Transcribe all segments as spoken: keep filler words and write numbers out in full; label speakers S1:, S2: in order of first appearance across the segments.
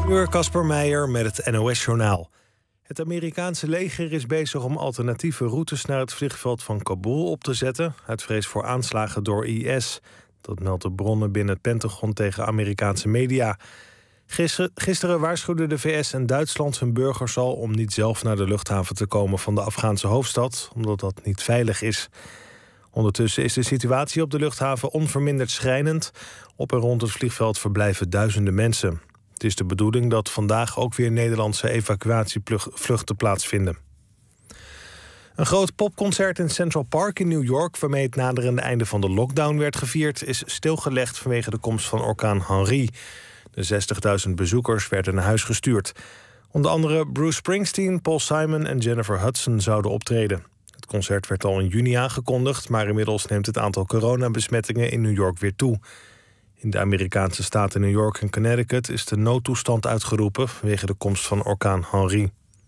S1: Uur Casper Meijer met het N O S-journaal. Het Amerikaanse leger is bezig om alternatieve routes naar het vliegveld van Kabul op te zetten, uit vrees voor aanslagen door I S. Dat melden bronnen binnen het Pentagon tegen Amerikaanse media. Gisteren, gisteren waarschuwden de V S en Duitsland hun burgers al om niet zelf naar de luchthaven te komen van de Afghaanse hoofdstad, omdat dat niet veilig is. Ondertussen is de situatie op de luchthaven onverminderd schrijnend. Op en rond het vliegveld verblijven duizenden mensen. Het is de bedoeling dat vandaag ook weer Nederlandse evacuatievluchten plaatsvinden. Een groot popconcert in Central Park in New York, waarmee het naderende einde van de lockdown werd gevierd, is stilgelegd vanwege de komst van orkaan Henri. De zestigduizend bezoekers werden naar huis gestuurd. Onder andere Bruce Springsteen, Paul Simon en Jennifer Hudson zouden optreden. Het concert werd al in juni aangekondigd, maar inmiddels neemt het aantal coronabesmettingen in New York weer toe. In de Amerikaanse staten New York en Connecticut is de noodtoestand uitgeroepen vanwege de komst van orkaan Henri.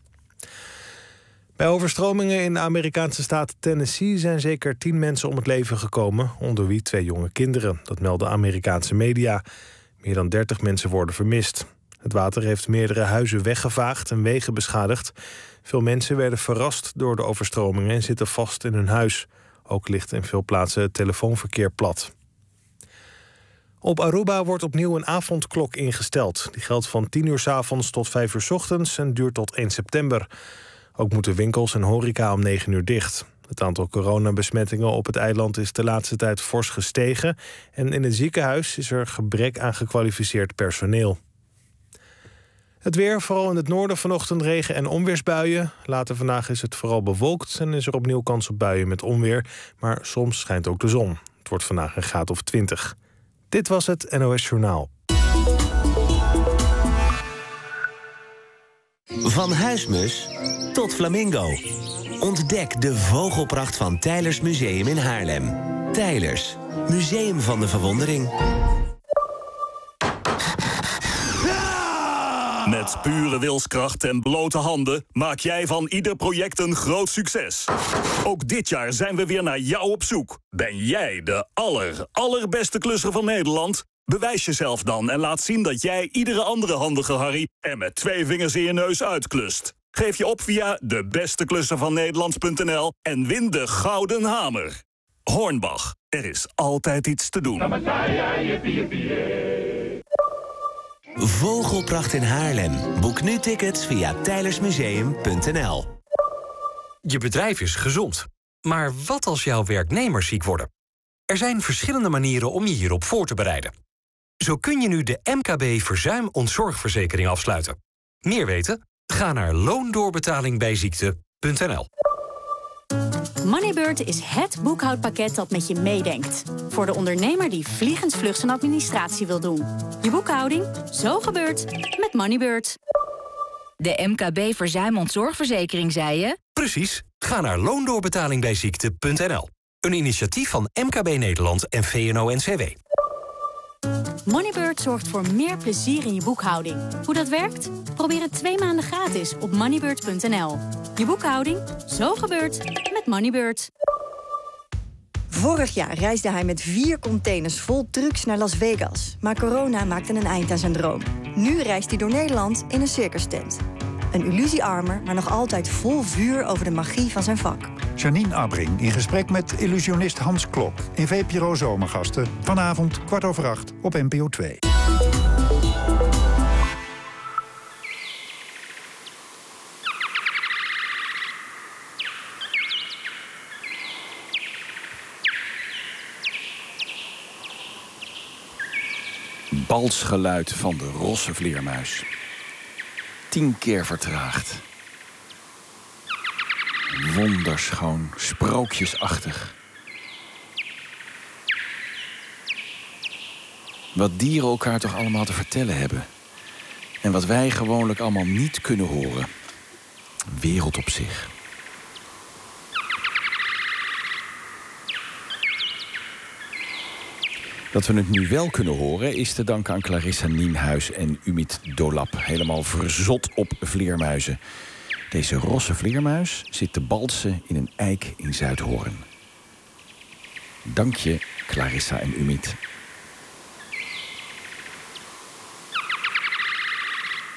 S1: Bij overstromingen in de Amerikaanse staat Tennessee zijn zeker tien mensen om het leven gekomen, onder wie twee jonge kinderen. Dat melden Amerikaanse media. Meer dan dertig mensen worden vermist. Het water heeft meerdere huizen weggevaagd en wegen beschadigd. Veel mensen werden verrast door de overstromingen en zitten vast in hun huis. Ook ligt in veel plaatsen het telefoonverkeer plat. Op Aruba wordt opnieuw een avondklok ingesteld. Die geldt van tien uur 's avonds tot vijf uur 's ochtends en duurt tot één september. Ook moeten winkels en horeca om negen uur dicht. Het aantal coronabesmettingen op het eiland is de laatste tijd fors gestegen en in het ziekenhuis is er gebrek aan gekwalificeerd personeel. Het weer, vooral in het noorden vanochtend regen- en onweersbuien. Later vandaag is het vooral bewolkt en is er opnieuw kans op buien met onweer. Maar soms schijnt ook de zon. Het wordt vandaag een graad of twintig. Dit was het N O S-journaal.
S2: Van huismus tot flamingo. Ontdek de vogelpracht van Teylers Museum in Haarlem. Teylers, museum van de verwondering.
S3: Met pure wilskracht en blote handen maak jij van ieder project een groot succes. Ook dit jaar zijn we weer naar jou op zoek. Ben jij de aller, allerbeste klusser van Nederland? Bewijs jezelf dan en laat zien dat jij iedere andere handige Harry er met twee vingers in je neus uitklust. Geef je op via de beste klusser van Nederland punt n l en win de Gouden Hamer. Hornbach, er is altijd iets te doen.
S2: Vogelpracht in Haarlem. Boek nu tickets via teylersmuseum punt n l.
S4: Je bedrijf is gezond. Maar wat als jouw werknemers ziek worden? Er zijn verschillende manieren om je hierop voor te bereiden. Zo kun je nu de M K B verzuim-ontzorgverzekering afsluiten. Meer weten? Ga naar loondoorbetalingbijziekte punt n l.
S5: Moneybird is het boekhoudpakket dat met je meedenkt. Voor de ondernemer die vliegensvlug zijn administratie wil doen. Je boekhouding, zo gebeurt met Moneybird.
S6: De M K B verzuim-ontzorgverzekering, zei je?
S4: Precies. Ga naar loondoorbetalingbijziekte punt n l. Een initiatief van M K B Nederland en V N O N C W.
S5: Moneybird zorgt voor meer plezier in je boekhouding. Hoe dat werkt? Probeer het twee maanden gratis op moneybird punt n l. Je boekhouding, zo gebeurt met Moneybird.
S7: Vorig jaar reisde hij met vier containers vol trucks naar Las Vegas. Maar corona maakte een eind aan zijn droom. Nu reist hij door Nederland in een circus tent. Een illusiearmer, maar nog altijd vol vuur over de magie van zijn vak.
S8: Janine Abbring in gesprek met illusionist Hans Klok in V P R O Zomergasten. Vanavond kwart over acht op N P O twee.
S9: Balsgeluid van de rosse vleermuis. Tien keer vertraagd. Wonderschoon, sprookjesachtig. Wat dieren elkaar toch allemaal te vertellen hebben. En wat wij gewoonlijk allemaal niet kunnen horen. Wereld op zich. Dat we het nu wel kunnen horen is te danken aan Clarissa Nienhuis en Umit Dolap. Helemaal verzot op vleermuizen. Deze rosse vleermuis zit te balsen in een eik in Zuidhoorn. Dank je, Clarissa en Umit.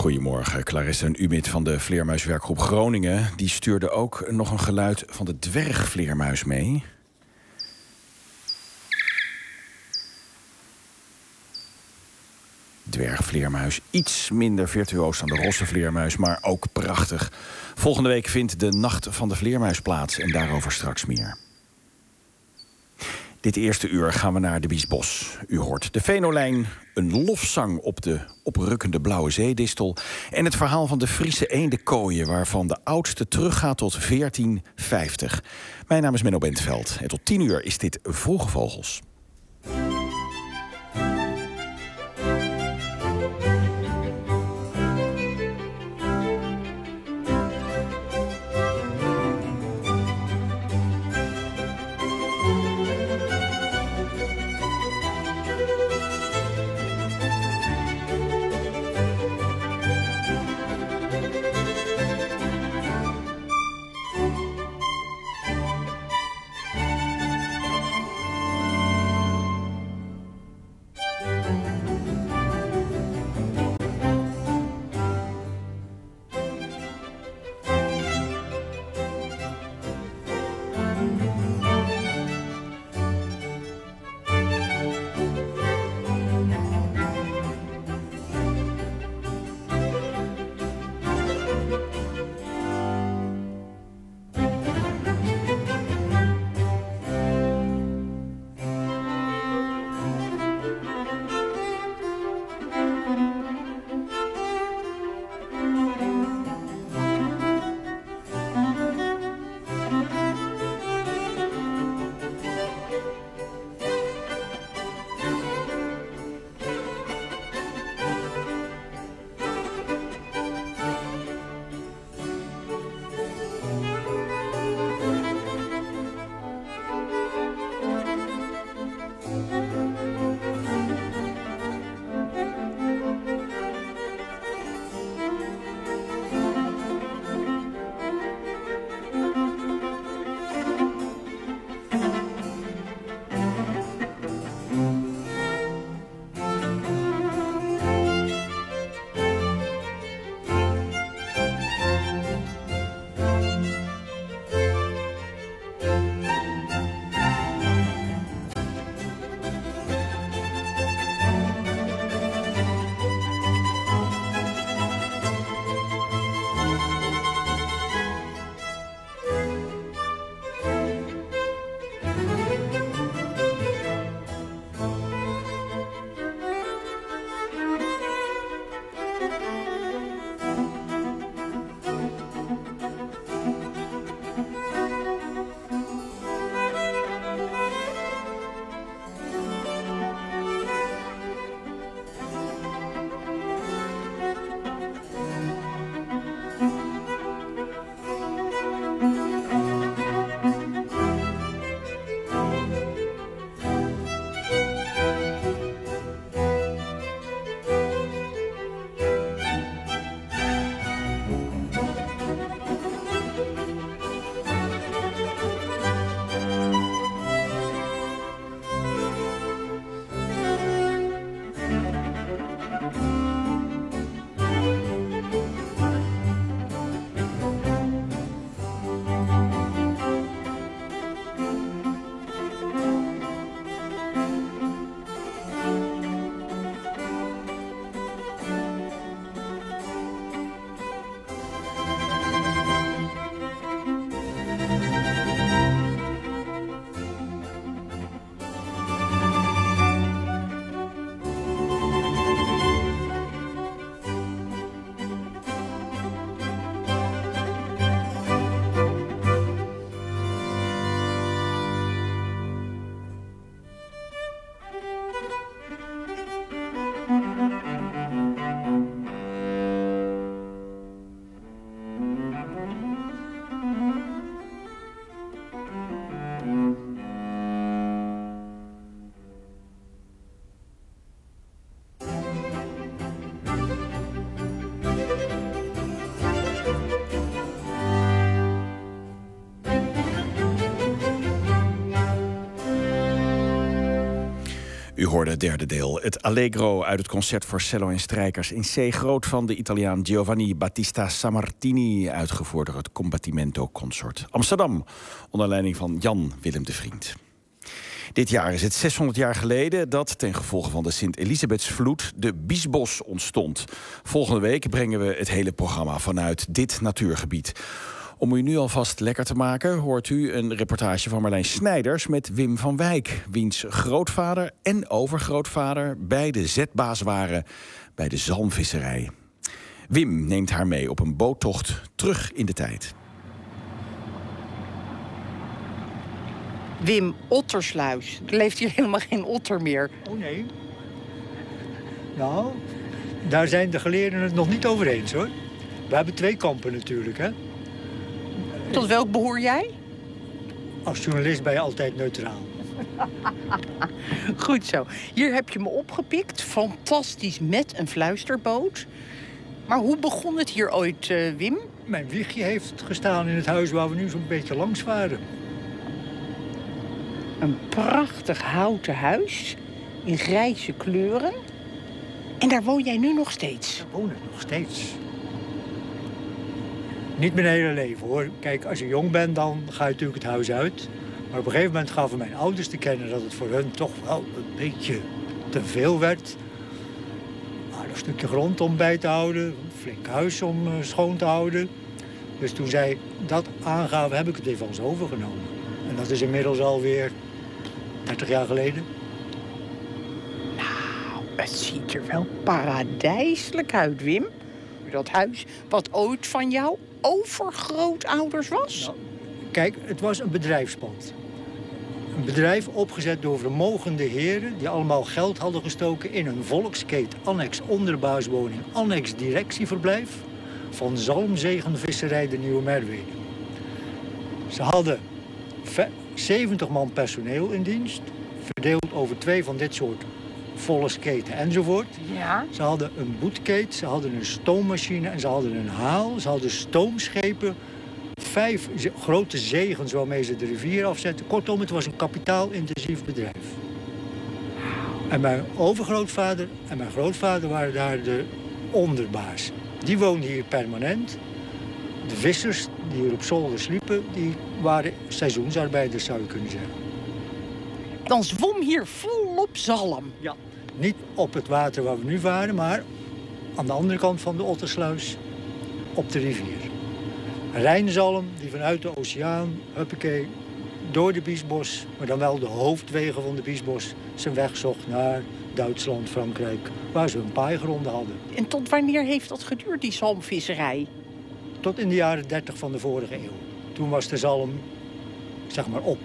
S9: Goedemorgen, Clarissa en Umit van de Vleermuiswerkgroep Groningen. Die stuurde ook nog een geluid van de dwergvleermuis mee. Dwergvleermuis, iets minder virtuoos dan de rosse vleermuis, maar ook prachtig. Volgende week vindt de Nacht van de Vleermuis plaats en daarover straks meer. Dit eerste uur gaan we naar de Biesbos. U hoort de Venolijn, een lofzang op de oprukkende blauwe zeedistel en het verhaal van de Friese eendenkooien, waarvan de oudste teruggaat tot veertien vijftig. Mijn naam is Menno Bentveld en tot tien uur is dit Vroege Vogels. U hoorde het derde deel. Het Allegro uit het concert voor cello en strijkers in C groot van de Italiaan Giovanni Battista Sammartini, uitgevoerd door het Combattimento Consort Amsterdam, onder leiding van Jan Willem de Vriend. Dit jaar is het zeshonderd jaar geleden dat ten gevolge van de Sint-Elisabethsvloed de Biesbos ontstond. Volgende week brengen we het hele programma vanuit dit natuurgebied. Om u nu alvast lekker te maken, hoort u een reportage van Marlijn Snijders met Wim van Wijk, wiens grootvader en overgrootvader beide zetbaas waren bij de zalmvisserij. Wim neemt haar mee op een boottocht terug in de tijd.
S10: Wim, Ottersluis. Er leeft hier helemaal geen otter meer.
S11: Oh nee. Nou, daar zijn de geleerden het nog niet over eens, hoor. We hebben twee kampen natuurlijk, hè.
S10: Tot welk behoor jij?
S11: Als journalist ben je altijd neutraal.
S10: Goed zo. Hier heb je me opgepikt. Fantastisch met een fluisterboot. Maar hoe begon het hier ooit, uh, Wim?
S11: Mijn wiegje heeft gestaan in het huis waar we nu zo'n beetje langs varen.
S10: Een prachtig houten huis in grijze kleuren. En daar woon jij nu nog steeds?
S11: Daar woon ik nog steeds. Niet mijn hele leven, hoor. Kijk, als je jong bent, dan ga je natuurlijk het huis uit. Maar op een gegeven moment gaven mijn ouders te kennen dat het voor hun toch wel een beetje te veel werd. Maar een stukje grond om bij te houden, een flink huis om uh, schoon te houden. Dus toen zij dat aangaven, heb ik het even als overgenomen. En dat is inmiddels alweer dertig jaar geleden.
S10: Nou, het ziet er wel paradijselijk uit, Wim. Dat huis wat ooit van jouw overgrootouders was?
S11: Nou, kijk, het was een bedrijfspand. Een bedrijf opgezet door vermogende heren die allemaal geld hadden gestoken in een volkskeet, annex onderbaaswoning, annex directieverblijf van Zalmzegenvisserij de Nieuwe Merwede. Ze hadden zeventig man personeel in dienst, verdeeld over twee van dit soort volksketen enzovoort.
S10: Ja.
S11: Ze hadden een boetkeet, ze hadden een stoommachine en ze hadden een haal. Ze hadden stoomschepen, vijf grote zegens waarmee ze de rivier afzetten. Kortom, het was een kapitaalintensief bedrijf. En mijn overgrootvader en mijn grootvader waren daar de onderbaas. Die woonden hier permanent. De vissers die hier op zolder sliepen, die waren seizoensarbeiders, zou je kunnen zeggen.
S10: Dan zwom hier volop zalm.
S11: Ja, niet op het water waar we nu varen, maar aan de andere kant van de Ottersluis op de rivier. Rijnzalm die vanuit de oceaan, huppakee, door de Biesbos, maar dan wel de hoofdwegen van de Biesbos, zijn weg zocht naar Duitsland, Frankrijk, waar ze hun paaigronden hadden.
S10: En tot wanneer heeft dat geduurd, die zalmvisserij?
S11: Tot in de jaren dertig van de vorige eeuw. Toen was de zalm, zeg maar, op.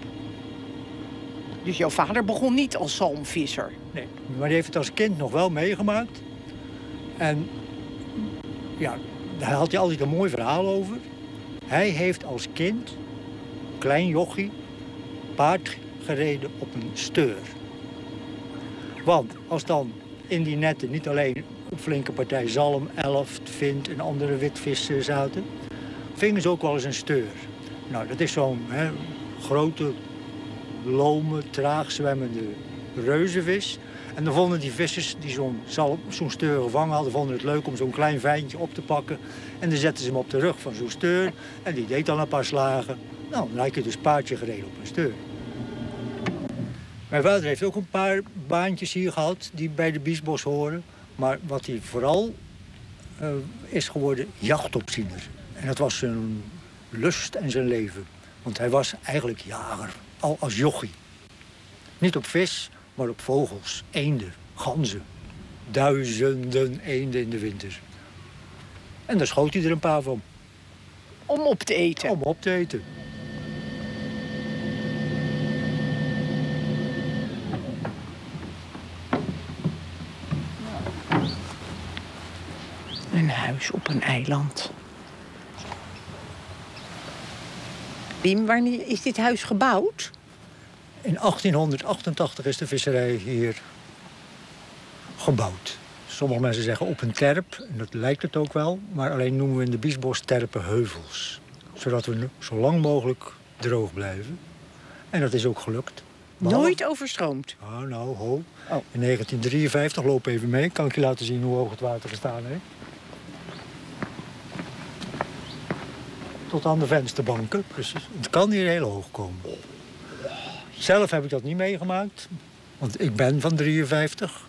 S10: Dus jouw vader begon niet als zalmvisser?
S11: Nee, maar die heeft het als kind nog wel meegemaakt. En ja, daar had hij altijd een mooi verhaal over. Hij heeft als kind, klein jochie, paard gereden op een steur. Want als dan in die netten niet alleen een flinke partij zalm, elft, vint en andere witvissen zaten, vingen ze ook wel eens een steur. Nou, dat is zo'n hè, grote, lome, traag zwemmende reuzenvis. En dan vonden die vissers die zo'n zo'n steur gevangen hadden, vonden het leuk om zo'n klein vijntje op te pakken. En dan zetten ze hem op de rug van zo'n steur. En die deed dan een paar slagen. Nou, dan had je dus paardje gereden op een steur. Mijn vader heeft ook een paar baantjes hier gehad die bij de Biesbos horen. Maar wat hij vooral uh, is geworden, jachtopziener. En dat was zijn lust en zijn leven. Want hij was eigenlijk jager, al als jochie. Niet op vis, maar op vogels, eenden, ganzen. Duizenden eenden in de winter. En daar schoot hij er een paar van.
S10: Om op te eten?
S11: Om op te eten.
S10: Een huis op een eiland. Wim, wanneer is dit huis gebouwd?
S11: In achttienhonderdachtentachtig is de visserij hier gebouwd. Sommige mensen zeggen op een terp, en dat lijkt het ook wel. Maar alleen noemen we in de Biesbos terpenheuvels. Zodat we zo lang mogelijk droog blijven. En dat is ook gelukt.
S10: Nooit overstroomd?
S11: Oh, nou, ho. Oh. In negentien drieënvijftig, loop even mee. Kan ik je laten zien hoe hoog het water gestaan heeft. Tot aan de vensterbanken. Dus het kan hier heel hoog komen. Zelf heb ik dat niet meegemaakt. Want ik ben van drieënvijftig.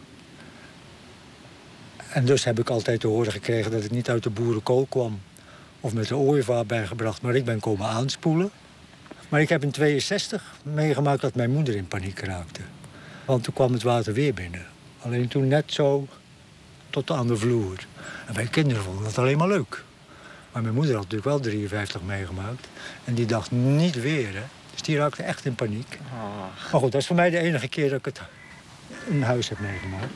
S11: En dus heb ik altijd te horen gekregen dat ik niet uit de boerenkool kwam. Of met de ooievaar ben gebracht, maar ik ben komen aanspoelen. Maar ik heb in tweeënzestig meegemaakt dat mijn moeder in paniek raakte. Want toen kwam het water weer binnen. Alleen toen net zo tot aan de vloer. En wij kinderen vonden dat alleen maar leuk. Maar mijn moeder had natuurlijk wel drieënvijftig meegemaakt. En die dacht niet weer, hè. Dus die raakte echt in paniek. Oh. Maar goed, dat is voor mij de enige keer dat ik het in huis heb meegemaakt.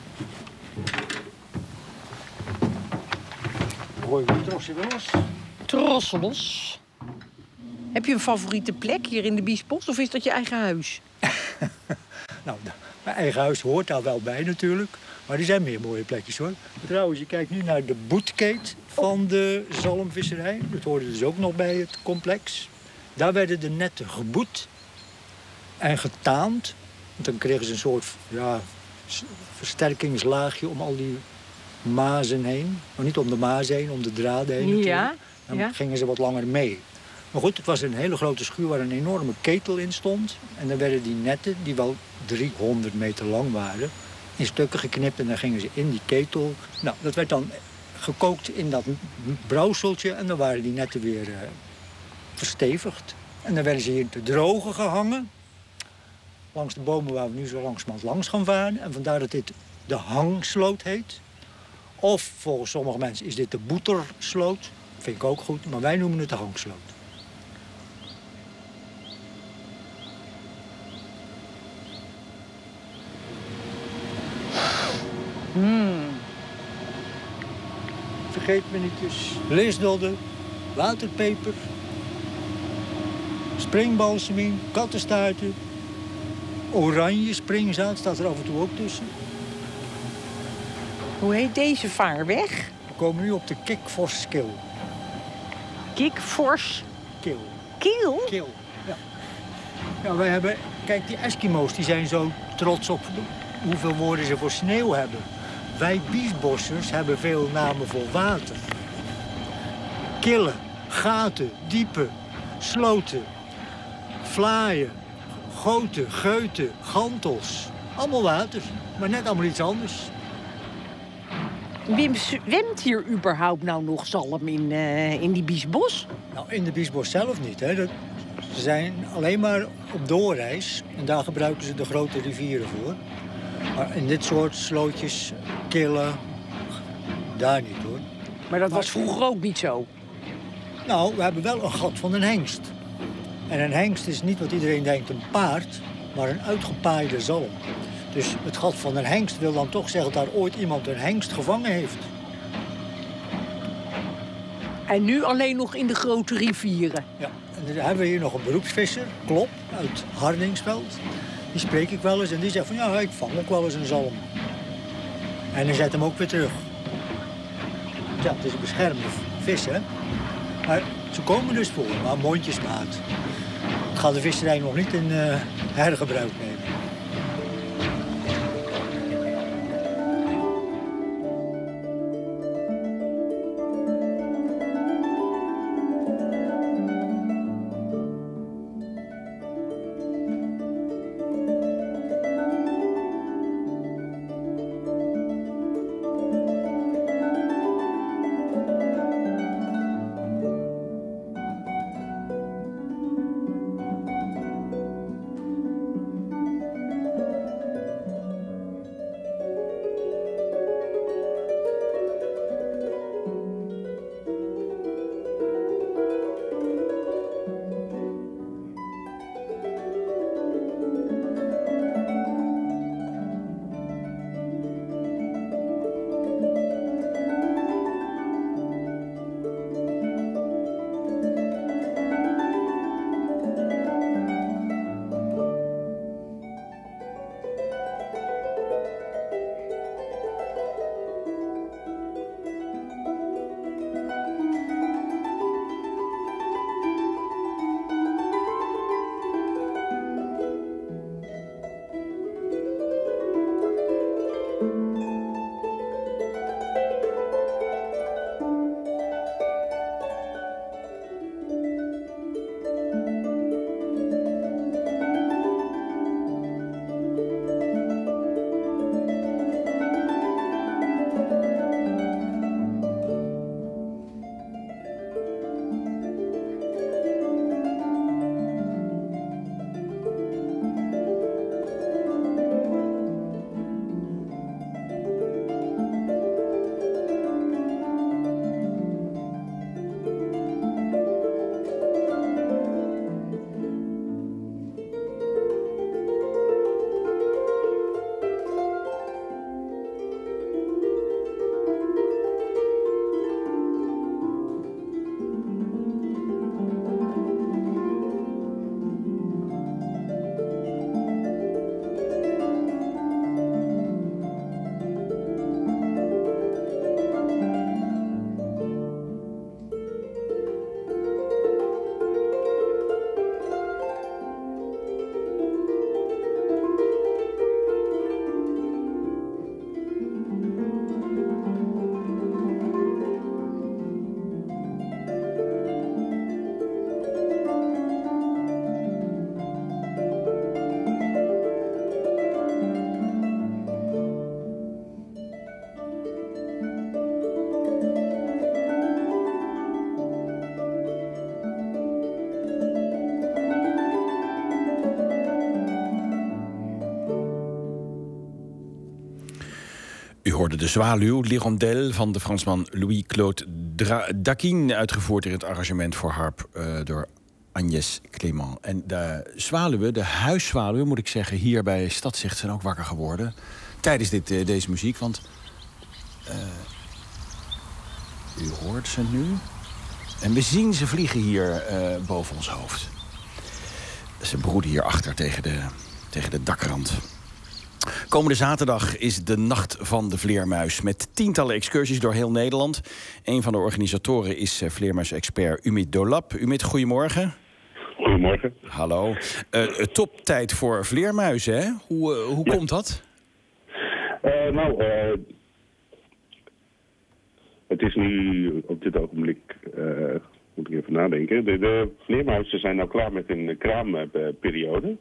S11: Gooi ik de trossen los.
S10: Trossen los. Heb je een favoriete plek hier in de Biesbos of is dat je eigen huis?
S11: Nou, mijn eigen huis hoort daar wel bij natuurlijk. Maar er zijn meer mooie plekjes, hoor. Trouwens, je kijkt nu naar de boetkeet van de zalmvisserij. Dat hoorde dus ook nog bij het complex. Daar werden de netten geboet en getaand. Want dan kregen ze een soort ja, versterkingslaagje om al die mazen heen. Maar niet om de mazen heen, om de draden heen natuurlijk.
S10: Ja,
S11: dan
S10: ja.
S11: gingen ze wat langer mee. Maar goed, het was een hele grote schuur waar een enorme ketel in stond. En dan werden die netten, die wel driehonderd meter lang waren, in stukken geknipt en dan gingen ze in die ketel. Nou, dat werd dan gekookt in dat brouwseltje en dan waren die netten weer uh, verstevigd. En dan werden ze hier te drogen gehangen. Langs de bomen waar we nu zo langzamerhand langs gaan varen. En vandaar dat dit de hangsloot heet. Of volgens sommige mensen is dit de boetersloot. Vind ik ook goed, maar wij noemen het de hangsloot.
S10: Mm.
S11: Vergeet me niet dus. Leesdodden, waterpeper, springbalsemien, kattenstaarten, oranje springzaad staat er af en toe ook tussen.
S10: Hoe heet deze vaarweg?
S11: We komen nu op de Kikvorskil.
S10: Kikvorskil?
S11: Kil. Kil, ja. Ja, wij hebben... Kijk, die Eskimo's die zijn zo trots op hoeveel woorden ze voor sneeuw hebben. Wij Biesbossers hebben veel namen voor water. Killen, gaten, diepen, sloten, vlaaien, goten, geuten, gantels. Allemaal water, maar net allemaal iets anders.
S10: Wim, zwemt hier überhaupt nou nog zalm in, uh, in die Biesbos?
S11: Nou, in de Biesbos zelf niet, hè. Dat, ze zijn alleen maar op doorreis en daar gebruiken ze de grote rivieren voor. Maar in dit soort slootjes, killen, daar niet, hoor.
S10: Maar dat maar, was vroeger ook niet zo?
S11: Nou, we hebben wel een gat van een hengst. En een hengst is niet wat iedereen denkt een paard, maar een uitgepaaide zalm. Dus het gat van een hengst wil dan toch zeggen dat daar ooit iemand een hengst gevangen heeft.
S10: En nu alleen nog in de grote rivieren?
S11: Ja, en dan hebben we hier nog een beroepsvisser, Klop, uit Hardingsveld. Die spreek ik wel eens en die zegt van ja, ik vang ook wel eens een zalm. En hij zet hem ook weer terug. Ja, het is een beschermde vis, hè. Maar ze komen dus voor, maar mondjesmaat. Ik ga de visserij nog niet in uh, hergebruik nemen.
S9: U hoorde de zwaluw, L'Hirondelle, van de Fransman Louis-Claude Daquin, uitgevoerd in het arrangement voor harp uh, door Agnès Clément. En de zwaluwen, de huiszwaluwen, moet ik zeggen, hier bij Stadzicht zijn ook wakker geworden tijdens dit, uh, deze muziek. Want uh, u hoort ze nu. En we zien ze vliegen hier uh, boven ons hoofd. Ze broeden hierachter tegen de, tegen de dakrand. Komende zaterdag is de Nacht van de Vleermuis met tientallen excursies door heel Nederland. Een van de organisatoren is uh, vleermuisexpert Umit Dolap. Umit, goedemorgen.
S12: Goedemorgen.
S9: Hallo. Uh, toptijd voor vleermuizen, hè? Hoe, uh, hoe ja. komt dat?
S12: Uh, nou, uh, het is nu op dit ogenblik, uh, moet ik even nadenken. De, de vleermuizen zijn nou klaar met een kraamperiode.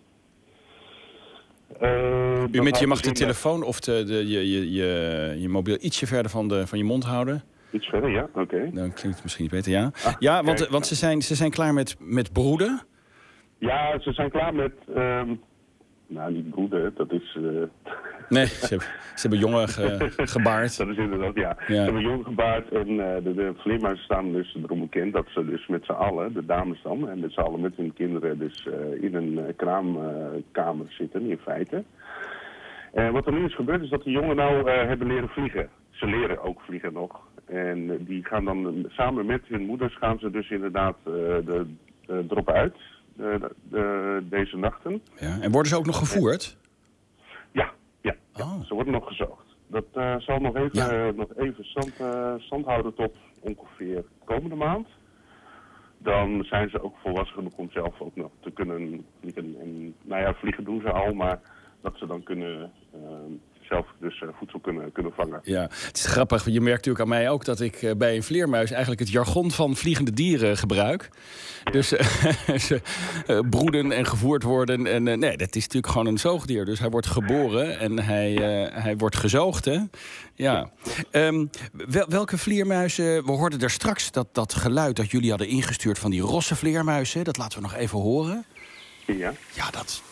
S12: Uh,
S9: U met je mag de telefoon of de, de, je, je, je, je mobiel ietsje verder van, de, van je mond houden.
S12: Iets verder, ja, oké. Okay.
S9: Dan klinkt het misschien niet beter, ja. Ah, ja, want, want ze, zijn, ze zijn klaar met, met broeden?
S12: Ja, ze zijn klaar met... Um, nou, niet broeden, dat is... Uh...
S9: Nee, ze hebben, ze hebben jongen ge, gebaard.
S12: Dat is inderdaad, ja. ja. Ze hebben jongen gebaard en uh, de, de vleermuizen staan dus erom bekend dat ze dus met z'n allen, de dames dan, en met z'n allen met hun kinderen dus uh, in een uh, kraamkamer uh, zitten, in feite. En uh, wat er nu is gebeurd is dat de jongen nou uh, hebben leren vliegen. Ze leren ook vliegen nog. En uh, die gaan dan uh, samen met hun moeders gaan ze dus inderdaad uh, de, de, erop uit, de, de, de, deze nachten.
S9: Ja. En worden ze ook nog gevoerd?
S12: Ja. Ja, ja. Oh. Ze worden nog gezoogd. Dat uh, zal nog even, ja. uh, nog even stand, uh, stand houden tot ongeveer komende maand. Dan zijn ze ook volwassen genoeg om zelf ook nog te kunnen vliegen. En, nou ja, vliegen doen ze al, maar dat ze dan kunnen... Uh, zelf dus uh, voedsel kunnen, kunnen vangen.
S9: Ja, het is grappig. Je merkt natuurlijk aan mij ook dat ik uh, bij een vleermuis eigenlijk het jargon van vliegende dieren gebruik. Ja. Dus uh, ze uh, broeden en gevoerd worden. En uh, nee, dat is natuurlijk gewoon een zoogdier. Dus hij wordt geboren en hij, uh, hij wordt gezoogd, hè? Ja. Um, wel, welke vleermuizen... We hoorden er straks dat, dat geluid dat jullie hadden ingestuurd van die rosse vleermuizen. Dat laten we nog even horen.
S12: Ja.
S9: Ja, dat...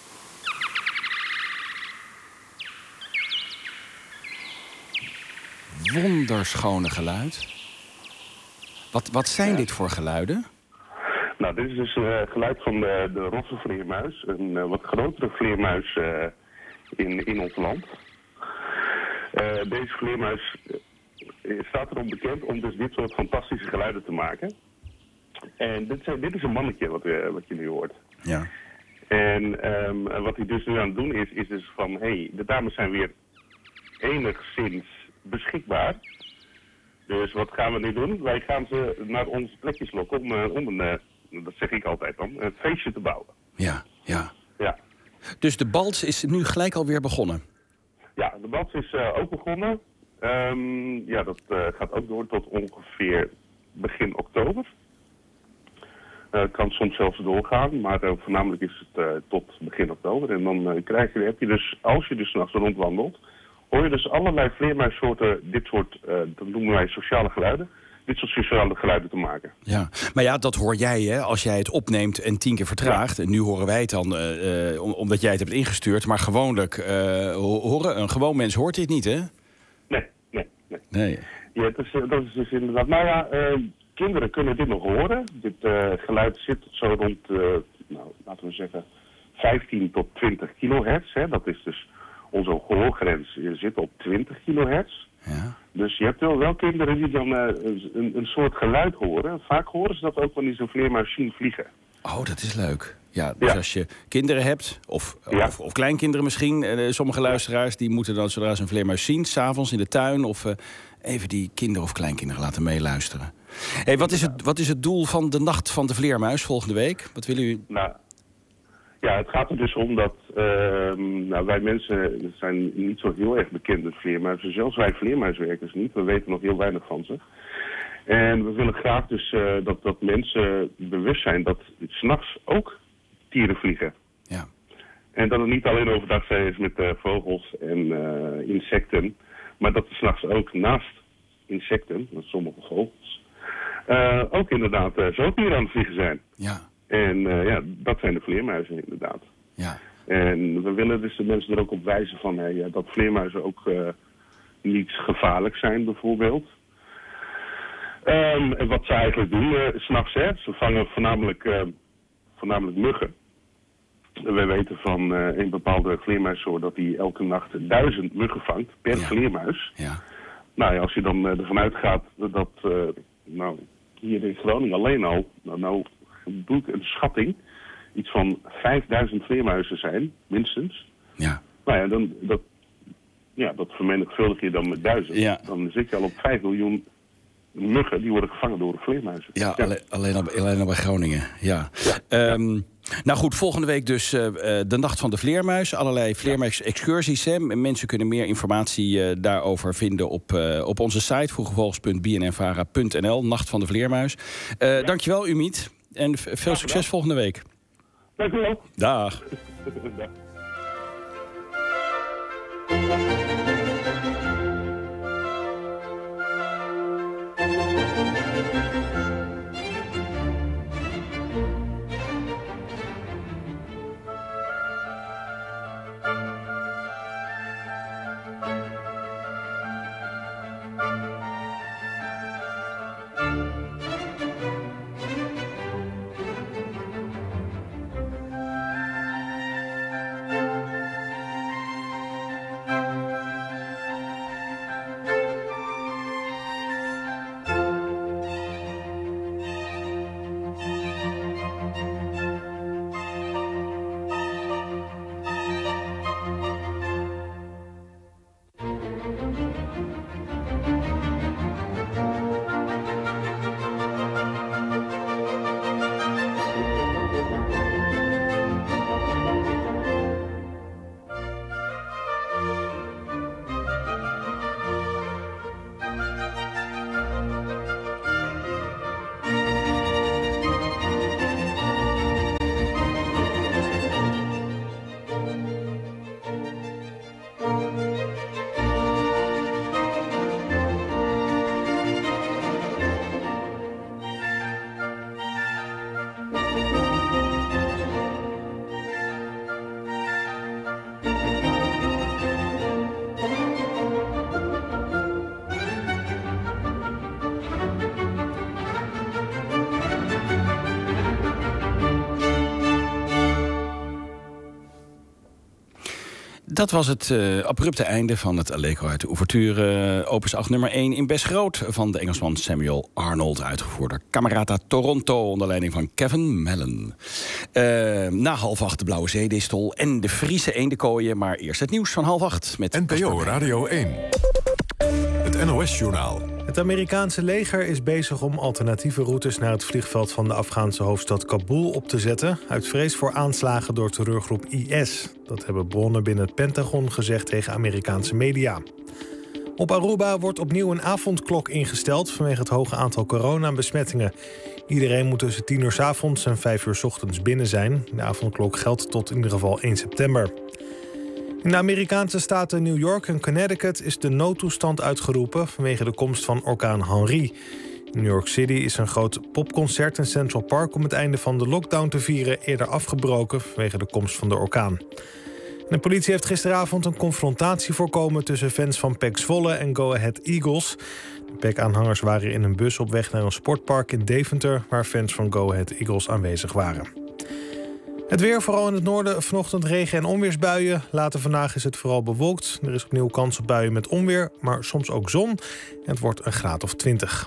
S9: Wonderschone geluid. Wat, wat zijn ja. dit voor geluiden?
S12: Nou, dit is dus uh, geluid van de, de rosse vleermuis. Een uh, wat grotere vleermuis uh, in, in ons land. Uh, deze vleermuis uh, staat erom bekend om dus dit soort fantastische geluiden te maken. En dit, uh, dit is een mannetje wat, uh, wat je nu hoort.
S9: Ja.
S12: En um, wat hij dus nu aan het doen is, is dus van... hé, hey, de dames zijn weer enigszins... beschikbaar. Dus wat gaan we nu doen? Wij gaan ze naar onze plekjes lokken om, uh, om een, uh, dat zeg ik altijd dan, een feestje te bouwen.
S9: Ja, ja.
S12: ja.
S9: Dus de bals is nu gelijk alweer begonnen?
S12: Ja, de bals is uh, ook begonnen. Um, ja, dat uh, gaat ook door tot ongeveer begin oktober. Het uh, kan soms zelfs doorgaan, maar uh, voornamelijk is het uh, tot begin oktober. En dan uh, krijg je, heb je dus, als je dus 's nachts rondwandelt, hoor je dus allerlei vleermuissoorten, dit soort, uh, dat noemen wij sociale geluiden, dit soort sociale geluiden te maken.
S9: Ja, maar ja, dat hoor jij, hè, als jij het opneemt en tien keer vertraagt. Ja. En nu horen wij het dan, uh, uh, omdat jij het hebt ingestuurd. Maar gewoonlijk, uh, horen, een gewoon mens hoort dit niet, hè?
S12: Nee, nee, nee.
S9: nee.
S12: Ja, dat is, dat is dus inderdaad, nou ja, uh, kinderen kunnen dit nog horen. Dit uh, geluid zit zo rond, uh, nou, laten we zeggen, vijftien tot twintig kilohertz. Hè. Dat is dus... Onze gehoorgrens zit op twintig kilohertz.
S9: Ja.
S12: Dus je hebt wel, wel kinderen die dan uh, een, een soort geluid horen. Vaak horen ze dat ook wanneer ze een vleermuis zien vliegen.
S9: Oh, dat is leuk. Ja, dus ja. als je kinderen hebt, of,
S12: ja.
S9: of, of kleinkinderen misschien... Uh, sommige luisteraars die moeten dan zodra ze een vleermuis zien... 's avonds in de tuin of uh, even die kinderen of kleinkinderen laten meeluisteren. Hey, wat, is het, wat is het doel van de Nacht van de Vleermuis volgende week? Wat willen u...
S12: Nou, ja, het gaat er dus om dat uh, nou, wij mensen zijn niet zo heel erg bekend met vleermuizen. Zelfs wij vleermuiswerkers niet. We weten nog heel weinig van ze. En we willen graag dus uh, dat, dat mensen bewust zijn dat 's nachts ook dieren vliegen.
S9: Ja.
S12: En dat het niet alleen overdag is met uh, vogels en uh, insecten. Maar dat er 's nachts ook naast insecten, sommige vogels, uh, ook inderdaad uh, zoogdieren aan het vliegen zijn.
S9: Ja.
S12: En uh, ja, dat zijn de vleermuizen inderdaad.
S9: Ja.
S12: En we willen dus de mensen er ook op wijzen van hey, ja, dat vleermuizen ook uh, niet gevaarlijk zijn bijvoorbeeld. Um, en wat ze eigenlijk doen uh, 's nachts, hè, ze vangen voornamelijk, uh, voornamelijk muggen. We weten van uh, een bepaalde vleermuissoort dat hij elke nacht duizend muggen vangt per ja. vleermuis.
S9: Ja.
S12: Nou ja, als je dan uh, ervan uitgaat dat uh, nou, hier in Groningen alleen al, nou, nou doe ik een schatting, iets van vijfduizend vleermuizen zijn, minstens.
S9: Ja.
S12: Nou ja, dan, dat, ja, dat vermenigvuldig je dan met duizend.
S9: Ja.
S12: Dan zit je al op vijf miljoen muggen die worden gevangen door vleermuizen.
S9: Ja, ja. Alleen, alleen, al, alleen al bij Groningen. Ja. Ja. Um, nou goed, volgende week dus uh, de Nacht van de Vleermuis. Allerlei vleermuis-excursies. Hè. Mensen kunnen meer informatie uh, daarover vinden op, uh, op onze site vroegevogels punt b n n vara punt n l. Nacht van de Vleermuis. Uh, ja. Dankjewel, Umit. En v- veel succes volgende week.
S12: Dank u wel.
S9: Dag.
S12: Dag.
S9: Dat was het uh, abrupte einde van het Allegro uit de Ouverture. Uh, opus acht nummer één in Bes Groot van de Engelsman Samuel Arnold. Uitgevoerd door Camerata Toronto onder leiding van Kevin Mellon. Uh, na half acht de Blauwe Zeedistel en de Friese eendenkooien. Maar eerst het nieuws van half acht. Met
S13: N P O Radio één. Het N O S-journaal.
S1: Het Amerikaanse leger is bezig om alternatieve routes naar het vliegveld van de Afghaanse hoofdstad Kabul op te zetten, uit vrees voor aanslagen door terreurgroep I S. Dat hebben bronnen binnen het Pentagon gezegd tegen Amerikaanse media. Op Aruba wordt opnieuw een avondklok ingesteld vanwege het hoge aantal coronabesmettingen. Iedereen moet tussen tien uur 's avonds en vijf uur 's ochtends binnen zijn. De avondklok geldt tot in ieder geval één september. In de Amerikaanse staten New York en Connecticut is de noodtoestand uitgeroepen vanwege de komst van orkaan Henri. In New York City is een groot popconcert in Central Park om het einde van de lockdown te vieren eerder afgebroken vanwege de komst van de orkaan. De politie heeft gisteravond een confrontatie voorkomen tussen fans van P E C Zwolle en Go Ahead Eagles. De P E C-aanhangers waren in een bus op weg naar een sportpark in Deventer, waar fans van Go Ahead Eagles aanwezig waren. Het weer, vooral in het noorden, vanochtend regen- en onweersbuien. Later vandaag is het vooral bewolkt. Er is opnieuw kans op buien met onweer, maar soms ook zon. En het wordt een graad of twintig.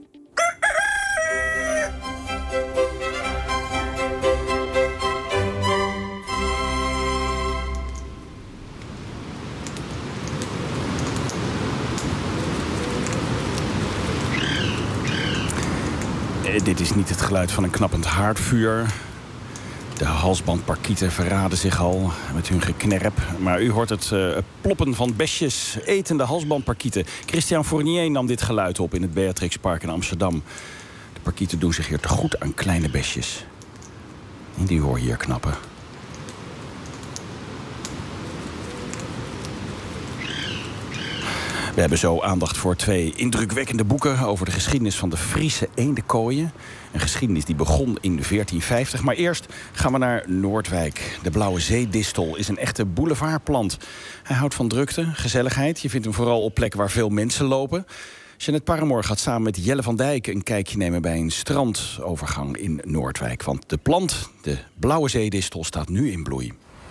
S9: Dit is niet het geluid van een knappend haardvuur. De halsbandparkieten verraden zich al met hun geknerp. Maar u hoort het uh, ploppen van besjes, etende halsbandparkieten. Christian Fournier nam dit geluid op in het Beatrixpark in Amsterdam. De parkieten doen zich hier te goed aan kleine besjes. En die hoor je hier knappen. We hebben zo aandacht voor twee indrukwekkende boeken over de geschiedenis van de Friese eendenkooien. Een geschiedenis die begon in veertien vijftig. Maar eerst gaan we naar Noordwijk. De blauwe zeedistel is een echte boulevardplant. Hij houdt van drukte, gezelligheid. Je vindt hem vooral op plekken waar veel mensen lopen. Jeanette Paramoor gaat samen met Jelle van Dijk een kijkje nemen bij een strandovergang in Noordwijk. Want de plant, de blauwe zeedistel, staat nu in bloei.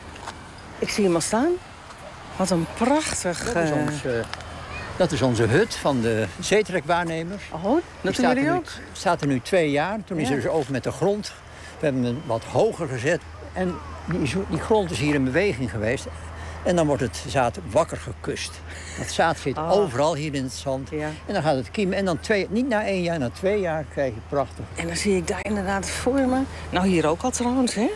S14: Ik zie hem al staan. Wat een prachtig...
S11: Dat is, ons, uh, dat is onze hut van de zeetrekwaarnemer.
S14: Oh, dat doen jullie ook?
S11: Het staat er nu twee jaar. Toen is
S14: ja.
S11: er dus over met de grond. We hebben hem wat hoger gezet. En die, die grond is hier in beweging geweest. En dan wordt het zaad wakker gekust. Het zaad zit oh. overal hier in het zand. Ja. En dan gaat het kiemen. En dan twee, niet na één jaar, na twee jaar krijg je prachtig.
S14: En dan zie ik daar inderdaad voor me. Nou, hier ook al trouwens, hè?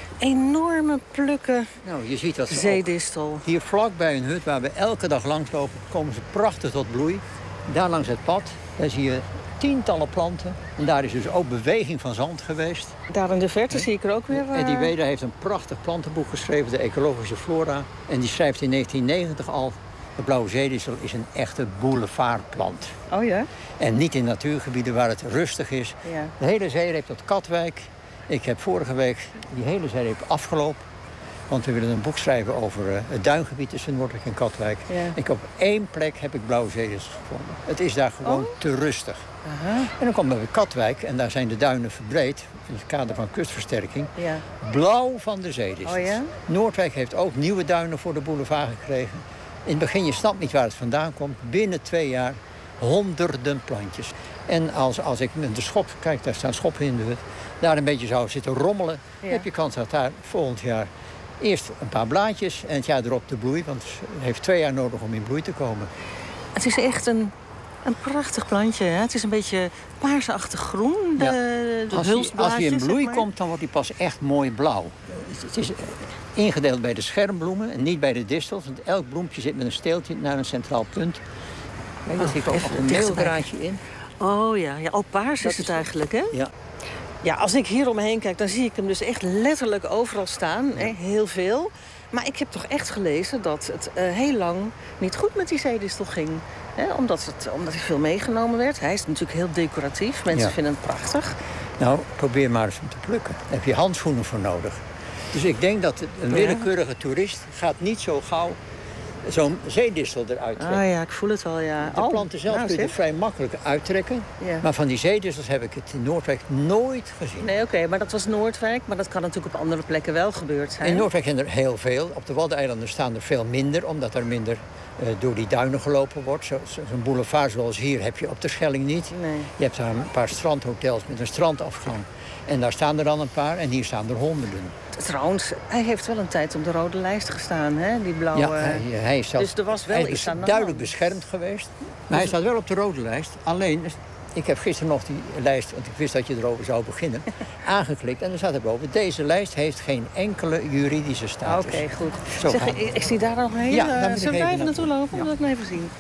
S14: Enorme plukken
S11: nou, je ziet dat
S14: zeedistel.
S11: Hier vlak bij een hut waar we elke dag langslopen, komen ze prachtig tot bloei. Daar langs het pad, daar zie je tientallen planten. En daar is dus ook beweging van zand geweest.
S14: Daar in de verte zie ik er ook weer... Uh...
S11: Eddie Weder heeft een prachtig plantenboek geschreven, de Ecologische Flora. En die schrijft in negentien negentig al... de blauwe zeedistel is een echte boulevardplant.
S14: Oh ja?
S11: En niet in natuurgebieden waar het rustig is.
S14: Ja.
S11: De hele zeereep tot Katwijk. Ik heb vorige week die hele zeereep afgelopen. Want we willen een boek schrijven over uh, het duingebied tussen Noordwijk en Katwijk. Ja. Ik op één plek heb ik blauwe zeedistel gevonden. Het is daar gewoon oh. te rustig. Aha. En dan komen we bij Katwijk en daar zijn de duinen verbreed. In het kader van kustversterking. Ja. Blauw van de zeedistel.
S14: Oh ja?
S11: Noordwijk heeft ook nieuwe duinen voor de boulevard gekregen. In het begin, je snapt niet waar het vandaan komt. Binnen twee jaar honderden plantjes. En als, als ik met de schop, kijk, daar staan schoppen in de hut, daar een beetje zou zitten rommelen, ja. heb je kans dat daar volgend jaar eerst een paar blaadjes en het jaar erop de bloei, want het heeft twee jaar nodig om in bloei te komen.
S14: Het is echt een, een prachtig plantje. Hè? Het is een beetje paarsachtig groen, de,
S11: ja.
S14: de
S11: als,
S14: hulsblaadjes.
S11: Hij, als hij in bloei
S14: zeg maar.
S11: komt, dan wordt hij pas echt mooi blauw. Het is ingedeeld bij de schermbloemen en niet bij de distels, want elk bloempje zit met een steeltje naar een centraal punt. Kijk, daar zit ook nog een meeldraadje in.
S14: Oh ja, ja ook paars is het eigenlijk, hè?
S11: Ja.
S14: Ja, als ik hier omheen kijk, dan zie ik hem dus echt letterlijk overal staan. Hè? Heel veel. Maar ik heb toch echt gelezen dat het uh, heel lang niet goed met die zeedistel ging. Hè? Omdat, het, omdat hij veel meegenomen werd. Hij is natuurlijk heel decoratief. Mensen ja. vinden het prachtig.
S11: Nou, probeer maar eens hem te plukken. Daar heb je handschoenen voor nodig. Dus ik denk dat een willekeurige toerist gaat niet zo gauw zo'n zeedistel eruit trekken.
S14: Ah ja, ik voel het wel, ja.
S11: De planten zelf nou, kun je vrij makkelijk uittrekken. Ja. Maar van die zeedistels heb ik het in Noordwijk nooit gezien.
S14: Nee, oké, okay, maar dat was Noordwijk. Maar dat kan natuurlijk op andere plekken wel gebeurd zijn.
S11: In Noordwijk zijn er heel veel. Op de Waddeneilanden staan er veel minder, omdat er minder uh, door die duinen gelopen wordt. Zo'n zo boulevard zoals hier heb je op de Schelling niet.
S14: Nee.
S11: Je hebt daar een paar strandhotels met een strandafgang. En daar staan er dan een paar en hier staan er honderden.
S14: Trouwens, hij heeft wel een tijd op de rode lijst gestaan, hè? Die blauwe...
S11: Ja, hij, hij is, zelf,
S14: dus er was wel
S11: hij is
S14: iets aan de
S11: duidelijk
S14: hand.
S11: beschermd geweest. Maar dus hij staat wel op de rode lijst. Alleen, ik heb gisteren nog die lijst, want ik wist dat je erover zou beginnen, aangeklikt. En er staat erboven, deze lijst heeft geen enkele juridische status.
S14: Oké, okay, goed. Zeg, ik, ik zie daar nog een hele...
S11: Ja,
S14: zullen we even naartoe lopen? Ja. Om dat maar even zien.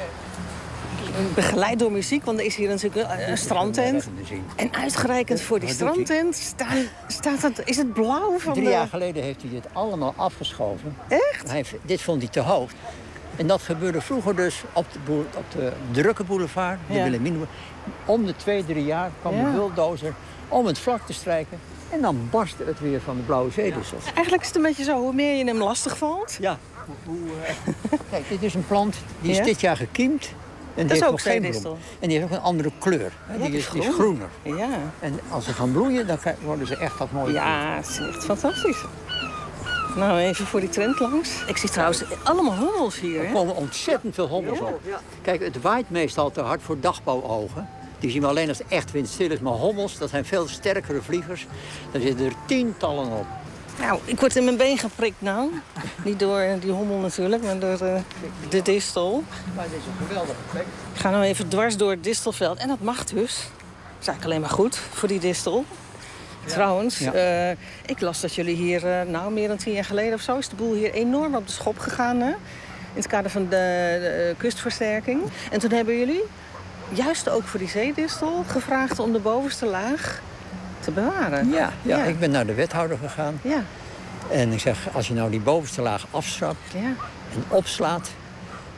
S14: Begeleid door muziek, want er is hier natuurlijk een, een strandtent. En uitgerekend voor die strandtent staat, staat het, is het blauw van
S11: Drie
S14: de...
S11: jaar geleden heeft hij dit allemaal afgeschoven.
S14: Echt?
S11: Hij, dit vond hij te hoog. En dat gebeurde vroeger dus op de, boel, op de drukke boulevard, de ja. Wilhelmina. Om de twee, drie jaar kwam ja. de bulldozer om het vlak te strijken. En dan barstte het weer van de blauwe zeedistels.
S14: Ja. Eigenlijk is het een beetje zo, hoe meer je hem lastig valt.
S11: Ja. Hoe, uh... Kijk, dit is een plant die is ja? dit jaar gekiemd. En
S14: dat
S11: die
S14: is ook
S11: geen bloem. En die heeft ook een andere kleur. Ja, die, is, die is groener.
S14: Ja.
S11: En als ze gaan bloeien, dan worden ze echt wat mooier.
S14: Ja, het is echt fantastisch. Nou, even voor die trend langs. Ik zie trouwens allemaal hommels hier.
S11: Er komen ontzettend veel hommels op. Kijk, het waait meestal te hard voor dagbouwogen. Die zien we alleen als het echt windstil is. Maar hommels, dat zijn veel sterkere vliegers. Daar zitten er tientallen op.
S14: Nou, ik word in mijn been geprikt nou. Niet door die hommel natuurlijk, maar door uh, de distel.
S11: Maar dit is een geweldige plek.
S14: Ik ga nou even dwars door het distelveld. En dat mag dus. Dat is eigenlijk alleen maar goed voor die distel. Ja. Trouwens, ja. uh, ik las dat jullie hier, uh, nou meer dan tien jaar geleden of zo, is de boel hier enorm op de schop gegaan. Hè? In het kader van de, de uh, kustversterking. En toen hebben jullie, juist ook voor die zeedistel, gevraagd om de bovenste laag te bewaren.
S11: Ja, ja, ja, ik ben naar de wethouder gegaan.
S14: Ja.
S11: En ik zeg, als je nou die bovenste laag afschrapt
S14: ja.
S11: en opslaat,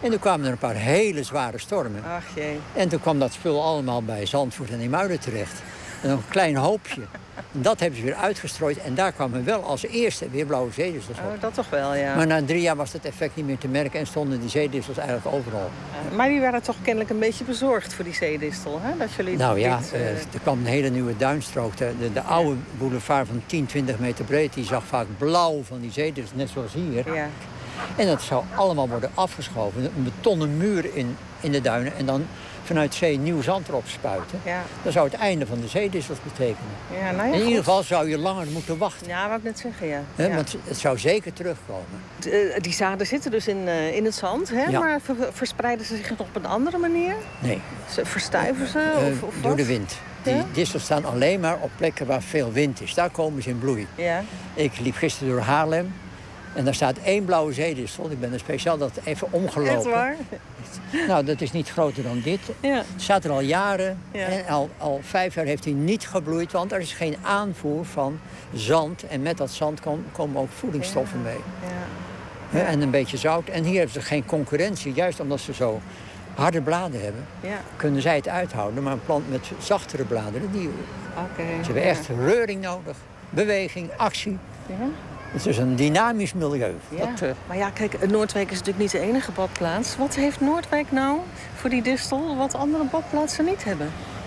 S11: En toen kwamen er een paar hele zware stormen.
S14: Ach jee.
S11: En toen kwam dat spul allemaal bij Zandvoort en IJmuiden terecht. En nog een klein hoopje. En dat hebben ze weer uitgestrooid. En daar kwamen wel als eerste weer blauwe zeedistels op.
S14: Oh, dat toch wel, ja.
S11: Maar na drie jaar was het effect niet meer te merken en stonden die zeedistels eigenlijk overal.
S14: Uh, maar die waren toch kennelijk een beetje bezorgd voor die zeedistel, hè? Dat jullie
S11: nou ja,
S14: dit,
S11: uh... er kwam een hele nieuwe duinstrook. De, de, de oude boulevard van tien, twintig meter breed, die zag vaak blauw van die zeedistels, net zoals hier.
S14: Ja.
S11: En dat zou allemaal worden afgeschoven. Een betonnen muur in, in de duinen en dan vanuit zee nieuw zand erop spuiten.
S14: Ja.
S11: Dat zou het einde van de zeedistels betekenen.
S14: Ja, nou ja,
S11: in ieder
S14: goed.
S11: geval zou je langer moeten wachten.
S14: Ja, wou ik net zeggen, ja.
S11: He,
S14: ja.
S11: Want het zou zeker terugkomen.
S14: De, die zaden zitten dus in, uh, in het zand, hè?
S11: Ja.
S14: Maar ver, verspreiden ze zich nog op een andere manier?
S11: Nee.
S14: Ze, verstuiven ze?
S11: Uh,
S14: of, of
S11: door
S14: wat?
S11: de wind. Die
S14: ja?
S11: distels staan alleen maar op plekken waar veel wind is. Daar komen ze in bloei.
S14: Ja.
S11: Ik liep gisteren door Haarlem. En daar staat één blauwe zeedistel. Ik ben er speciaal dat even omgelopen.
S14: Echt waar?
S11: Nou, dat is niet groter dan dit.
S14: Ja.
S11: Het staat er al jaren.
S14: Ja.
S11: En al, al vijf jaar heeft hij niet gebloeid. Want er is geen aanvoer van zand. En met dat zand kom, komen ook voedingsstoffen
S14: ja.
S11: mee.
S14: Ja.
S11: Ja. En een beetje zout. En hier hebben ze geen concurrentie. Juist omdat ze zo harde bladen hebben,
S14: ja.
S11: kunnen zij het uithouden. Maar een plant met zachtere bladeren, die...
S14: Okay.
S11: Ze hebben
S14: ja.
S11: echt reuring nodig. Beweging, actie.
S14: Ja.
S11: Het is een dynamisch milieu.
S14: Ja.
S11: Dat, uh...
S14: Maar ja, kijk, Noordwijk is natuurlijk niet de enige badplaats. Wat heeft Noordwijk nou voor die distel wat andere badplaatsen niet hebben?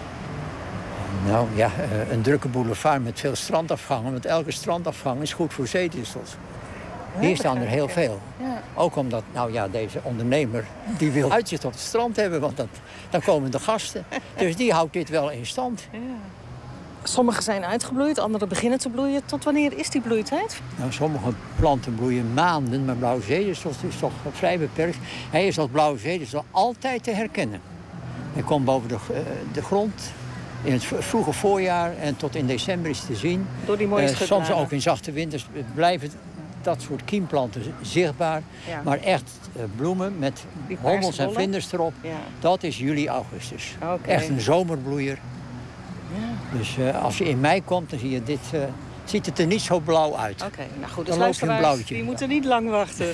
S11: Nou ja, uh, een drukke boulevard met veel strandafgangen. Want elke strandafgang is goed voor zeedistels. Ja, hier staan er heel veel.
S14: Ja.
S11: Ook omdat, nou ja, deze ondernemer die wil uitzicht op het strand hebben. Want dat, dan komen de gasten. Dus die houdt dit wel in stand.
S14: Ja. Sommige zijn uitgebloeid, andere beginnen te bloeien. Tot wanneer is die bloeitijd?
S11: Nou, sommige planten bloeien maanden, maar blauwe zeedistels is toch vrij beperkt. Hij is als blauwe zeedistel altijd te herkennen. Hij komt boven de, uh, de grond in het vroege voorjaar en tot in december is te zien.
S14: Door die mooie
S11: uh,
S14: schutbladen.
S11: Soms ook in zachte winters blijven dat soort kiemplanten zichtbaar.
S14: Ja.
S11: Maar echt uh, bloemen met hommels en vlinders erop,
S14: ja.
S11: dat is juli, augustus.
S14: Okay.
S11: Echt een zomerbloeier.
S14: Ja.
S11: Dus uh, als je in mei komt, dan zie je dit, uh, ziet het er niet zo blauw uit.
S14: Oké, okay, nou goed,
S11: dus
S14: dan loop je een
S11: blauwtje.
S14: Die moeten niet lang wachten.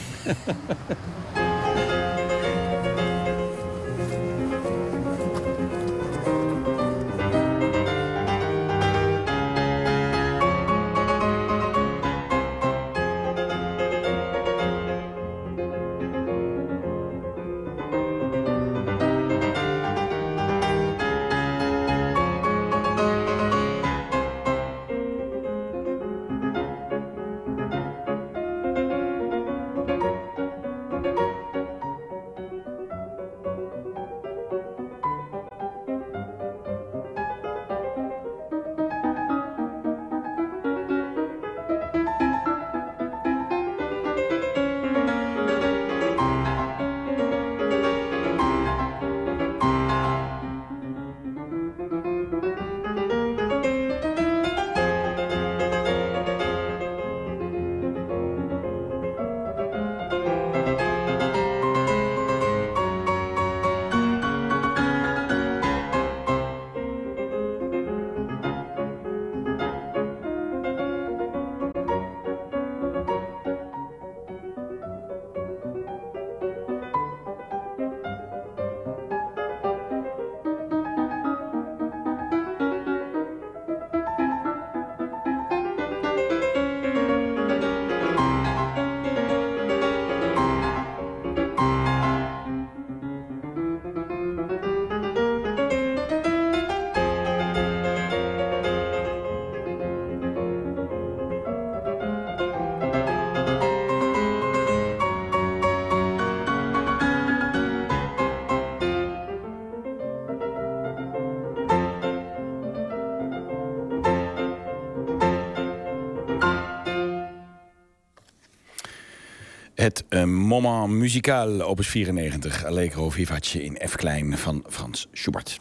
S9: Het uh, Moment Musical, opus vierennegentig, Allegro Vivace in F klein van Frans Schubert.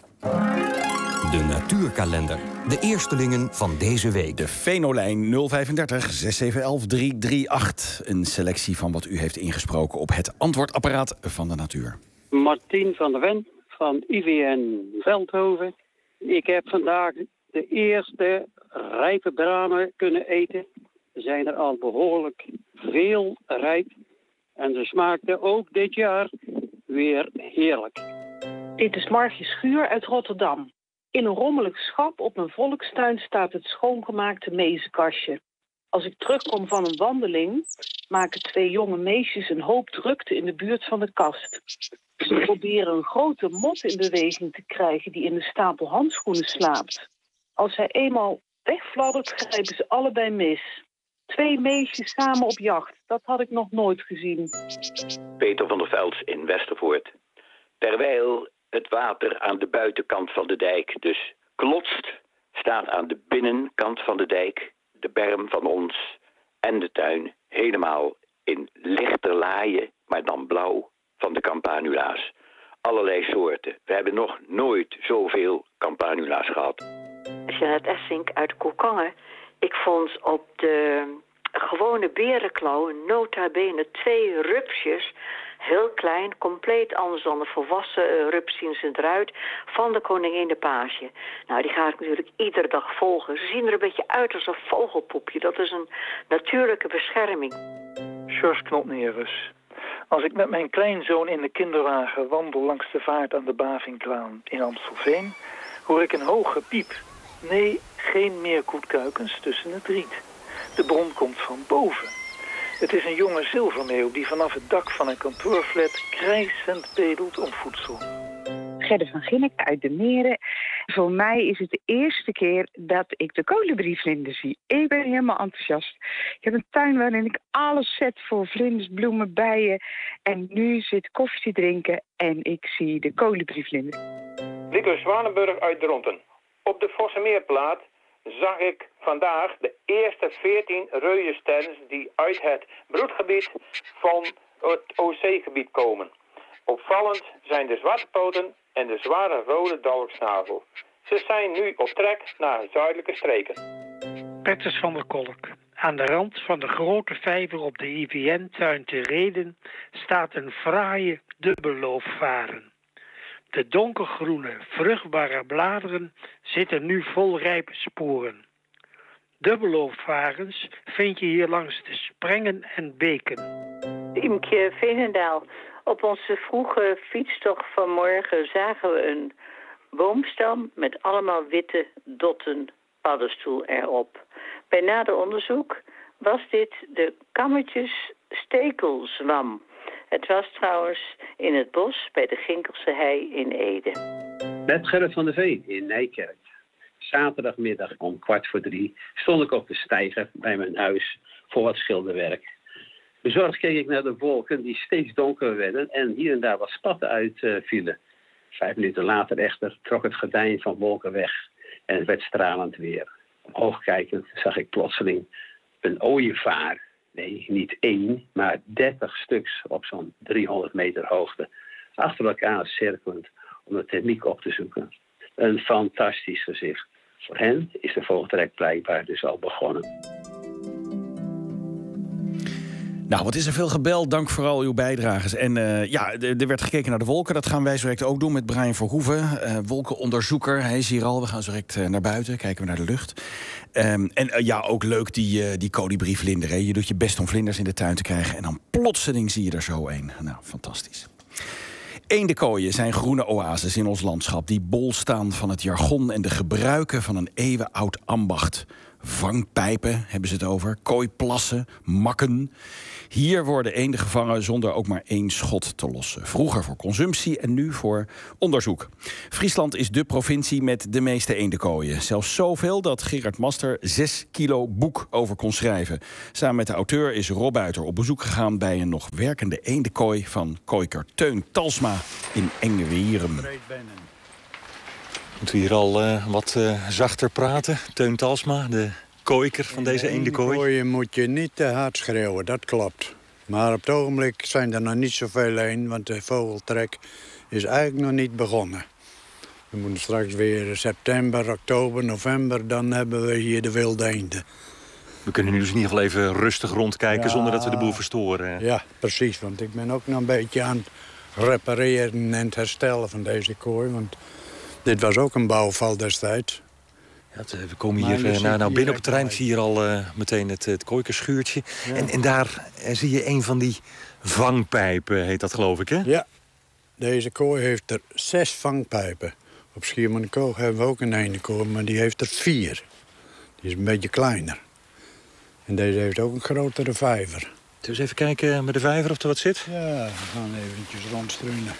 S4: De natuurkalender. De eerstelingen van deze week.
S9: De Venolijn nul vijfendertig zes zeven een een drie drie acht. Een selectie van wat u heeft ingesproken op het antwoordapparaat van de natuur.
S15: Martien van der Ven van I V N Veldhoven. Ik heb vandaag de eerste rijpe bramen kunnen eten. Er zijn er al behoorlijk veel rijp. En ze smaakten ook dit jaar weer heerlijk.
S16: Dit is Margje Schuur uit Rotterdam. In een rommelig schap op een volkstuin staat het schoongemaakte mezenkastje. Als ik terugkom van een wandeling, maken twee jonge meisjes een hoop drukte in de buurt van de kast. Ze proberen een grote mot in beweging te krijgen die in de stapel handschoenen slaapt. Als hij eenmaal wegfladdert, grijpen ze allebei mis. Twee meisjes samen op jacht, dat had ik nog nooit gezien.
S17: Peter van der Velds in Westervoort. Terwijl het water aan de buitenkant van de dijk dus klotst, staat aan de binnenkant van de dijk de berm van ons en de tuin helemaal in lichter laaien, maar dan blauw, van de campanula's. Allerlei soorten. We hebben nog nooit zoveel campanula's gehad.
S18: Jeanette Essink uit Koekangen. Ik vond op de gewone berenklauw nota bene twee rupsjes, heel klein, compleet anders dan de volwassen rups zien ze eruit, van de koningin de page. Nou, die ga ik natuurlijk iedere dag volgen. Ze zien er een beetje uit als een vogelpoepje. Dat is een natuurlijke bescherming.
S19: George Knotnerus. Als ik met mijn kleinzoon in de kinderwagen wandel langs de vaart aan de Bavinklaan in Amstelveen, hoor ik een hoog gepiep. Nee, geen meer koetkuikens tussen het riet. De bron komt van boven. Het is een jonge zilvermeeuw die vanaf het dak van een kantoorflat krijsend bedelt om voedsel.
S20: Gerda van Ginneken uit de Meren. Voor mij is het de eerste keer dat ik de kolibrievlinder zie. Ik ben helemaal enthousiast. Ik heb een tuin waarin ik alles zet voor vlinders, bloemen, bijen. En nu zit koffie te drinken en ik zie de kolibrievlinder.
S21: Rico Zwanenburg uit Dronten. Op de Vossemeerplaat zag ik vandaag de eerste veertien reuzensterns die uit het broedgebied van het O C-gebied komen. Opvallend zijn de zwarte poten en de zware rode dolksnavel. Ze zijn nu op trek naar zuidelijke streken.
S22: Petters van der Kolk. Aan de rand van de grote vijver op de I V N-tuin te Rheden staat een fraaie dubbelloofvaren. De donkergroene, vruchtbare bladeren zitten nu vol rijpe sporen. Dubbelloofvarens vind je hier langs de sprengen en beken.
S23: Imke Veenendaal. Op onze vroege fietstocht vanmorgen zagen we een boomstam met allemaal witte dotten paddenstoel erop. Bij nader onderzoek was dit de kammetjes stekelzwam. Het was trouwens in het bos bij de Ginkelse hei in Ede.
S15: Met Gerrit van der Veen in Nijkerk. Zaterdagmiddag om kwart voor drie stond ik op de steiger bij mijn huis voor wat schilderwerk. Bezorgd keek ik naar de wolken die steeds donkerder werden en hier en daar wat spatten uitvielen. Vijf minuten later echter trok het gordijn van wolken weg en het werd stralend weer. Omhoog kijkend zag ik plotseling een ooievaar. Nee, niet één, maar dertig stuks op zo'n driehonderd meter hoogte. Achter elkaar cirkelend om de techniek op te zoeken. Een fantastisch gezicht. Voor hen is de vogeltrek blijkbaar dus al begonnen.
S9: Nou, wat is er veel gebeld. Dank voor al uw bijdrages. En uh, ja, er werd gekeken naar de wolken. Dat gaan wij zo direct ook doen met Brian Verhoeven. Uh, wolkenonderzoeker, hij is hier al. We gaan zo direct uh, naar buiten, kijken we naar de lucht. Um, en uh, ja, ook leuk die, uh, die kolibrievlinder. Hè. Je doet je best om vlinders in de tuin te krijgen. En dan plotseling zie je er zo een. Nou, fantastisch. Eendenkooien zijn groene oases in ons landschap die bol staan van het jargon en de gebruiken van een eeuwenoud ambacht. Vangpijpen hebben ze het over, kooiplassen, makken. Hier worden eenden gevangen zonder ook maar één schot te lossen. Vroeger voor consumptie en nu voor onderzoek. Friesland is de provincie met de meeste eendenkooien. Zelfs zoveel dat Gerard Master zes kilo boek over kon schrijven. Samen met de auteur is Rob Buiter op bezoek gegaan bij een nog werkende eendenkooi van kooiker Teun Talsma in Engewieren.
S24: Moeten we hier al uh, wat uh, zachter praten? Teun Talsma, de kooiker van deze eendenkooi.
S25: Kooien moet je niet te hard schreeuwen, dat klopt. Maar op het ogenblik zijn er nog niet zoveel in, want de vogeltrek is eigenlijk nog niet begonnen. We moeten straks weer september, oktober, november, dan hebben we hier de wilde eenden.
S24: We kunnen nu dus in ieder geval even rustig rondkijken, ja, zonder dat we de boel verstoren.
S25: Ja, precies, want ik ben ook nog een beetje aan het repareren en het herstellen van deze kooi. Want dit was ook een bouwval destijds.
S24: Ja, we komen hier uh, nou, nou binnen op het terrein. Zie je hier al uh, meteen het, het kooikerschuurtje. Ja. En, en daar uh, zie je een van die vangpijpen, heet dat geloof ik, hè?
S25: Ja, deze kooi heeft er zes vangpijpen. Op Schiermonnikoog hebben we ook een eendenkooi, maar die heeft er vier. Die is een beetje kleiner. En deze heeft ook een grotere vijver.
S24: Dus even kijken met de vijver of er wat zit?
S25: Ja, we gaan eventjes rondstruinen.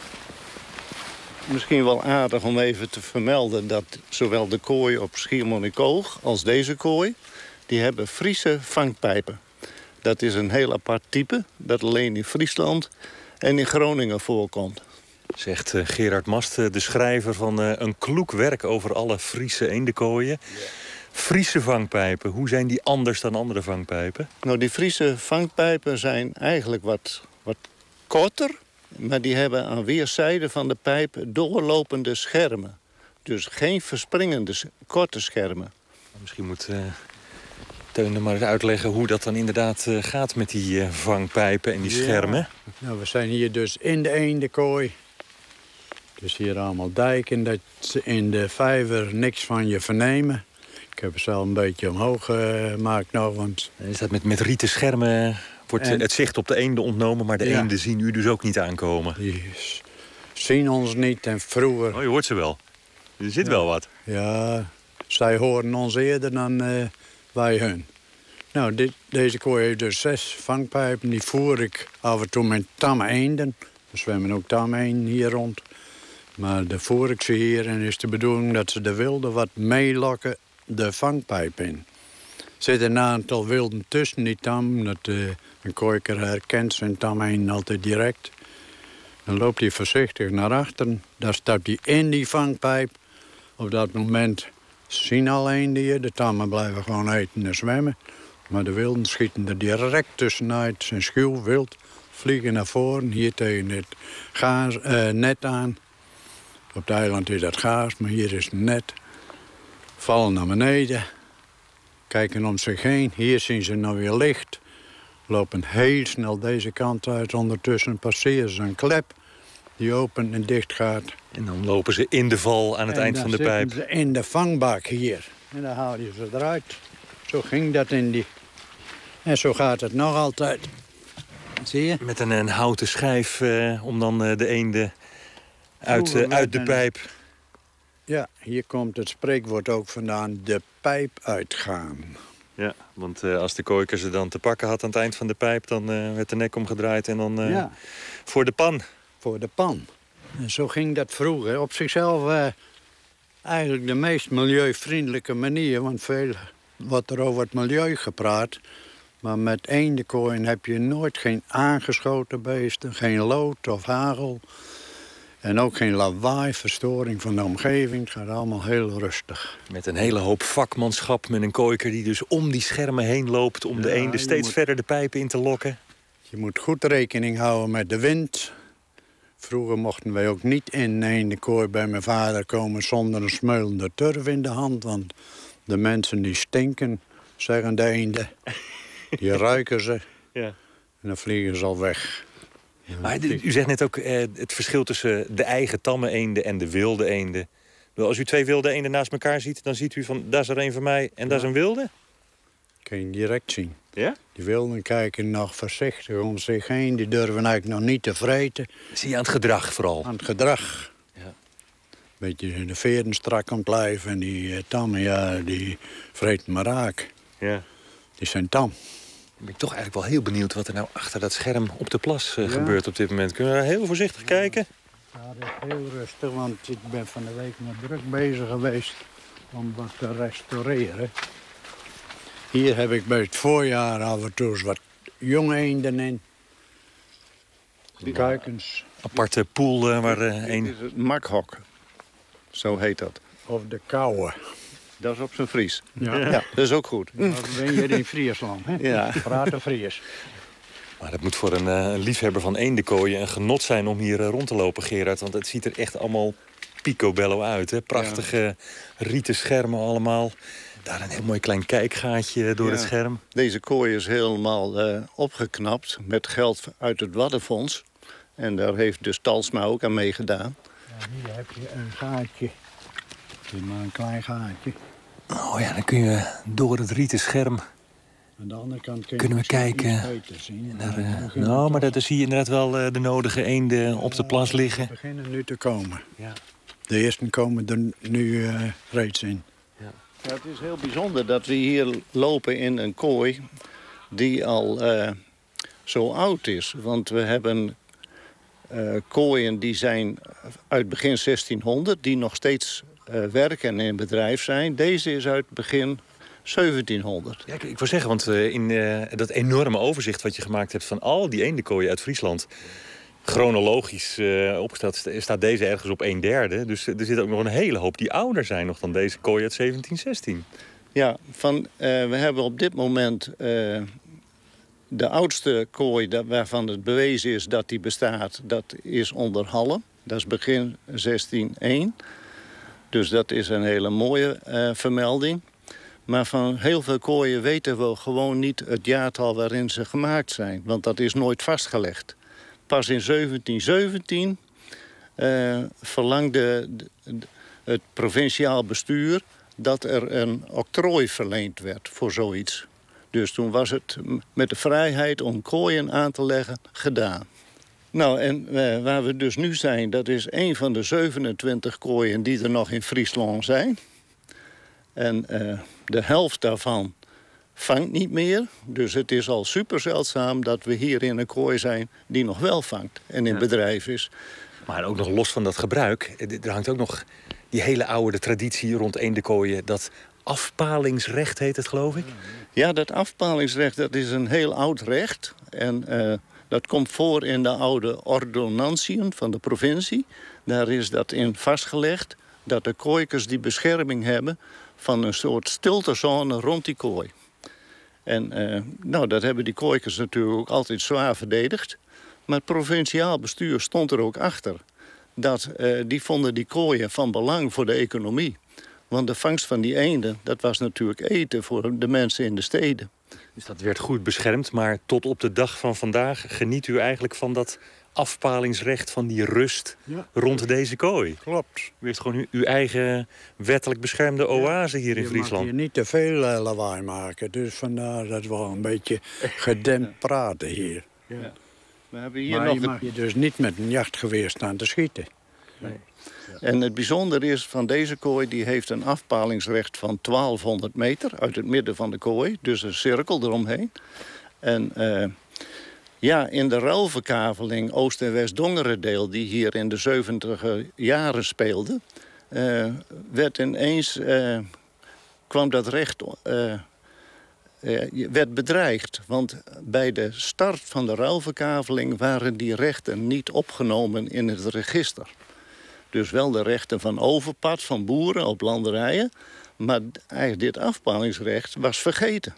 S2: Misschien wel aardig om even te vermelden dat zowel de kooi op Schiermonnikoog als deze kooi, die hebben Friese vangpijpen. Dat is een heel apart type dat alleen in Friesland en in Groningen voorkomt.
S24: Zegt uh, Gerard Mast, uh, de schrijver van uh, een kloek werk over alle Friese eendekooien. Ja. Friese vangpijpen, hoe zijn die anders dan andere vangpijpen?
S2: Nou, die Friese vangpijpen zijn eigenlijk wat, wat korter, maar die hebben aan weerszijden van de pijp doorlopende schermen. Dus geen verspringende korte schermen.
S24: Misschien moet uh, Teun er maar eens uitleggen hoe dat dan inderdaad uh, gaat met die uh, vangpijpen en die ja. schermen.
S25: Nou, we zijn hier dus in de eendenkooi. Dus hier allemaal dijken, dat ze in de vijver niks van je vernemen. Ik heb het zelf een beetje omhoog gemaakt nog, want...
S24: Is dat met, met rieten schermen wordt en, het zicht op de eenden ontnomen, maar de ja. eenden zien u dus ook niet aankomen?
S25: Die zien ons niet en vroeger...
S24: Oh, je hoort ze wel. Er zit ja. wel wat.
S25: Ja, zij horen ons eerder dan uh, wij hun. Nou, dit, deze kooi heeft dus zes vangpijpen. Die voer ik af en toe met tamme eenden. Er zwemmen ook tamme eenden hier rond. Maar dan voer ik ze hier en is de bedoeling dat ze de wilden wat meelokken de vangpijp in. Er zitten een aantal wilden tussen die tam. Dat uh, een kooiker herkent zijn tam eenden altijd direct. Dan loopt hij voorzichtig naar achteren. Daar stapt hij in die vangpijp. Op dat moment zien al eenden je. De tammen blijven gewoon eten en zwemmen. Maar de wilden schieten er direct tussenuit. Ze zijn schuw, wild, vliegen naar voren. Hier tegen het gaas, uh, net aan. Op het eiland is dat gaas, maar hier is het net. Vallen naar beneden. Kijken om zich heen. Hier zien ze nou weer licht. Lopen heel snel deze kant uit. Ondertussen passeren ze een klep die open en dicht gaat.
S24: En dan lopen ze in de val aan het en eind van de pijp.
S25: Dan zitten ze in de vangbak hier. En dan haal je ze eruit. Zo ging dat in die... En zo gaat het nog altijd. Zie je?
S24: Met een, een houten schijf uh, om dan uh, de eenden uit, uh, uit de een... pijp...
S25: Ja, hier komt het spreekwoord ook vandaan, de pijp uitgaan.
S24: Ja, want uh, als de kooiker ze dan te pakken had aan het eind van de pijp... dan uh, werd de nek omgedraaid en dan uh, ja. voor de pan.
S25: Voor de pan. En zo ging dat vroeger. Op zichzelf uh, eigenlijk de meest milieuvriendelijke manier. Want veel wordt er over het milieu gepraat. Maar met eendekooien heb je nooit geen aangeschoten beesten, geen lood of hagel... En ook geen lawaai, verstoring van de omgeving. Het gaat allemaal heel rustig.
S24: Met een hele hoop vakmanschap, met een kooiker die dus om die schermen heen loopt... om ja, de eenden steeds moet, verder de pijpen in te lokken.
S25: Je moet goed rekening houden met de wind. Vroeger mochten wij ook niet in een kooi bij mijn vader komen... zonder een smeulende turf in de hand. Want de mensen die stinken, zeggen de eenden. Die ruiken ze ja. en dan vliegen ze al weg.
S24: Maar u zegt net ook eh, het verschil tussen de eigen tamme eenden en de wilde eenden. Als u twee wilde eenden naast elkaar ziet, dan ziet u van... daar is er een van mij en ja. daar is een wilde?
S25: Kun je direct zien.
S24: Ja?
S25: Die wilden kijken nog voorzichtig om zich heen. Die durven eigenlijk nog niet te vreten.
S24: Zie je aan het gedrag vooral?
S25: Aan het gedrag. Ja. Beetje de veren strak ontlijven en die uh, tammen, ja, die vreten maar raak.
S24: Ja.
S25: Die zijn tam.
S24: Ik ben toch eigenlijk wel heel benieuwd wat er nou achter dat scherm op de plas uh, ja. gebeurt op dit moment. Kunnen we daar heel voorzichtig ja. kijken?
S25: Ja, dat is heel rustig, want ik ben van de week nog druk bezig geweest om wat te restaureren. Hier heb ik bij het voorjaar af en toe wat jonge eenden in. Die kuikens.
S24: Aparte poel uh, waar uh, een...
S2: Dit is het makhok, zo heet dat.
S25: Of de kouwe.
S2: Dat is op zijn Fries.
S25: Ja.
S2: ja, dat is ook goed.
S25: Dan ben je in Friesland, hè?
S2: Ja.
S25: Praten Fries.
S24: Maar dat moet voor een uh, liefhebber van eendekooien een genot zijn om hier uh, rond te lopen, Gerard. Want het ziet er echt allemaal picobello uit, hè? Prachtige ja. rieten schermen allemaal. Daar een heel mooi klein kijkgaatje door ja. het scherm.
S2: Deze kooi is helemaal uh, opgeknapt met geld uit het Waddenfonds. En daar heeft dus Talsma ook aan meegedaan.
S25: Ja, hier heb je een gaatje. Dit is maar een klein gaatje.
S24: Oh ja, dan kun je door het rieten scherm
S25: Aan de andere kant kun je
S24: Kunnen we kijken
S25: zien.
S24: naar, uh, nou, maar daar zie je inderdaad wel uh, de nodige eenden op de plas liggen.
S25: Ze beginnen nu te komen.
S24: Ja.
S25: De eersten komen er nu uh, reeds in.
S2: Ja. Ja, het is heel bijzonder dat we hier lopen in een kooi die al uh, zo oud is. Want we hebben uh, kooien die zijn uit begin zestienhonderd... die nog steeds uh, werken en in bedrijf zijn. Deze is uit begin zeventienhonderd.
S24: Ja, ik, ik wil zeggen, want uh, in uh, dat enorme overzicht wat je gemaakt hebt... van al die eendenkooien uit Friesland... chronologisch uh, opgesteld staat deze ergens op een derde. Dus er zit ook nog een hele hoop die ouder zijn nog dan deze kooi uit zeventien zestien.
S2: Ja, van, uh, we hebben op dit moment uh, de oudste kooi dat, waarvan het bewezen is dat die bestaat. Dat is onder Halle. Dat is begin zestienhonderdéén. Dus dat is een hele mooie uh, vermelding. Maar van heel veel kooien weten we gewoon niet het jaartal waarin ze gemaakt zijn. Want dat is nooit vastgelegd. Pas in zeventien zeventien uh, verlangde het provinciaal bestuur dat er een octrooi verleend werd voor zoiets. Dus toen was het met de vrijheid om kooien aan te leggen gedaan. Nou, en uh, waar we dus nu zijn, dat is een van de zevenentwintig kooien die er nog in Friesland zijn. En uh, de helft daarvan vangt niet meer. Dus het is al super zeldzaam dat we hier in een kooi zijn die nog wel vangt en in ja. bedrijf is.
S24: Maar ook nog los van dat gebruik, er hangt ook nog die hele oude traditie rond eendekooien. Dat afpalingsrecht heet het, geloof ik?
S2: Ja, dat afpalingsrecht, dat is een heel oud recht. En uh, dat komt voor in de oude ordonnantiën van de provincie. Daar is dat in vastgelegd dat de kooikers die bescherming hebben van een soort stiltezone rond die kooi. En uh, nou, dat hebben die kooikers natuurlijk ook altijd zwaar verdedigd. Maar het provinciaal bestuur stond er ook achter. Dat, uh, die vonden die kooien van belang voor de economie. Want de vangst van die eenden, dat was natuurlijk eten voor de mensen in de steden.
S24: Dus dat werd goed beschermd, maar tot op de dag van vandaag geniet u eigenlijk van dat afpalingsrecht, van die rust ja. rond deze kooi.
S25: Klopt.
S24: U heeft gewoon uw, uw eigen wettelijk beschermde oase hier in
S25: je
S24: Friesland.
S25: Je mag hier niet te veel uh, lawaai maken, dus vandaar dat we wel een beetje gedempt praten hier.
S2: Ja. We hebben hier
S25: maar
S2: nog
S25: je mag je dus niet met een jachtgeweer staan te schieten.
S2: Nee. En het bijzondere is van deze kooi, die heeft een afpalingsrecht van twaalfhonderd meter uit het midden van de kooi. Dus een cirkel eromheen. En uh, ja, in de ruilverkaveling Oost- en West-Dongerendeel, die hier in de zeventiger jaren speelde, uh, werd ineens, uh, kwam dat recht, uh, uh, werd bedreigd. Want bij de start van de ruilverkaveling waren die rechten niet opgenomen in het register. Dus wel de rechten van overpad van boeren op landerijen. Maar eigenlijk dit afpalingsrecht was vergeten.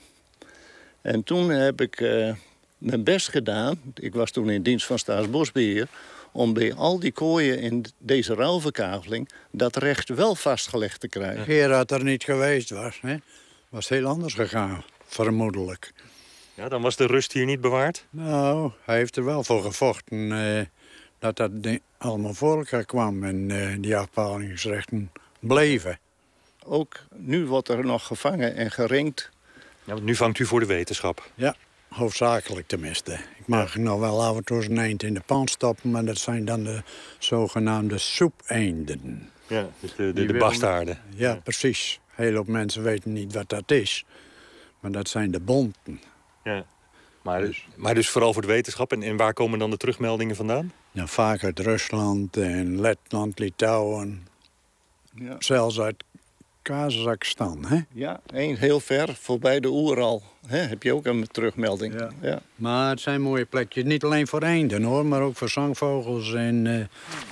S2: En toen heb ik uh, mijn best gedaan. Ik was toen in dienst van Staatsbosbeheer. Om bij al die kooien in deze ruilverkaveling dat recht wel vastgelegd te krijgen.
S25: Gerard er niet geweest was, hè, was het heel anders gegaan, vermoedelijk.
S24: Ja, dan was de rust hier niet bewaard?
S25: Nou, hij heeft er wel voor gevochten uh, dat dat allemaal voor elkaar kwam en uh, die afpalingsrechten bleven.
S2: Ook nu wordt er nog gevangen en geringd.
S24: Ja, want nu vangt u voor de wetenschap.
S25: Ja, hoofdzakelijk tenminste. Ik mag ja. nog wel af en toe een eend in de pan stoppen, maar dat zijn dan de zogenaamde soepeenden.
S24: Ja, dus de, de, de bastaarden.
S25: Ja, ja, precies. Heel veel mensen weten niet wat dat is. Maar dat zijn de bonten.
S24: Ja. Maar, dus, maar dus vooral voor de wetenschap. En, en waar komen dan de terugmeldingen vandaan?
S25: Ja, vaak uit Rusland en Letland, Litouwen. Ja. Zelfs uit Kazachstan, hè?
S2: Ja, één heel ver, voorbij de Oeral. Hè, heb je ook een terugmelding.
S25: Ja.
S2: Ja.
S25: Maar het zijn mooie plekjes. Niet alleen voor eenden, hoor, maar ook voor zangvogels en... Uh...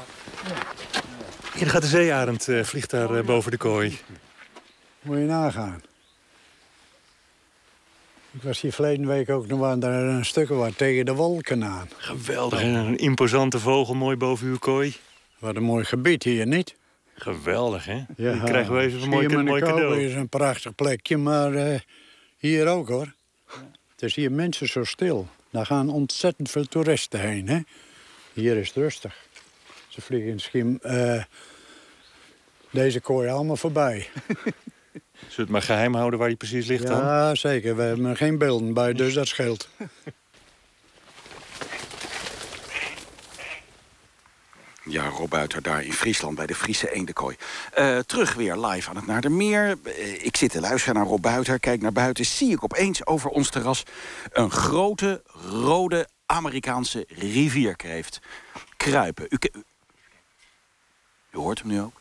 S24: Hier gaat de zeearend, uh, vliegt daar uh, boven de kooi.
S25: Moet je nagaan. Ik was hier verleden week ook nog waar er een stukken wat tegen de wolken aan.
S24: Geweldig, een imposante vogel mooi boven uw kooi.
S25: Wat een mooi gebied hier, niet?
S24: Geweldig, hè?
S25: Ja,
S24: hier krijgen we even een mooi, een mooi cadeau.
S25: Het is een prachtig plekje, maar uh, hier ook, hoor. Ja. Het is hier mensen zo stil. Daar gaan ontzettend veel toeristen heen, hè? Hier is het rustig. Ze vliegen misschien uh, deze kooi allemaal voorbij.
S24: Zullen we het maar geheim houden waar hij precies ligt dan?
S25: Ja, zeker. We hebben er geen beelden bij, dus dat scheelt.
S9: Ja, Rob Buiter daar in Friesland bij de Friese Eendenkooi. Uh, terug weer live aan het Naardermeer. Uh, ik zit te luisteren naar Rob Buiter. Kijk naar buiten. Zie ik opeens over ons terras een grote, rode Amerikaanse rivierkreeft kruipen. U, u, u hoort hem nu ook?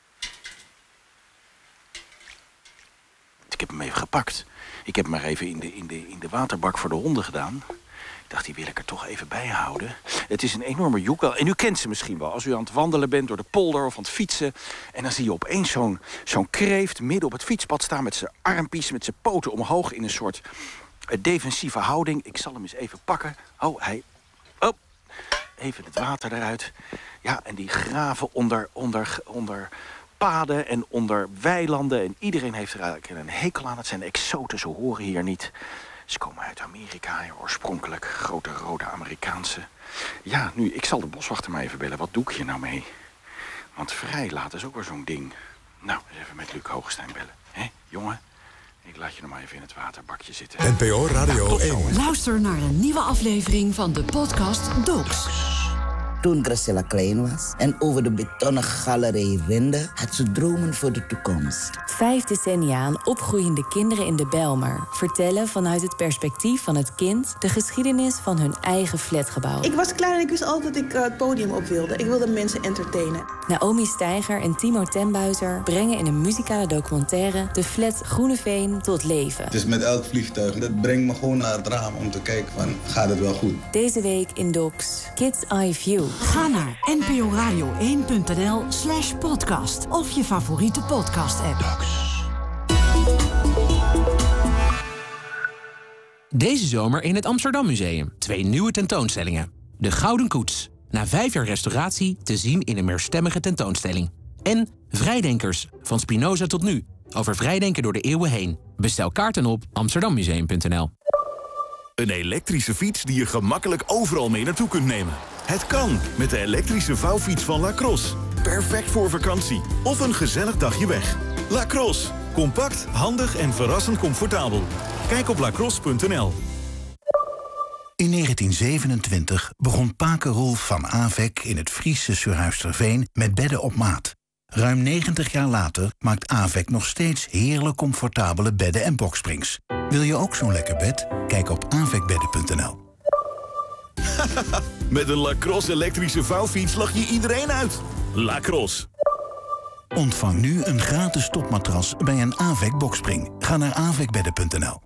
S9: Ik heb hem even gepakt. Ik heb hem maar even in de, in de, in de waterbak voor de honden gedaan. Ik dacht, die wil ik er toch even bij houden. Het is een enorme joekel. En u kent ze misschien wel. Als u aan het wandelen bent door de polder of aan het fietsen. En dan zie je opeens zo'n zo'n kreeft midden op het fietspad staan met zijn armpies, met zijn poten omhoog in een soort uh, defensieve houding. Ik zal hem eens even pakken. Oh, hij... Oh, even het water eruit. Ja, en die graven onder, onder, onder paden en onder weilanden. En iedereen heeft er eigenlijk een hekel aan. Het zijn exoten, ze horen hier niet. Ze komen uit Amerika, oorspronkelijk. Grote rode Amerikaanse. Ja, nu, ik zal de boswachter maar even bellen. Wat doe ik hier nou mee? Want vrij laat is ook weer zo'n ding. Nou, eens even met Luc Hoogstein bellen. Hé, jongen? Ik laat je nog maar even in het waterbakje zitten.
S13: N P O Radio één.
S3: Luister naar een nieuwe aflevering van de podcast Docs.
S5: Toen Graciela klein was en over de betonnen galerij rende, had ze dromen voor de toekomst.
S6: Vijf decennia aan opgroeiende kinderen in de Bijlmer vertellen vanuit het perspectief van het kind de geschiedenis van hun eigen flatgebouw.
S7: Ik was klein en ik wist altijd dat ik uh, het podium op wilde. Ik wilde mensen entertainen.
S6: Naomi Steiger en Timo Tenbuizer brengen in een muzikale documentaire de flat Groeneveen tot leven.
S8: Het is met elk vliegtuig. Dat brengt me gewoon naar het raam om te kijken van, gaat het wel goed?
S6: Deze week in Docs Kids Eye View.
S3: Ga naar nporadio één punt n l slash podcast of je favoriete podcast-app.
S26: Deze zomer in het Amsterdam Museum. Twee nieuwe tentoonstellingen. De Gouden Koets. Na vijf jaar restauratie te zien in een meerstemmige tentoonstelling. En Vrijdenkers, van Spinoza tot nu. Over vrijdenken door de eeuwen heen. Bestel kaarten op amsterdammuseum punt n l.
S27: Een elektrische fiets die je gemakkelijk overal mee naartoe kunt nemen. Het kan met de elektrische vouwfiets van Lacrosse. Perfect voor vakantie of een gezellig dagje weg. Lacrosse. Compact, handig en verrassend comfortabel. Kijk op lacrosse punt n l.
S28: In negentien zevenentwintig begon Pake Roelf van Avec in het Friese Surhuisterveen met bedden op maat. Ruim negentig jaar later maakt Avec nog steeds heerlijk comfortabele bedden en boksprings. Wil je ook zo'n lekker bed? Kijk op avecbedden punt n l.
S27: Met een Lacrosse elektrische vouwfiets lach je iedereen uit. Lacrosse.
S28: Ontvang nu een gratis topmatras bij een Avec bokspring. Ga naar avecbedden punt n l.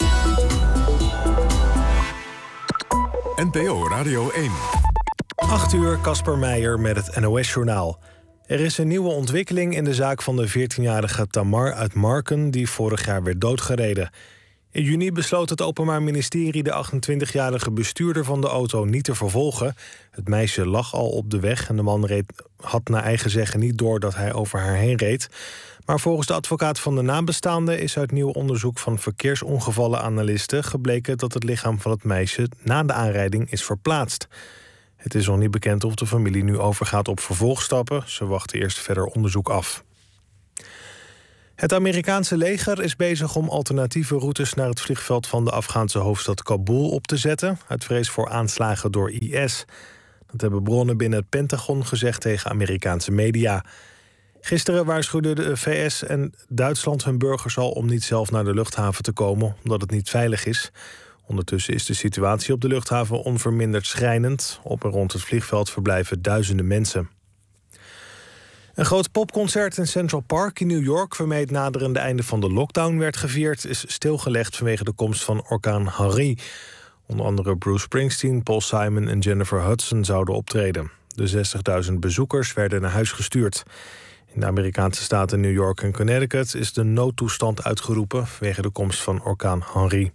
S13: N P O Radio één.
S1: acht uur, Casper Meijer met het N O S-journaal. Er is een nieuwe ontwikkeling in de zaak van de veertienjarige Tamar uit Marken, die vorig jaar werd doodgereden. In juni besloot het Openbaar Ministerie de achtentwintigjarige bestuurder van de auto niet te vervolgen. Het meisje lag al op de weg en de man reed, had naar eigen zeggen niet door dat hij over haar heen reed. Maar volgens de advocaat van de nabestaanden is uit nieuw onderzoek van verkeersongevallenanalisten gebleken dat het lichaam van het meisje na de aanrijding is verplaatst. Het is nog niet bekend of de familie nu overgaat op vervolgstappen. Ze wachten eerst verder onderzoek af. Het Amerikaanse leger is bezig om alternatieve routes naar het vliegveld van de Afghaanse hoofdstad Kabul op te zetten, uit vrees voor aanslagen door I S. Dat hebben bronnen binnen het Pentagon gezegd tegen Amerikaanse media. Gisteren waarschuwden de V S en Duitsland hun burgers al om niet zelf naar de luchthaven te komen, omdat het niet veilig is. Ondertussen is de situatie op de luchthaven onverminderd schrijnend. Op en rond het vliegveld verblijven duizenden mensen. Een groot popconcert in Central Park in New York, waarmee het naderende einde van de lockdown werd gevierd, is stilgelegd vanwege de komst van orkaan Harry. Onder andere Bruce Springsteen, Paul Simon en Jennifer Hudson zouden optreden. De zestigduizend bezoekers werden naar huis gestuurd. In de Amerikaanse staten New York en Connecticut is de noodtoestand uitgeroepen vanwege de komst van orkaan Henri.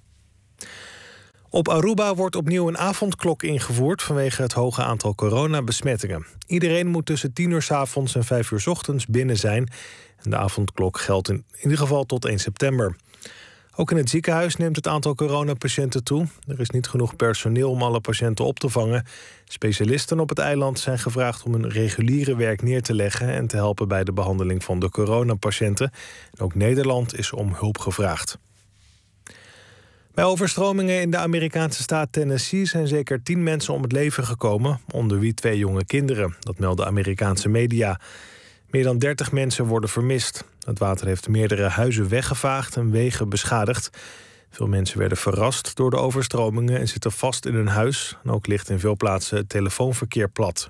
S1: Op Aruba wordt opnieuw een avondklok ingevoerd vanwege het hoge aantal coronabesmettingen. Iedereen moet tussen tien uur 's avonds en vijf uur 's ochtends binnen zijn. En de avondklok geldt in ieder geval tot één september. Ook in het ziekenhuis neemt het aantal coronapatiënten toe. Er is niet genoeg personeel om alle patiënten op te vangen. Specialisten op het eiland zijn gevraagd om hun reguliere werk neer te leggen en te helpen bij de behandeling van de coronapatiënten. En ook Nederland is om hulp gevraagd. Bij overstromingen in de Amerikaanse staat Tennessee zijn zeker tien mensen om het leven gekomen, onder wie twee jonge kinderen. Dat melden Amerikaanse media. Meer dan dertig mensen worden vermist. Het water heeft meerdere huizen weggevaagd en wegen beschadigd. Veel mensen werden verrast door de overstromingen en zitten vast in hun huis. En ook ligt in veel plaatsen het telefoonverkeer plat.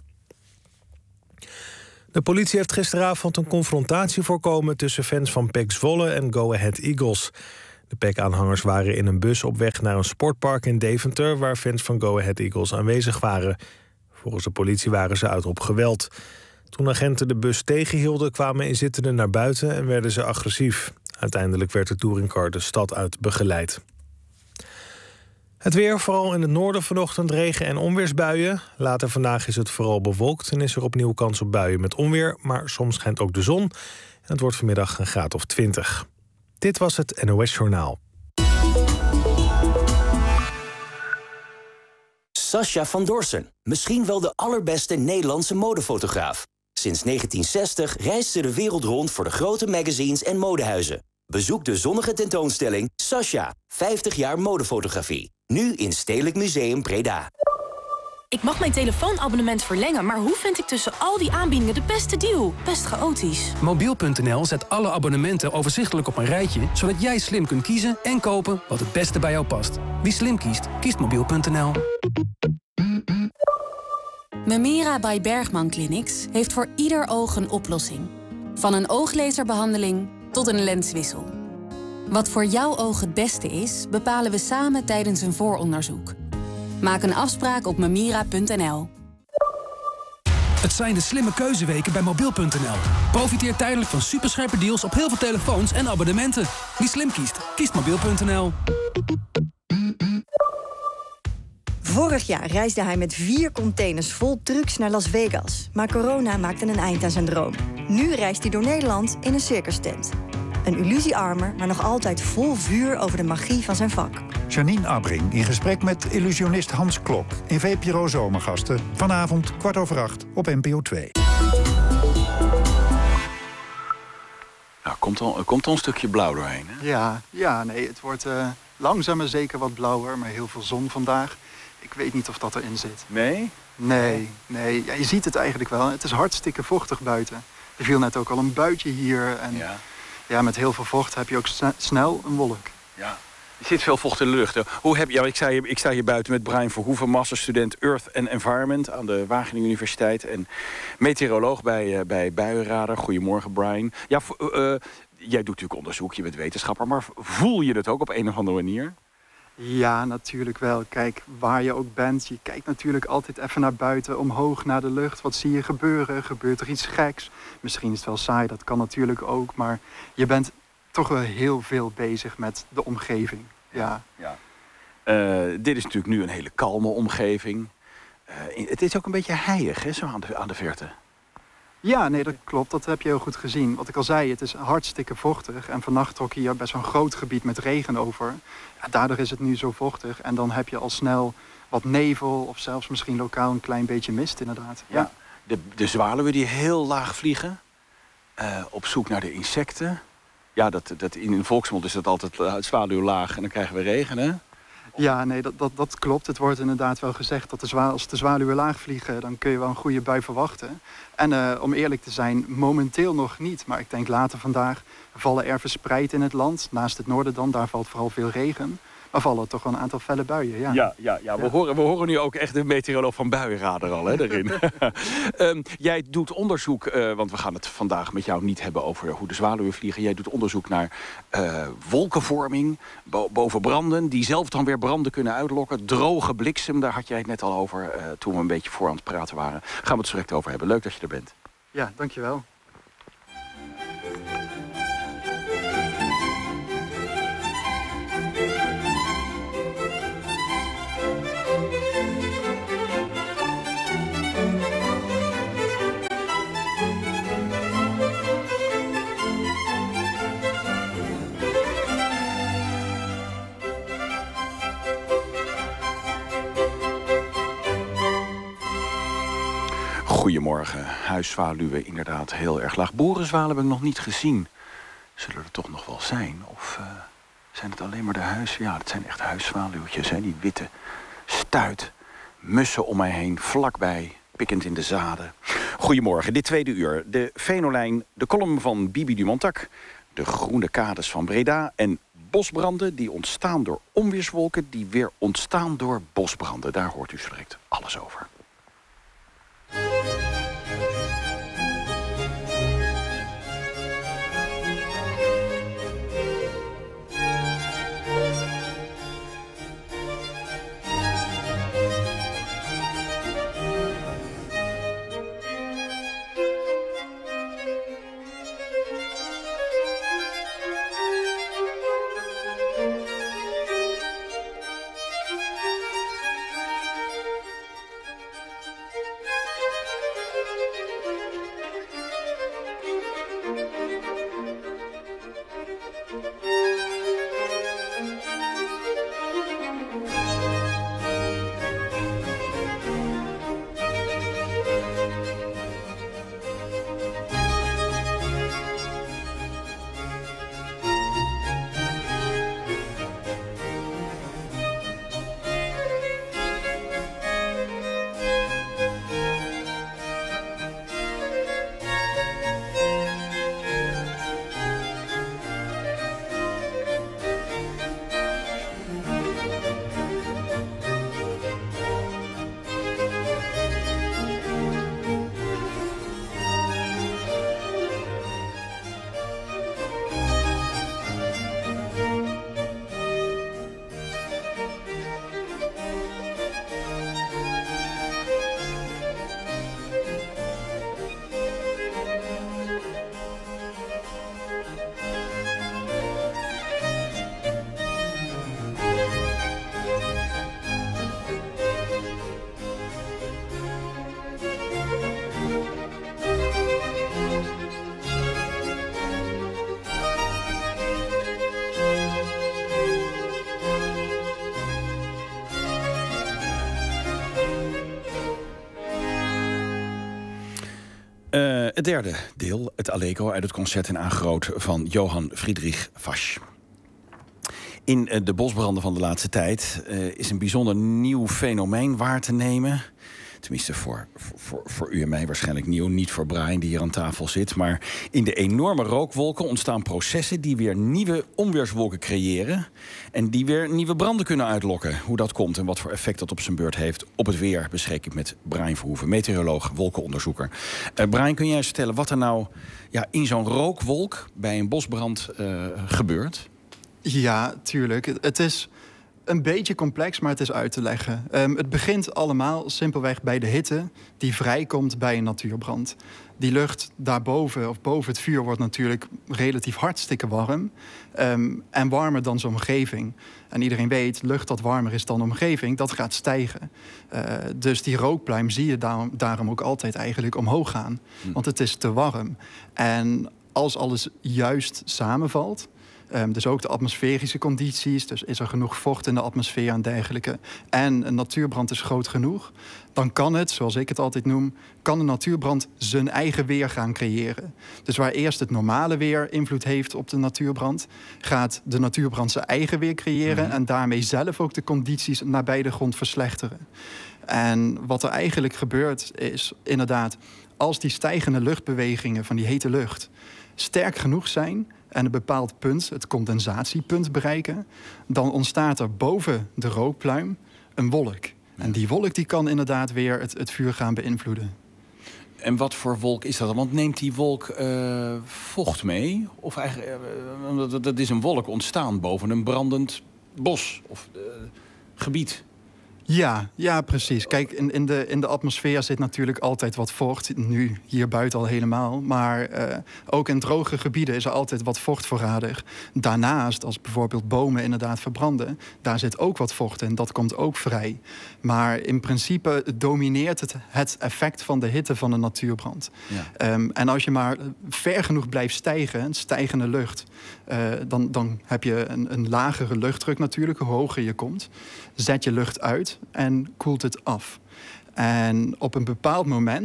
S1: De politie heeft gisteravond een confrontatie voorkomen tussen fans van P E C Zwolle en Go Ahead Eagles. De P E C-aanhangers waren in een bus op weg naar een sportpark in Deventer, waar fans van Go Ahead Eagles aanwezig waren. Volgens de politie waren ze uit op geweld. Toen agenten de bus tegenhielden, kwamen inzittenden naar buiten en werden ze agressief. Uiteindelijk werd de touringcar de stad uit begeleid. Het weer, vooral in het noorden vanochtend regen- en onweersbuien. Later vandaag is het vooral bewolkt en is er opnieuw kans op buien met onweer. Maar soms schijnt ook de zon en het wordt vanmiddag een graad of twintig. Dit was het N O S Journaal.
S4: Sascha van Dorsen, misschien wel de allerbeste Nederlandse modefotograaf. Sinds negentien zestig reist ze de wereld rond voor de grote magazines en modehuizen. Bezoek de zonnige tentoonstelling Sascha, vijftig jaar modefotografie. Nu in Stedelijk Museum Breda.
S10: Ik mag mijn telefoonabonnement verlengen, maar hoe vind ik tussen al die aanbiedingen de beste deal? Best chaotisch.
S11: Mobiel punt n l zet alle abonnementen overzichtelijk op een rijtje, zodat jij slim kunt kiezen en kopen wat het beste bij jou past. Wie slim kiest, kiest mobiel punt n l.
S6: Memira by Bergman Clinics heeft voor ieder oog een oplossing. Van een ooglaserbehandeling tot een lenswissel. Wat voor jouw oog het beste is, bepalen we samen tijdens een vooronderzoek. Maak een afspraak op memira punt n l.
S11: Het zijn de slimme keuzeweken bij mobiel punt n l. Profiteer tijdelijk van superscherpe deals op heel veel telefoons en abonnementen. Wie slim kiest, kiest mobiel punt n l.
S12: Vorig jaar reisde hij met vier containers vol trucks naar Las Vegas. Maar corona maakte een eind aan zijn droom. Nu reist hij door Nederland in een circustent. Een illusiearmer, maar nog altijd vol vuur over de magie van zijn vak.
S14: Janine Abbring in gesprek met illusionist Hans Klok in V P R O Zomergasten. Vanavond kwart over acht op N P O twee.
S9: Nou, komt al, komt al een stukje blauw doorheen, hè?
S16: Ja, ja, nee, het wordt uh, langzaam maar zeker wat blauwer, maar heel veel zon vandaag. Ik weet niet of dat erin zit.
S9: Nee?
S16: Nee, nee. Ja, je ziet het eigenlijk wel. Het is hartstikke vochtig buiten. Er viel net ook al een buitje hier. En ja. Ja, met heel veel vocht heb je ook sne- snel een wolk.
S9: Ja. Er zit veel vocht in de lucht. Hoe heb je, ja, ik, sta hier, ik sta hier buiten met Brian Verhoeven, masterstudent Earth and Environment aan de Wageningen Universiteit. En meteoroloog bij, uh, bij Buienradar. Goedemorgen, Brian. Ja, uh, jij doet natuurlijk onderzoek, je bent wetenschapper. Maar voel je het ook op een of andere manier?
S16: Ja, natuurlijk wel. Kijk, waar je ook bent, je kijkt natuurlijk altijd even naar buiten, omhoog naar de lucht. Wat zie je gebeuren? Gebeurt er iets geks? Misschien is het wel saai, dat kan natuurlijk ook. Maar je bent toch wel heel veel bezig met de omgeving. Ja.
S9: ja. Uh, dit is natuurlijk nu een hele kalme omgeving. Uh, het is ook een beetje heilig, hè, zo aan de, aan de verte.
S16: Ja, nee, dat klopt. Dat heb je heel goed gezien. Wat ik al zei, het is hartstikke vochtig. En vannacht trok hier best wel een groot gebied met regen over. Ja, daardoor is het nu zo vochtig. En dan heb je al snel wat nevel of zelfs misschien lokaal een klein beetje mist, inderdaad. Ja,
S9: ja. De, de zwaluwen die heel laag vliegen, uh, op zoek naar de insecten. Ja, dat, dat in de volksmond is dat altijd uh, zwaluw laag en dan krijgen we regen, hè?
S16: Ja, nee, dat, dat, dat klopt. Het wordt inderdaad wel gezegd dat de zwa- als de zwaluwen laag vliegen, dan kun je wel een goede bui verwachten. En uh, om eerlijk te zijn, momenteel nog niet. Maar ik denk later vandaag vallen er verspreid in het land. Naast het noorden dan, daar valt vooral veel regen. Maar vallen toch wel een aantal felle buien, ja.
S9: Ja, ja, ja. We, ja. Horen, we horen nu ook echt de meteoroloog van Buienradar al, hè, daarin. um, jij doet onderzoek, uh, want we gaan het vandaag met jou niet hebben over hoe de zwaluwen vliegen. Jij doet onderzoek naar uh, wolkenvorming bo- boven branden, die zelf dan weer branden kunnen uitlokken. Droge bliksem, daar had jij het net al over uh, toen we een beetje voor aan het praten waren. Gaan we het zo direct over hebben. Leuk dat je er bent.
S16: Ja, dankjewel.
S9: Goedemorgen. Huiszwaluwen inderdaad heel erg laag. Boerenzwalen heb ik nog niet gezien. Zullen er toch nog wel zijn? Of uh, zijn het alleen maar de huis... Ja, het zijn echt huiszwaluwtjes, hè? Die witte stuit. Mussen om mij heen, vlakbij, pikkend in de zaden. Goedemorgen, dit tweede uur. De Venolijn, de column van Bibi Dumontac... de groene kades van Breda... en bosbranden die ontstaan door onweerswolken... die weer ontstaan door bosbranden. Daar hoort u direct alles over. Uh, het derde deel, het Allegro uit het concert in A groot van Johann Friedrich Fasch. In uh, de bosbranden van de laatste tijd uh, is een bijzonder nieuw fenomeen waar te nemen. Tenminste voor, voor, voor u en mij waarschijnlijk nieuw, niet voor Brian die hier aan tafel zit. Maar in de enorme rookwolken ontstaan processen die weer nieuwe onweerswolken creëren. En die weer nieuwe branden kunnen uitlokken. Hoe dat komt en wat voor effect dat op zijn beurt heeft op het weer, bespreek ik met Brian Verhoeven, meteoroloog, wolkenonderzoeker. Uh, Brian, kun jij eens vertellen wat er nou ja, in zo'n rookwolk bij een bosbrand uh, gebeurt?
S16: Ja, tuurlijk. Het is een beetje complex, maar het is uit te leggen. Um, het begint allemaal simpelweg bij de hitte die vrijkomt bij een natuurbrand. Die lucht daarboven, of boven het vuur, wordt natuurlijk relatief hartstikke warm. Um, en warmer dan zijn omgeving. En iedereen weet, lucht dat warmer is dan de omgeving, dat gaat stijgen. Uh, dus die rookpluim zie je daarom, daarom ook altijd eigenlijk omhoog gaan. Hm. Want het is te warm. En als alles juist samenvalt, Um, dus ook de atmosferische condities, dus is er genoeg vocht in de atmosfeer en dergelijke, en een natuurbrand is groot genoeg, dan kan het, zoals ik het altijd noem, kan een natuurbrand zijn eigen weer gaan creëren. Dus waar eerst het normale weer invloed heeft op de natuurbrand, gaat de natuurbrand zijn eigen weer creëren mm-hmm. en daarmee zelf ook de condities nabij de grond verslechteren. En wat er eigenlijk gebeurt is inderdaad, als die stijgende luchtbewegingen van die hete lucht sterk genoeg zijn en een bepaald punt, het condensatiepunt, bereiken, dan ontstaat er boven de rookpluim een wolk. Ja. En die wolk die kan inderdaad weer het, het vuur gaan beïnvloeden.
S9: En wat voor wolk is dat? Want neemt die wolk uh, vocht mee? Of eigenlijk, uh, dat, dat is een wolk ontstaan boven een brandend bos of uh, gebied.
S16: Ja, ja, precies. Kijk, in, in, de, in de atmosfeer zit natuurlijk altijd wat vocht. Nu hier buiten al helemaal. Maar uh, ook in droge gebieden is er altijd wat vocht voorradig. Daarnaast, als bijvoorbeeld bomen inderdaad verbranden, daar zit ook wat vocht in. Dat komt ook vrij. Maar in principe domineert het het effect van de hitte van een natuurbrand. Ja. Um, en als je maar ver genoeg blijft stijgen, een stijgende lucht, uh, dan, dan heb je een, een lagere luchtdruk natuurlijk, hoe hoger je komt. Zet je lucht uit en koelt het af. En op een bepaald moment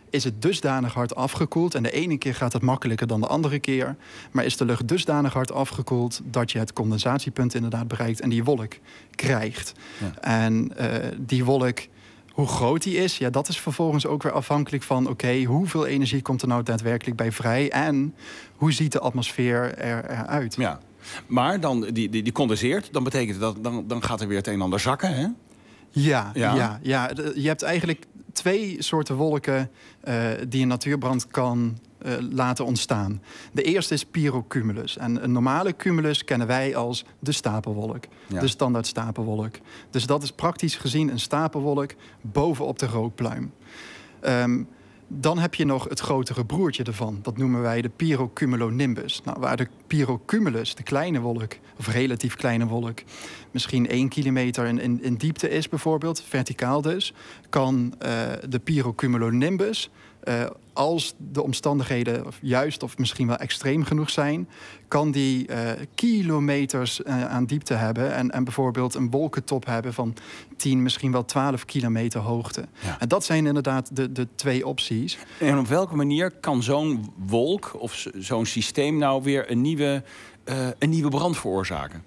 S16: is het dusdanig hard afgekoeld. En de ene keer gaat het makkelijker dan de andere keer. Maar is de lucht dusdanig hard afgekoeld dat je het condensatiepunt inderdaad bereikt en die wolk krijgt. Ja. En uh, die wolk, hoe groot die is, ja, dat is vervolgens ook weer afhankelijk van oké, okay, hoeveel energie komt er nou daadwerkelijk bij vrij en hoe ziet de atmosfeer er, eruit?
S9: Ja. Maar dan, die, die, die condenseert, dan betekent dat dan, dan gaat er weer het een en ander zakken, hè?
S16: Ja, ja. ja, ja. Je hebt eigenlijk twee soorten wolken uh, die een natuurbrand kan uh, laten ontstaan. De eerste is pyrocumulus. En een normale cumulus kennen wij als de stapelwolk. Ja. De standaard stapelwolk. Dus dat is praktisch gezien een stapelwolk bovenop de rookpluim. Um, Dan heb je nog het grotere broertje ervan. Dat noemen wij de pyrocumulonimbus. Nou, waar de pyrocumulus, de kleine wolk, of relatief kleine wolk, misschien één kilometer in, in, in diepte is bijvoorbeeld, verticaal dus, kan uh, de pyrocumulonimbus, uh, als de omstandigheden juist of misschien wel extreem genoeg zijn, kan die uh, kilometers uh, aan diepte hebben en, en bijvoorbeeld een wolkentop hebben van tien, misschien wel twaalf kilometer hoogte. Ja. En dat zijn inderdaad de, de twee opties.
S9: En op welke manier kan zo'n wolk of zo'n systeem nou weer een nieuwe, uh, een nieuwe brand veroorzaken?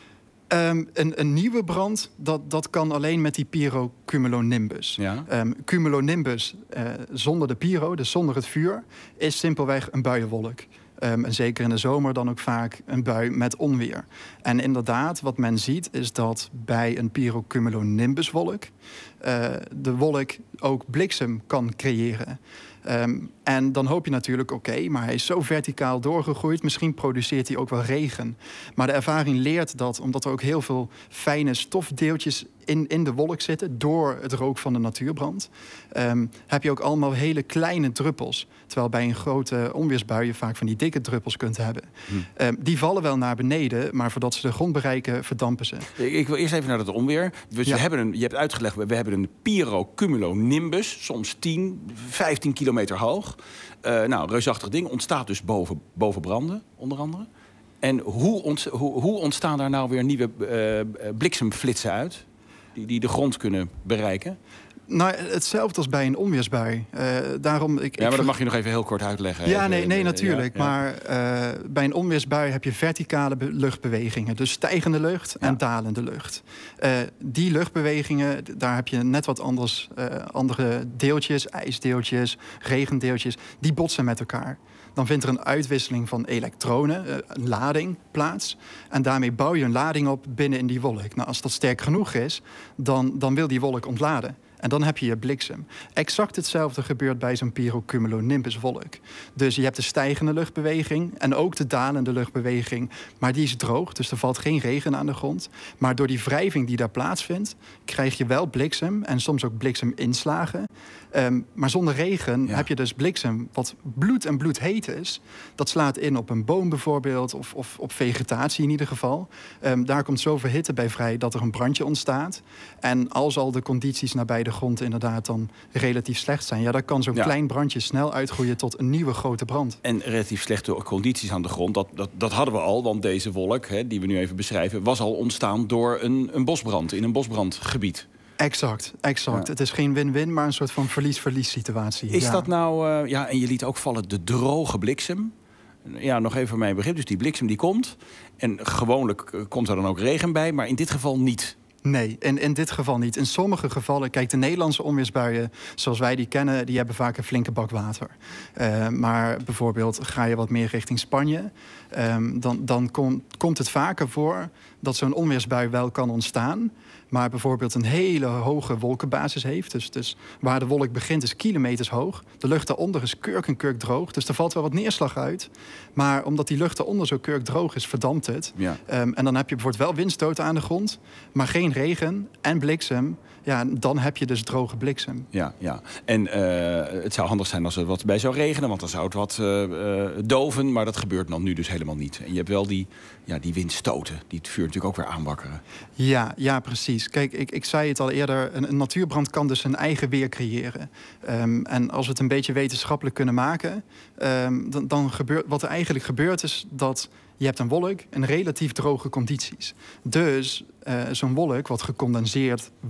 S16: Um, een, een nieuwe brand, dat, dat kan alleen met die pyrocumulonimbus. Ja. Um, cumulonimbus uh, zonder de pyro, dus zonder het vuur, is simpelweg een buienwolk. Um, en zeker in de zomer dan ook vaak een bui met onweer. En inderdaad, wat men ziet, is dat bij een pyrocumulonimbuswolk uh, de wolk ook bliksem kan creëren. Um, en dan hoop je natuurlijk, oké, okay, maar hij is zo verticaal doorgegroeid, misschien produceert hij ook wel regen. Maar de ervaring leert dat, omdat er ook heel veel fijne stofdeeltjes in, in de wolk zitten, door het rook van de natuurbrand, um, heb je ook allemaal hele kleine druppels. Terwijl bij een grote onweersbui je vaak van die dikke druppels kunt hebben. Hm. Um, die vallen wel naar beneden, maar voordat ze de grond bereiken, verdampen ze.
S9: Ik, ik wil eerst even naar het onweer. Dus ja. we hebben een, je hebt uitgelegd, we hebben een pyrocumulonimbus, soms tien, vijftien kilometer hoog. Uh, nou, reusachtig ding, ontstaat dus boven, boven branden, onder andere. En hoe, ont, hoe, hoe ontstaan daar nou weer nieuwe uh, bliksemflitsen uit, die, die de grond kunnen bereiken?
S16: Nou, hetzelfde als bij een onweersbui. Uh, daarom, ik,
S9: ja, maar dat mag je nog even heel kort uitleggen.
S16: Ja,
S9: even,
S16: nee, nee natuurlijk.
S9: Ja, ja.
S16: Maar uh, bij een onweersbui heb je verticale luchtbewegingen. Dus stijgende lucht en ja. dalende lucht. Uh, die luchtbewegingen, daar heb je net wat anders, uh, andere deeltjes, ijsdeeltjes, regendeeltjes. Die botsen met elkaar. Dan vindt er een uitwisseling van elektronen, een lading, plaats. En daarmee bouw je een lading op binnen in die wolk. Nou, als dat sterk genoeg is, dan, dan wil die wolk ontladen. En dan heb je je bliksem. Exact hetzelfde gebeurt bij zo'n pyrocumulonimbuswolk. Dus je hebt de stijgende luchtbeweging en ook de dalende luchtbeweging. Maar die is droog, dus er valt geen regen aan de grond. Maar door die wrijving die daar plaatsvindt, krijg je wel bliksem en soms ook blikseminslagen. Um, maar zonder regen ja. heb je dus bliksem wat bloed en bloedheet is. Dat slaat in op een boom bijvoorbeeld, of, of op vegetatie in ieder geval. Um, daar komt zoveel hitte bij vrij dat er een brandje ontstaat. En als al de condities nabij de grond inderdaad dan relatief slecht zijn, ja, dan kan zo'n ja. klein brandje snel uitgroeien tot een nieuwe grote brand.
S9: En relatief slechte condities aan de grond, dat, dat, dat hadden we al, want deze wolk, hè, die we nu even beschrijven, was al ontstaan door een, een bosbrand in een bosbrandgebied.
S16: Exact, exact. Ja. Het is geen win-win, maar een soort van verlies-verlies situatie.
S9: Is
S16: ja.
S9: dat nou, uh, ja, en je liet ook vallen de droge bliksem. Ja, nog even voor mijn begrip. Dus die bliksem die komt. En gewoonlijk uh, komt er dan ook regen bij, maar in dit geval niet.
S16: Nee, in, in dit geval niet. In sommige gevallen, kijk, de Nederlandse onweersbuien zoals wij die kennen, die hebben vaak een flinke bak water. Uh, maar bijvoorbeeld ga je wat meer richting Spanje, um, dan, dan kom, komt het vaker voor dat zo'n onweersbui wel kan ontstaan, maar bijvoorbeeld een hele hoge wolkenbasis heeft. Dus, dus waar de wolk begint is kilometers hoog. De lucht daaronder is kurk en kurk droog. Dus er valt wel wat neerslag uit. Maar omdat die lucht daaronder zo kurk droog is, verdampt het. Ja. Um, en dan heb je bijvoorbeeld wel windstoten aan de grond, maar geen regen en bliksem. Ja, dan heb je dus droge bliksem.
S9: Ja, ja. En uh, het zou handig zijn als er wat bij zou regenen, want dan zou het wat uh, uh, doven. Maar dat gebeurt dan nu dus helemaal niet. En je hebt wel die, ja, die windstoten, die het vuur natuurlijk ook weer aanwakkeren.
S16: Ja, ja, precies. Kijk, ik, ik zei het al eerder, een, een natuurbrand kan dus zijn eigen weer creëren. Um, en als we het een beetje wetenschappelijk kunnen maken, um, dan, dan gebeurt wat er eigenlijk gebeurt is dat je hebt een wolk en relatief droge condities. Dus uh, zo'n wolk wat gecondenseerd, gecondenseerd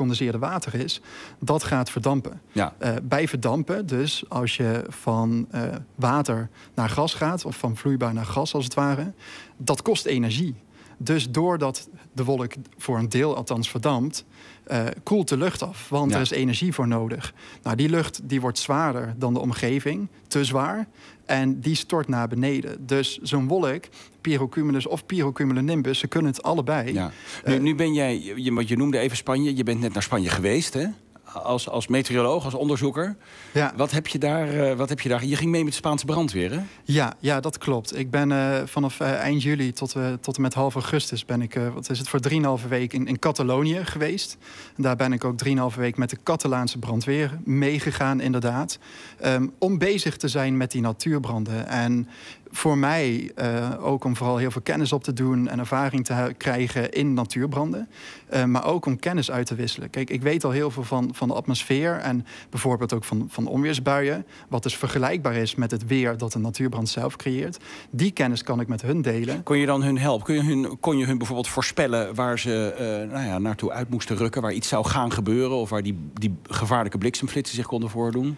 S16: gecondenseerde water is, dat gaat verdampen.
S9: Ja.
S16: Uh, bij verdampen, dus als je van uh, water naar gas gaat, of van vloeibaar naar gas als het ware, dat kost energie. Dus doordat de wolk voor een deel althans verdampt, uh, koelt de lucht af. Want ja. er is energie voor nodig. Nou, die lucht die wordt zwaarder dan de omgeving, te zwaar. En die stort naar beneden. Dus zo'n wolk, pyrocumulus of pyrocumulonimbus, ze kunnen het allebei.
S9: Ja. Nu, uh, nu ben jij, je, wat je noemde even Spanje, je bent net naar Spanje geweest, hè? Als, als meteoroloog, als onderzoeker.
S16: Ja.
S9: Wat heb je daar, uh, wat heb je daar? Je ging mee met de Spaanse brandweer, hè?
S16: Ja, ja, dat klopt. Ik ben uh, vanaf uh, eind juli tot, uh, tot en met half augustus ben ik, uh, wat is het, voor drieënhalve week in, in Catalonië geweest. En daar ben ik ook drieënhalve week met de Catalaanse brandweer meegegaan, inderdaad. Um, om bezig te zijn met die natuurbranden. En voor mij uh, ook om vooral heel veel kennis op te doen en ervaring te krijgen in natuurbranden. Uh, maar ook om kennis uit te wisselen. Kijk, ik weet al heel veel van, van de atmosfeer en bijvoorbeeld ook van, van onweersbuien. Wat dus vergelijkbaar is met het weer dat een natuurbrand zelf creëert. Die kennis kan ik met hun delen.
S9: Kon je dan hun helpen? Kon je hun, kon je hun bijvoorbeeld voorspellen waar ze uh, nou ja, naartoe uit moesten rukken? Waar iets zou gaan gebeuren? Of waar die, die gevaarlijke bliksemflitsen zich konden voordoen?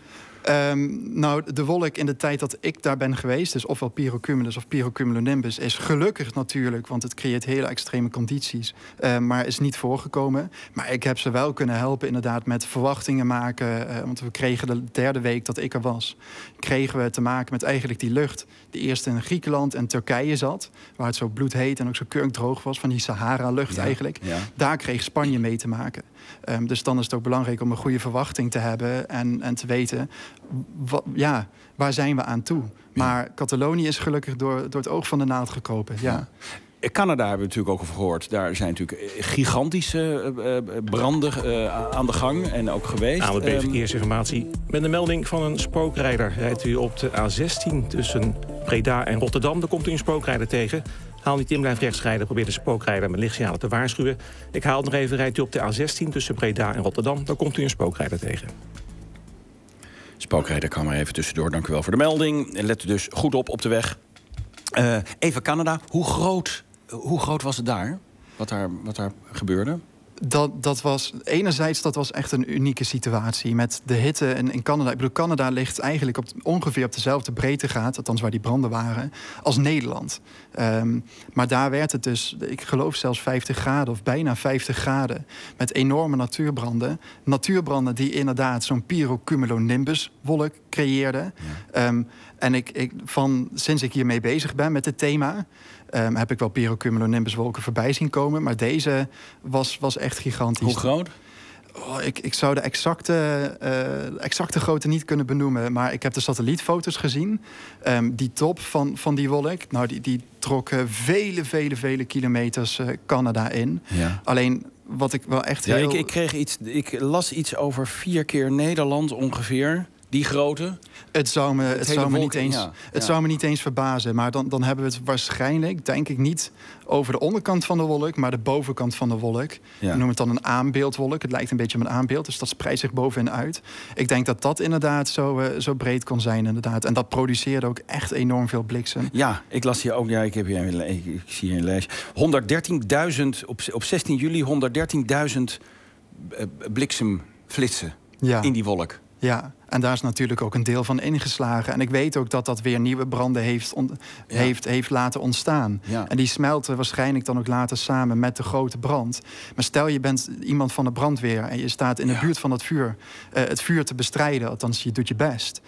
S16: Um, nou, de wolk in de tijd dat ik daar ben geweest, dus ofwel pyrocumulus of pyrocumulonimbus, is gelukkig natuurlijk, want het creëert hele extreme condities, uh, maar is niet voorgekomen. Maar ik heb ze wel kunnen helpen inderdaad met verwachtingen maken, uh, want we kregen de derde week dat ik er was, kregen we te maken met eigenlijk die lucht die eerst in Griekenland en Turkije zat, waar het zo bloedheet en ook zo kurkdroog was, van die Sahara-lucht ja, eigenlijk. Ja. Daar kreeg Spanje mee te maken. Um, dus dan is het ook belangrijk om een goede verwachting te hebben en, en te weten, wat, ja, waar zijn we aan toe? Maar ja. Catalonië is gelukkig door, door het oog van de naald gekropen. Ja.
S9: Ja. Canada hebben we natuurlijk ook over gehoord. Daar zijn natuurlijk gigantische uh, branden uh, aan de gang en ook geweest.
S15: A N W B Verkeersinformatie. Met een melding van een spookrijder rijdt u op de A zestien tussen Breda en Rotterdam. Daar komt u een spookrijder tegen. Haal niet in, blijf rechts rijden. Probeer de spookrijder met lichtsignalen te waarschuwen. Ik haal het nog even, rijdt u op de A zestien tussen Breda en Rotterdam. Dan komt u een spookrijder tegen.
S9: Spookrijder kan maar even tussendoor. Dank u wel voor de melding. Let dus goed op op de weg. Uh, even Canada. Hoe groot, hoe groot was het daar? Wat daar, wat daar gebeurde?
S16: Dat, dat was, enerzijds, dat was echt een unieke situatie met de hitte in, in Canada. Ik bedoel, Canada ligt eigenlijk op, ongeveer op dezelfde breedtegraad, althans waar die branden waren, als Nederland. Um, maar daar werd het dus, ik geloof zelfs vijftig graden of bijna vijftig graden. Met enorme natuurbranden. Natuurbranden die inderdaad zo'n pyrocumulonimbus-wolk creëerden. Ja. Um, en ik, ik, van, sinds ik hiermee bezig ben met het thema, Um, heb ik wel pyrocumulonimbuswolken voorbij zien komen. Maar deze was, was echt gigantisch.
S9: Hoe groot?
S16: Oh, ik, ik zou de exacte, uh, exacte grootte niet kunnen benoemen. Maar ik heb de satellietfoto's gezien. Um, die top van, van die wolk, nou, die, die trok uh, vele, vele, vele kilometers uh, Canada in. Ja. Alleen wat ik wel echt
S9: ja,
S16: heel...
S9: Ik, ik, kreeg iets, ik las iets over vier keer Nederland ongeveer. Die grote?
S16: Het zou me, het
S9: het
S16: zou me, niet,
S9: wolken,
S16: eens,
S9: ja.
S16: het
S9: ja.
S16: zou me niet eens verbazen. Maar dan, dan hebben we het waarschijnlijk, denk ik, niet over de onderkant van de wolk, maar de bovenkant van de wolk. Ja. We noemen het dan een aanbeeldwolk. Het lijkt een beetje op een aanbeeld, dus dat spreidt zich bovenin uit. Ik denk dat dat inderdaad zo, uh, zo breed kon zijn, inderdaad. En dat produceerde ook echt enorm veel bliksem.
S9: Ja, ik las hier ook, ja, ik, heb hier een, ik, ik zie hier een lijstje. honderddertienduizend, op, op zestien juli honderddertienduizend uh, bliksemflitsen ja. in die wolk.
S16: Ja, en daar is natuurlijk ook een deel van ingeslagen. En ik weet ook dat dat weer nieuwe branden heeft, on- ja. heeft, heeft laten ontstaan. Ja. En die smelten waarschijnlijk dan ook later samen met de grote brand. Maar stel je bent iemand van de brandweer en je staat in de ja. buurt van het vuur, uh, het vuur te bestrijden. Althans, je doet je best.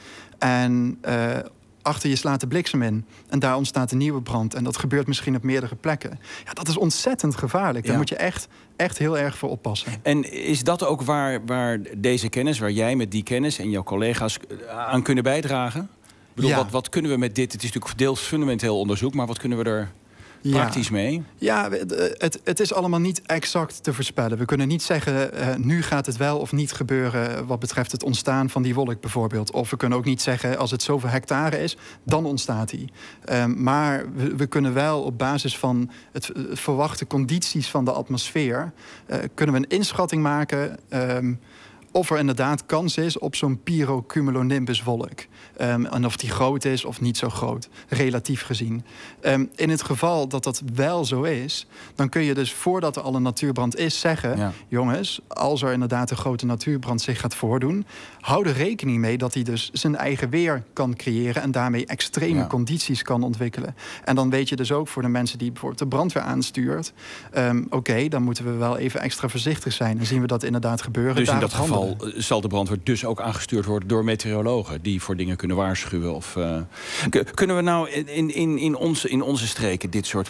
S16: En uh, achter je slaat de bliksem in. En daar ontstaat een nieuwe brand. En dat gebeurt misschien op meerdere plekken. Ja, dat is ontzettend gevaarlijk. Daar ja. moet je echt, echt heel erg voor oppassen.
S9: En is dat ook waar, waar deze kennis, waar jij met die kennis en jouw collega's aan kunnen bijdragen? Ik bedoel, ja. wat, wat kunnen we met dit? Het is natuurlijk deels fundamenteel onderzoek, maar wat kunnen we er praktisch
S16: ja.
S9: mee?
S16: Ja, het, het is allemaal niet exact te voorspellen. We kunnen niet zeggen, uh, nu gaat het wel of niet gebeuren wat betreft het ontstaan van die wolk bijvoorbeeld. Of we kunnen ook niet zeggen, als het zoveel hectare is, dan ontstaat die. Um, maar we, we kunnen wel op basis van het, het verwachte condities van de atmosfeer, uh, kunnen we een inschatting maken Um, of er inderdaad kans is op zo'n pirocumulonimbuswolk. Um, en of die groot is of niet zo groot, relatief gezien. Um, in het geval dat dat wel zo is, dan kun je dus voordat er al een natuurbrand is zeggen... Ja. jongens, als er inderdaad een grote natuurbrand zich gaat voordoen... hou er rekening mee dat hij dus zijn eigen weer kan creëren... en daarmee extreme ja. condities kan ontwikkelen. En dan weet je dus ook voor de mensen die bijvoorbeeld de brandweer aanstuurt... Um, oké, okay, dan moeten we wel even extra voorzichtig zijn. En zien we dat inderdaad gebeuren.
S9: Dus in dat geval zal de brandweer dus ook aangestuurd worden door meteorologen... die voor dingen kunnen waarschuwen? Of, uh, k- kunnen we nou in, in, in, onze, in onze streken dit soort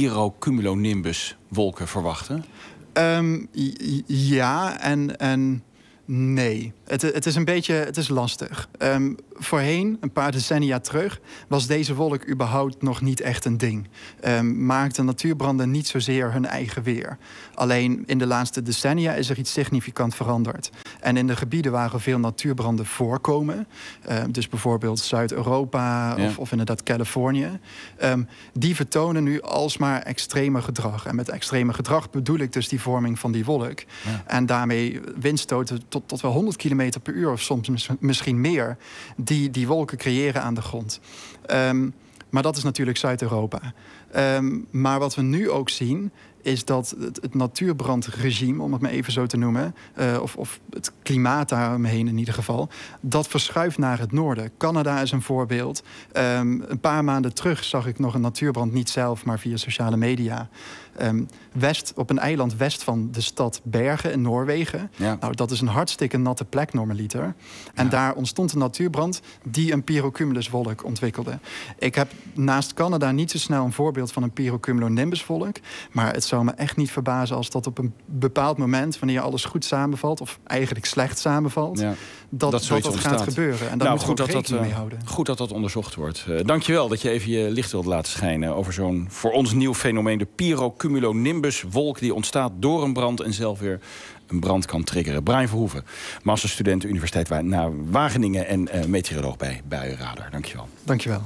S9: pirocumulonimbus-wolken verwachten?
S16: Um, j- ja en... en... Nee, het, het is een beetje het is lastig. Um, voorheen, een paar decennia terug, was deze wolk überhaupt nog niet echt een ding. Um, maakten natuurbranden niet zozeer hun eigen weer. Alleen in de laatste decennia is er iets significant veranderd. En in de gebieden waar er veel natuurbranden voorkomen, um, dus bijvoorbeeld Zuid-Europa ja. of, of inderdaad Californië, um, die vertonen nu alsmaar extreme gedrag. En met extreme gedrag bedoel ik dus die vorming van die wolk. Ja. En daarmee windstoten tot, tot wel honderd kilometer per uur of soms mis, misschien meer, die die wolken creëren aan de grond. Um, maar dat is natuurlijk Zuid-Europa. Um, maar wat we nu ook zien, is dat het, het natuurbrandregime, om het maar even zo te noemen, Uh, of, of het klimaat daaromheen in ieder geval, dat verschuift naar het noorden. Canada is een voorbeeld. Um, een paar maanden terug zag ik nog een natuurbrand, niet zelf, maar via sociale media. Um, west, op een eiland west van de stad Bergen in Noorwegen. Ja. Nou, dat is een hartstikke natte plek normaliter. En ja. daar ontstond een natuurbrand die een pirocumuluswolk ontwikkelde. Ik heb naast Canada niet zo snel een voorbeeld van een pirocumulonimbuswolk, maar het zou me echt niet verbazen als dat op een bepaald moment, wanneer alles goed samenvalt, of eigenlijk slecht samenvalt, ja. dat dat, dat, dat gaat gebeuren. En daar nou, moeten we ook rekening dat, mee houden.
S9: Goed dat dat onderzocht wordt. Uh, dankjewel dat je even je licht wilt laten schijnen over zo'n voor ons nieuw fenomeen, de pirocumulonimbuswolk, die ontstaat door een brand en zelf weer een brand kan triggeren. Brian Verhoeven, masterstudent Universiteit naar Wageningen en uh, meteoroloog bij Buienradar. Dankjewel.
S16: Dankjewel.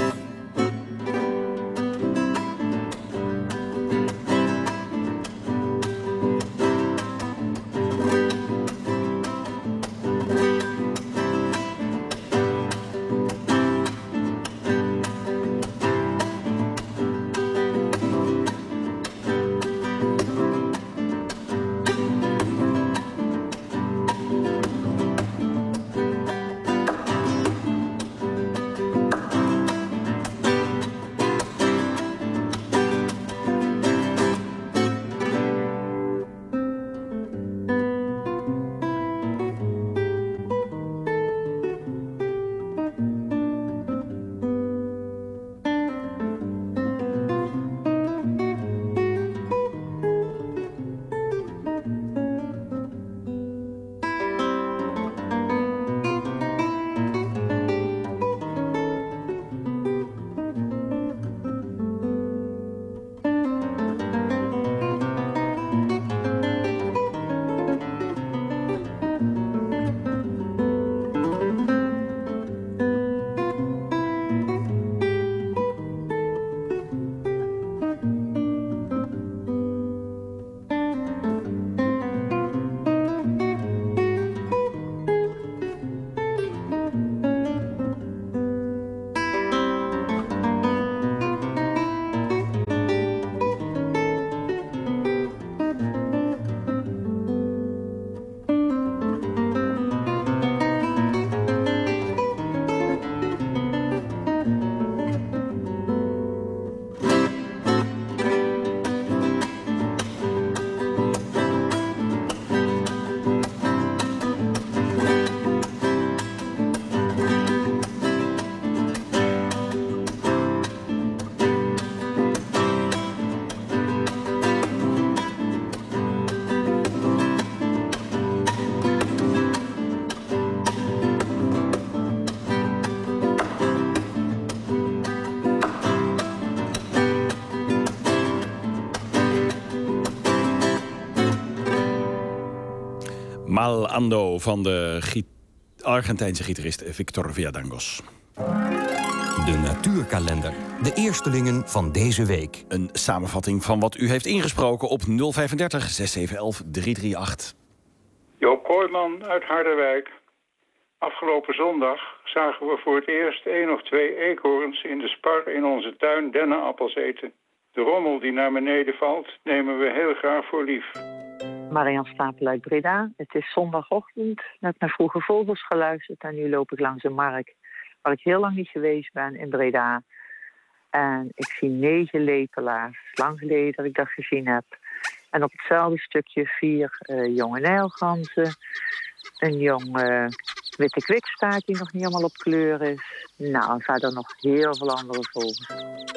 S9: Mal Ando van de giet- Argentijnse gitarist Victor Villadangos.
S2: De natuurkalender. De eerstelingen van deze week.
S9: Een samenvatting van wat u heeft ingesproken op nul vijfendertig zes zeven een een drie drie acht.
S17: Joop Kooijman uit Harderwijk. Afgelopen zondag zagen we voor het eerst één of twee eekhoorns in de spar in onze tuin dennenappels eten. De rommel die naar beneden valt, nemen we heel graag voor lief.
S18: Marian Stapel uit Breda. Het is zondagochtend, net naar Vroege Vogels geluisterd. En nu loop ik langs een markt waar ik heel lang niet geweest ben in Breda. En ik zie negen lepelaars. Lang geleden dat ik dat gezien heb. En op hetzelfde stukje vier uh, jonge nijlganzen. Een jong uh, witte kwikstaart die nog niet helemaal op kleur is. Nou, en verder nog heel veel andere vogels.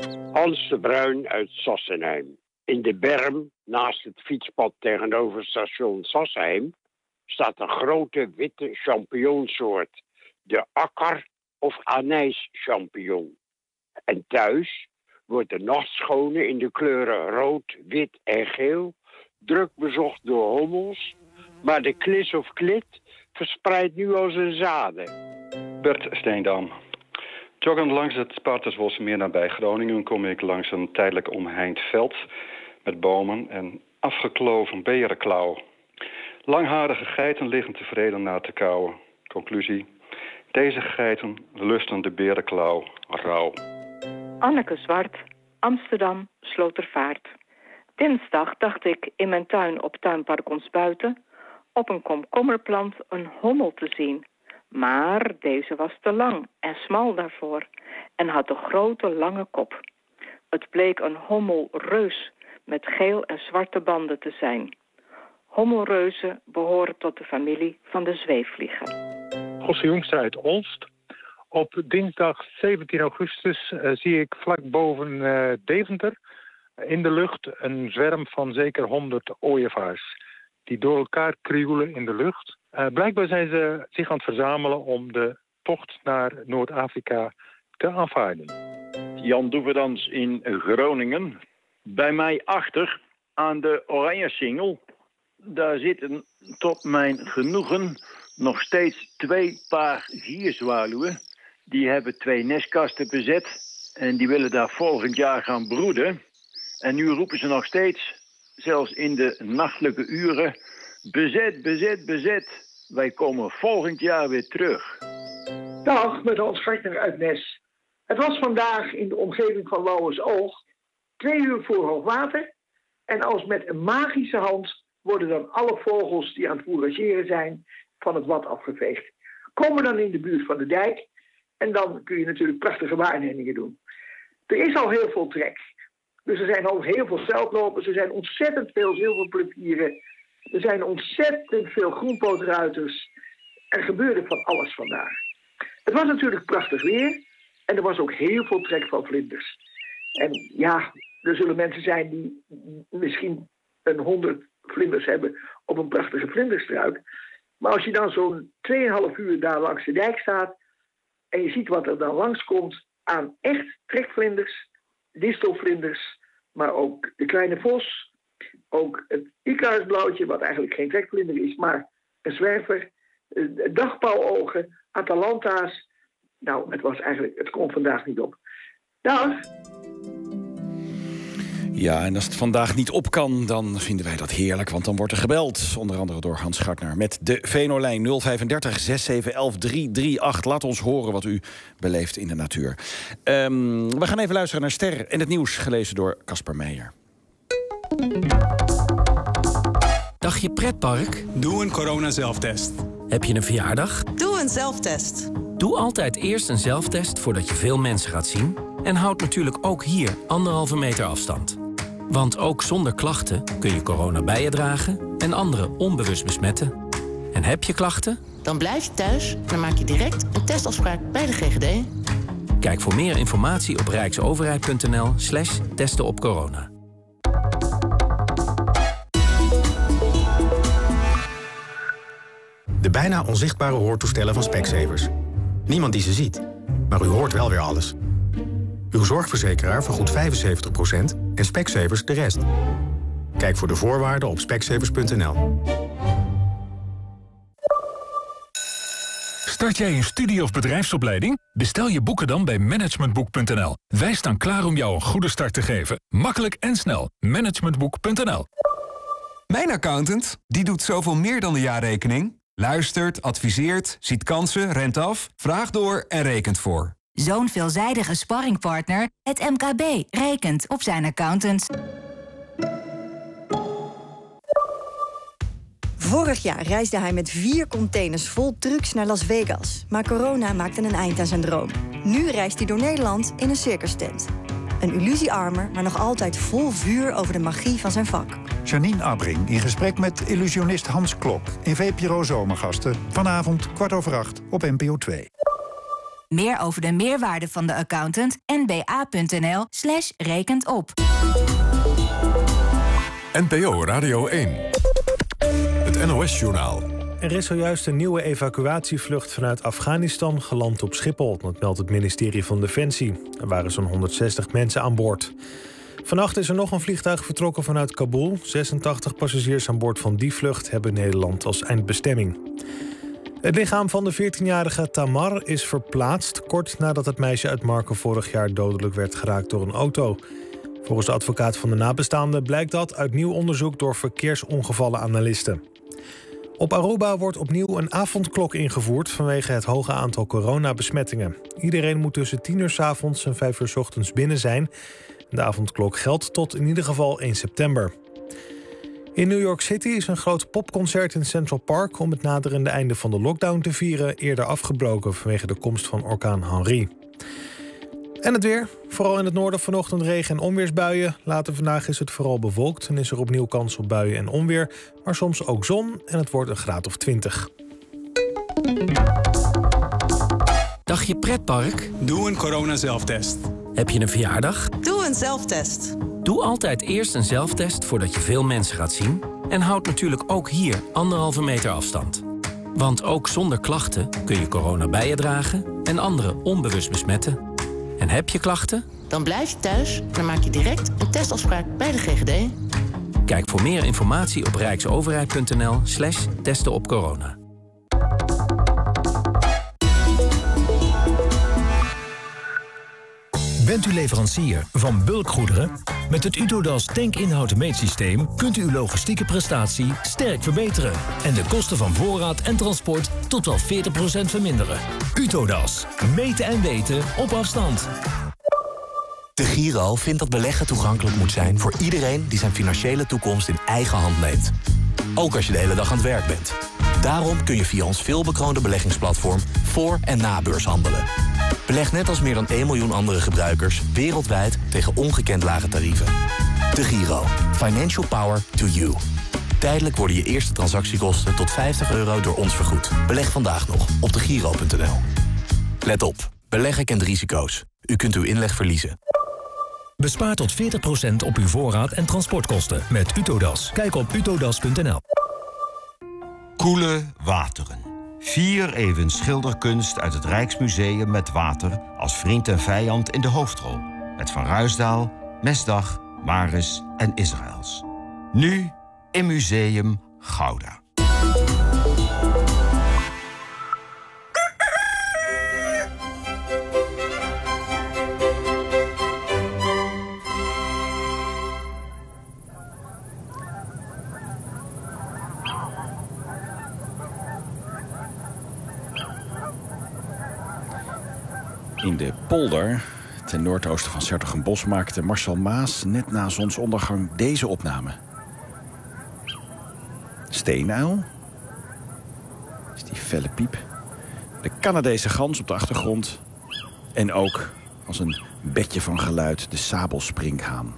S19: Hans de Bruin uit Sassenheim. In de berm, naast het fietspad tegenover station Sassheim, staat een grote witte champignonsoort. De akker- of anijschampignon. En thuis wordt de nachtschone in de kleuren rood, wit en geel druk bezocht door hommels, maar de klis of klit verspreidt nu als een zaden.
S20: Bert Steendam. Joggend langs het Paterswolsmeer nabij Groningen kom ik langs een tijdelijk omheind veld met bomen en afgekloven berenklauw. Langharige geiten liggen tevreden na te kauwen. Conclusie: deze geiten lusten de berenklauw rauw.
S21: Anneke Zwart, Amsterdam, Slotervaart. Dinsdag dacht ik in mijn tuin op tuinpark Ons Buiten op een komkommerplant een hommel te zien. Maar deze was te lang en smal daarvoor en had een grote lange kop. Het bleek een hommelreus met geel en zwarte banden te zijn. Hommelreuzen behoren tot de familie van de zweefvliegen.
S22: Gosse Jongstra uit Olst. Op dinsdag zeventien augustus uh, zie ik vlak boven uh, Deventer in de lucht een zwerm van zeker honderd ooievaars die door elkaar krioelen in de lucht. Uh, blijkbaar zijn ze zich aan het verzamelen om de tocht naar Noord-Afrika te aanvaarden.
S23: Jan Doeverdans in Groningen. Bij mij achter aan de Oranje Singel, daar zitten tot mijn genoegen nog steeds twee paar gierzwaluwen. Die hebben twee nestkasten bezet en die willen daar volgend jaar gaan broeden. En nu roepen ze nog steeds, zelfs in de nachtelijke uren, bezet, bezet, bezet. Wij komen volgend jaar weer terug.
S24: Dag, met Hans Gartner uit Nes. Het was vandaag in de omgeving van Lauwersoog twee uur voor hoogwater. En als met een magische hand worden dan alle vogels die aan het fourageren zijn van het wad afgeveegd. Komen dan in de buurt van de dijk en dan kun je natuurlijk prachtige waarnemingen doen. Er is al heel veel trek. Dus er zijn al heel veel veldlopers, er zijn ontzettend veel zilverplevieren, er zijn ontzettend veel groenpootruiters. Er gebeurde van alles vandaag. Het was natuurlijk prachtig weer en er was ook heel veel trek van vlinders. En ja, er zullen mensen zijn die misschien een honderd vlinders hebben op een prachtige vlinderstruik. Maar als je dan zo'n tweeënhalf uur daar langs de dijk staat en je ziet wat er dan langskomt aan echt trekvlinders, distelvlinders, maar ook de kleine vos, ook het icarusblauwtje, wat eigenlijk geen trekvlinder is, maar een zwerver, dagpauwogen, atalanta's. Nou, het was eigenlijk, het kon vandaag niet op. Dag!
S9: Ja, en als het vandaag niet op kan, dan vinden wij dat heerlijk. Want dan wordt er gebeld, onder andere door Hans Gartner, met de Venolijn nul vijfendertig zes zeven elf drie drie acht. Laat ons horen wat u beleeft in de natuur. Um, we gaan even luisteren naar Ster en het nieuws, gelezen door Casper Meijer.
S29: Dagje pretpark?
S30: Doe een corona-zelftest.
S29: Heb je een verjaardag?
S31: Doe een zelftest.
S29: Doe altijd eerst een zelftest voordat je veel mensen gaat zien. En houd natuurlijk ook hier anderhalve meter afstand. Want ook zonder klachten kun je corona bij je dragen en anderen onbewust besmetten. En heb je klachten?
S31: Dan blijf je thuis en dan maak je direct een testafspraak bij de G G D.
S29: Kijk voor meer informatie op rijksoverheid.nl slash testen op corona.
S32: De bijna onzichtbare hoortoestellen van Specsavers. Niemand die ze ziet, maar u hoort wel weer alles. Uw zorgverzekeraar vergoedt vijfenzeventig procent en Specsavers de rest. Kijk voor de voorwaarden op specsavers punt n l.
S13: Start jij een studie- of bedrijfsopleiding? Bestel je boeken dan bij managementboek punt n l. Wij staan klaar om jou een goede start te geven. Makkelijk en snel. managementboek punt n l.
S1: Mijn accountant, die doet zoveel meer dan de jaarrekening. Luistert, adviseert, ziet kansen, rent af, vraagt door en rekent voor.
S3: Zo'n veelzijdige sparringpartner, het M K B, rekent op zijn accountants.
S12: Vorig jaar reisde hij met vier containers vol trucks naar Las Vegas. Maar corona maakte een eind aan zijn droom. Nu reist hij door Nederland in een circustent. Een illusiearmer, maar nog altijd vol vuur over de magie van zijn vak.
S14: Janine Abbring in gesprek met illusionist Hans Klok in V P R O Zomergasten. Vanavond kwart over acht op N P O twee.
S3: Meer over de meerwaarde van de accountant n b a punt n l slash rekent op.
S4: N P O Radio één. Het N O S-journaal.
S5: Er is zojuist een nieuwe evacuatievlucht vanuit Afghanistan geland op Schiphol. Dat meldt het ministerie van Defensie. Er waren zo'n honderdzestig mensen aan boord. Vannacht is er nog een vliegtuig vertrokken vanuit Kabul. zesentachtig passagiers aan boord van die vlucht hebben Nederland als eindbestemming. Het lichaam van de veertienjarige Tamar is verplaatst, kort nadat het meisje uit Marken vorig jaar dodelijk werd geraakt door een auto. Volgens de advocaat van de nabestaanden blijkt dat uit nieuw onderzoek door verkeersongevallenanalisten. Op Aruba wordt opnieuw een avondklok ingevoerd vanwege het hoge aantal coronabesmettingen. Iedereen moet tussen tien uur 's avonds en vijf uur 's ochtends binnen zijn. De avondklok geldt tot in ieder geval één september. In New York City is een groot popconcert in Central Park om het naderende einde van de lockdown te vieren eerder afgebroken vanwege de komst van orkaan Henri. En het weer. Vooral in het noorden vanochtend regen- en onweersbuien. Later vandaag is het vooral bewolkt en is er opnieuw kans op buien en onweer. Maar soms ook zon en het wordt een graad of twintig.
S29: Dacht je pretpark?
S30: Doe een corona-zelftest.
S29: Heb je een verjaardag?
S6: Doe een zelftest.
S29: Doe altijd eerst een zelftest voordat je veel mensen gaat zien. En houd natuurlijk ook hier anderhalve meter afstand. Want ook zonder klachten kun je corona bij je dragen en anderen onbewust besmetten. En heb je klachten?
S31: Dan blijf je thuis, dan maak je direct een testafspraak bij de G G D.
S29: Kijk voor meer informatie op rijksoverheid punt n l slash testen op corona.
S7: Bent u leverancier van bulkgoederen? Met het Utodas tankinhoud meetsysteem kunt u uw logistieke prestatie sterk verbeteren en de kosten van voorraad en transport tot wel veertig procent verminderen. Utodas. Meten en weten op afstand.
S8: De Giro vindt dat beleggen toegankelijk moet zijn voor iedereen die zijn financiële toekomst in eigen hand neemt. Ook als je de hele dag aan het werk bent. Daarom kun je via ons veelbekroonde beleggingsplatform voor en na beurs handelen. Beleg net als meer dan één miljoen andere gebruikers wereldwijd tegen ongekend lage tarieven. De Giro. Financial power to you. Tijdelijk worden je eerste transactiekosten tot vijftig euro door ons vergoed. Beleg vandaag nog op de giro punt n l. Let op. Beleggen kent risico's. U kunt uw inleg verliezen.
S7: Bespaar tot veertig procent op uw voorraad en transportkosten met Utodas. Kijk op utodas punt n l.
S10: Koele wateren. Vier even schilderkunst uit het Rijksmuseum met water als vriend en vijand in de hoofdrol. Met Van Ruisdael, Mesdag, Maris en Israëls. Nu in Museum Gouda.
S9: In de polder, ten noordoosten van 's-Hertogenbosch, maakte Marcel Maas net na zonsondergang deze opname. Steenuil. Is die felle piep. De Canadese gans op de achtergrond. En ook, als een bedje van geluid, de sabelsprinkhaan.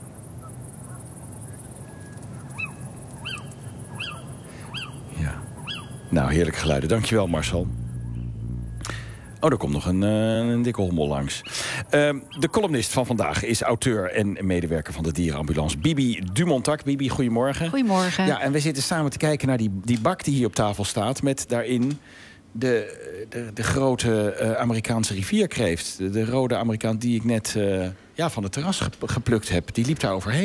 S9: Ja. Nou, heerlijke geluiden. Dankjewel, Marcel. Oh, er komt nog een, uh, een dikke hommel langs. Uh, de columnist van vandaag is auteur en medewerker van de dierenambulance Bibi Dumontac. Bibi, goedemorgen.
S25: Goedemorgen.
S9: Ja, en we zitten samen te kijken naar die, die bak die hier op tafel staat, met daarin de, de, de grote uh, Amerikaanse rivierkreeft. De, de rode Amerikaan die ik net uh, ja, van het terras geplukt heb. Die liep daar overheen.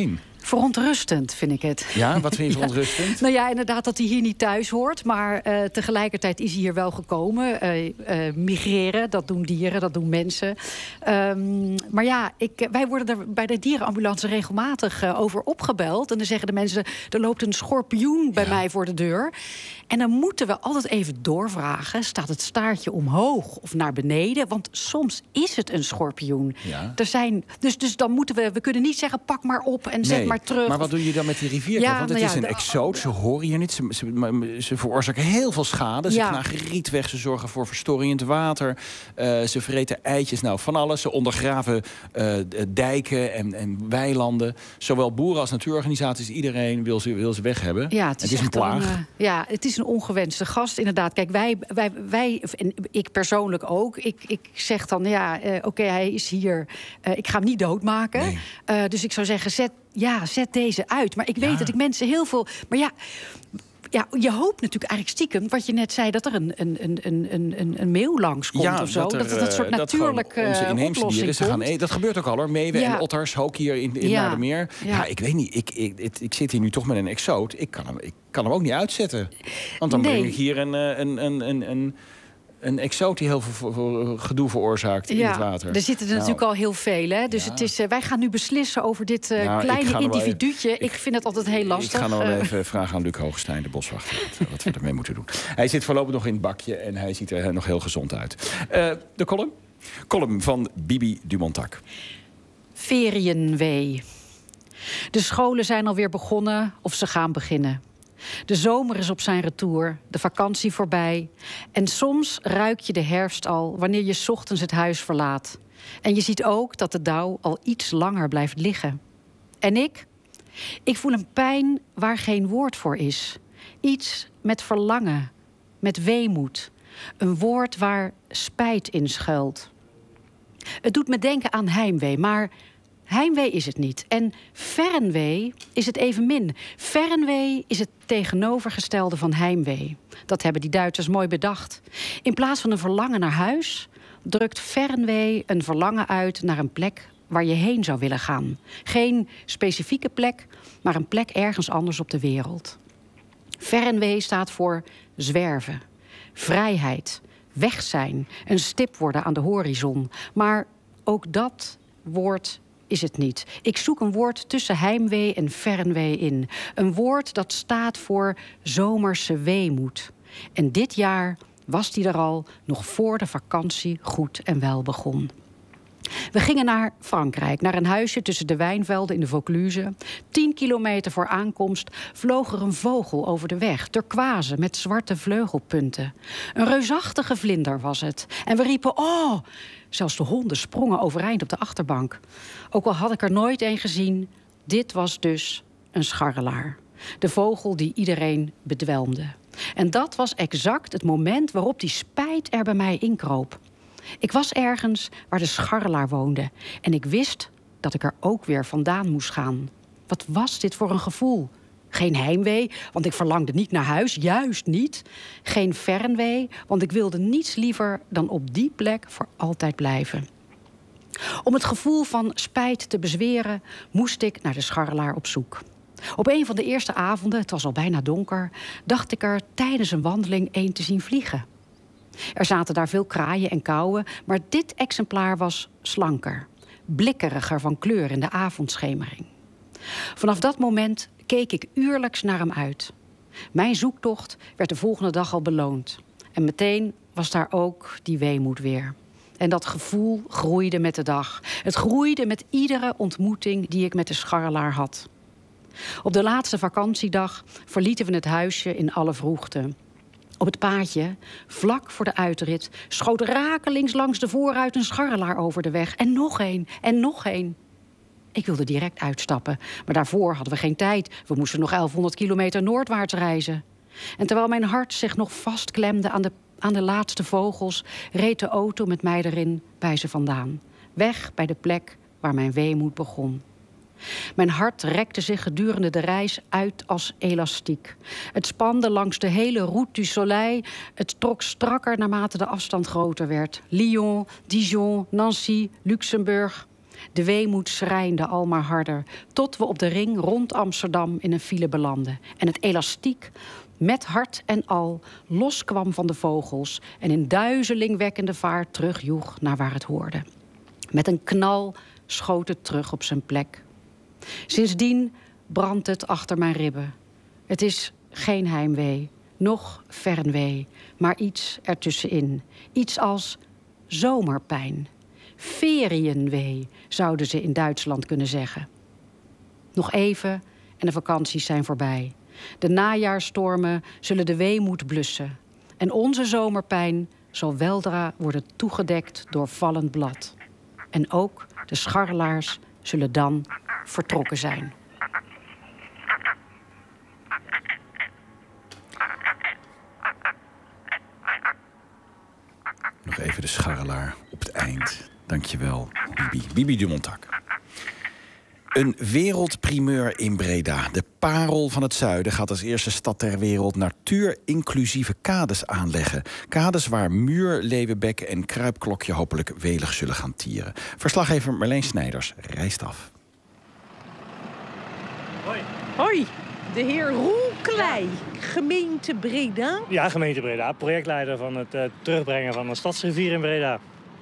S2: Verontrustend vind ik het.
S9: Ja, wat vind je verontrustend?
S2: Ja. Nou ja, inderdaad dat hij hier niet thuis hoort. Maar uh, tegelijkertijd is hij hier wel gekomen. Uh, uh, migreren, dat doen dieren, dat doen mensen. Um, maar ja, ik, wij worden er bij de dierenambulance regelmatig uh, over opgebeld. En dan zeggen de mensen, er loopt een schorpioen bij ja. mij voor de deur. En dan moeten we altijd even doorvragen. Staat het staartje omhoog of naar beneden? Want soms is het een schorpioen. Ja. Er zijn, dus, dus dan moeten we... We kunnen niet zeggen, pak maar op en zet
S9: nee, maar terug. Maar wat doe je dan met die rivierkat? Ja, Want het nou ja, is een exoot, ze horen hier niet. Ze, ze, ze veroorzaken heel veel schade. Ze ja. knagen riet weg, ze zorgen voor verstoring in het water. Uh, ze vreten eitjes, nou van alles. Ze ondergraven uh, dijken en, en weilanden. Zowel boeren als natuurorganisaties, iedereen wil ze, wil ze weg hebben.
S2: Ja, het is,
S9: het is een plaag.
S2: Een, uh, ja, het is een ongewenste gast, inderdaad. Kijk, wij, wij, wij en ik persoonlijk ook. Ik, ik zeg dan, ja, uh, oké, okay, hij is hier. Uh, ik ga hem niet doodmaken. Nee. Uh, dus ik zou zeggen, zet, ja, zet deze uit. Maar ik weet ja. dat ik mensen heel veel... Maar ja... Ja, je hoopt natuurlijk eigenlijk stiekem, wat je net zei, dat er een, een, een, een, een, een meeuw langskomt
S9: ja,
S2: of zo.
S9: Dat, er,
S2: dat het een soort natuurlijk uh,
S9: onze inheemse dieren, ze gaan, hey, dat gebeurt ook al hoor. Meeuwen ja. en otters, ook hier in, in ja. Naardermeer. Ja. ja, ik weet niet. Ik, ik, ik, ik zit hier nu toch met een exoot. Ik kan hem, ik kan hem ook niet uitzetten. Want dan nee. breng ik hier een, een, een, een, een Een exoot die heel veel voor gedoe veroorzaakt ja, in het water.
S2: Er zitten er nou, natuurlijk al heel veel. Hè? Dus ja. het is, uh, wij gaan nu beslissen over dit uh, nou, kleine individuutje. Ik, ik vind het altijd heel lastig.
S9: Ik ga nog uh, even vragen aan Luc Hoogstein, de boswachter, wat, wat we ermee moeten doen. Hij zit voorlopig nog in het bakje en hij ziet er nog heel gezond uit. Uh, de column? Column van Bibi Dumontac.
S2: Ferienwee. De scholen zijn alweer begonnen of ze gaan beginnen. De zomer is op zijn retour, de vakantie voorbij. En soms ruik je de herfst al wanneer je 's ochtends het huis verlaat. En je ziet ook dat de dauw al iets langer blijft liggen. En ik? Ik voel een pijn waar geen woord voor is. Iets met verlangen, met weemoed. Een woord waar spijt in schuilt. Het doet me denken aan heimwee, maar heimwee is het niet. En fernwee is het evenmin. Fernwee is het tegenovergestelde van heimwee. Dat hebben die Duitsers mooi bedacht. In plaats van een verlangen naar huis, drukt fernwee een verlangen uit naar een plek waar je heen zou willen gaan. Geen specifieke plek, maar een plek ergens anders op de wereld. Fernwee staat voor zwerven, vrijheid, weg zijn, een stip worden aan de horizon. Maar ook dat woord is het niet. Ik zoek een woord tussen heimwee en fernwee in. Een woord dat staat voor zomerse weemoed. En dit jaar was die er al, nog voor de vakantie goed en wel begon. We gingen naar Frankrijk, naar een huisje tussen de wijnvelden in de Vaucluse. Tien kilometer voor aankomst vloog er een vogel over de weg, turquoise met zwarte vleugelpunten. Een reusachtige vlinder was het. En we riepen, oh! Zelfs de honden sprongen overeind op de achterbank. Ook al had ik er nooit een gezien, dit was dus een scharrelaar. De vogel die iedereen bedwelmde. En dat was exact het moment waarop die spijt er bij mij inkroop. Ik was ergens waar de scharrelaar woonde. En ik wist dat ik er ook weer vandaan moest gaan. Wat was dit voor een gevoel? Geen heimwee, want ik verlangde niet naar huis, juist niet. Geen fernwee, want ik wilde niets liever dan op die plek voor altijd blijven. Om het gevoel van spijt te bezweren, moest ik naar de scharrelaar op zoek. Op een van de eerste avonden, het was al bijna donker, dacht ik er tijdens een wandeling een te zien vliegen. Er zaten daar veel kraaien en kauwen, maar dit exemplaar was slanker, blikkeriger van kleur in de avondschemering. Vanaf dat moment keek ik uurlijks naar hem uit. Mijn zoektocht werd de volgende dag al beloond. En meteen was daar ook die weemoed weer. En dat gevoel groeide met de dag. Het groeide met iedere ontmoeting die ik met de scharrelaar had. Op de laatste vakantiedag verlieten we het huisje in alle vroegte. Op het paadje, vlak voor de uitrit, schoot rakelings langs de voorruit een scharrelaar over de weg. En nog één, en nog één. Ik wilde direct uitstappen, maar daarvoor hadden we geen tijd. We moesten nog elfhonderd kilometer noordwaarts reizen. En terwijl mijn hart zich nog vastklemde aan de, aan de laatste vogels, reed de auto met mij erin bij ze vandaan. Weg bij de plek waar mijn weemoed begon. Mijn hart rekte zich gedurende de reis uit als elastiek. Het spande langs de hele Route du Soleil. Het trok strakker naarmate de afstand groter werd. Lyon, Dijon, Nancy, Luxemburg. De weemoed schrijnde al maar harder, tot we op de ring rond Amsterdam in een file belanden. En het elastiek, met hart en al, loskwam van de vogels en in duizelingwekkende vaart terugjoeg naar waar het hoorde. Met een knal schoot het terug op zijn plek. Sindsdien brandt het achter mijn ribben. Het is geen heimwee, noch fernwee, maar iets ertussenin. Iets als zomerpijn. Ferienwee, zouden ze in Duitsland kunnen zeggen. Nog even en de vakanties zijn voorbij. De najaarsstormen zullen de weemoed blussen. En onze zomerpijn zal weldra worden toegedekt door vallend blad. En ook de scharrelaars zullen dan vertrokken zijn.
S9: Nog even de scharrelaar op het eind. Dankjewel, Bibi. Bibi Dumontak. Een wereldprimeur in Breda. De parel van het zuiden gaat als eerste stad ter wereld natuurinclusieve kades aanleggen. Kades waar muur, leeuwenbek en kruipklokje hopelijk welig zullen gaan tieren. Verslaggever Marleen Snijders reist af.
S6: Hoi. Hoi, de heer Roel Klei, gemeente Breda.
S11: Ja, gemeente Breda. Projectleider van het uh, terugbrengen van een stadsrivier in Breda.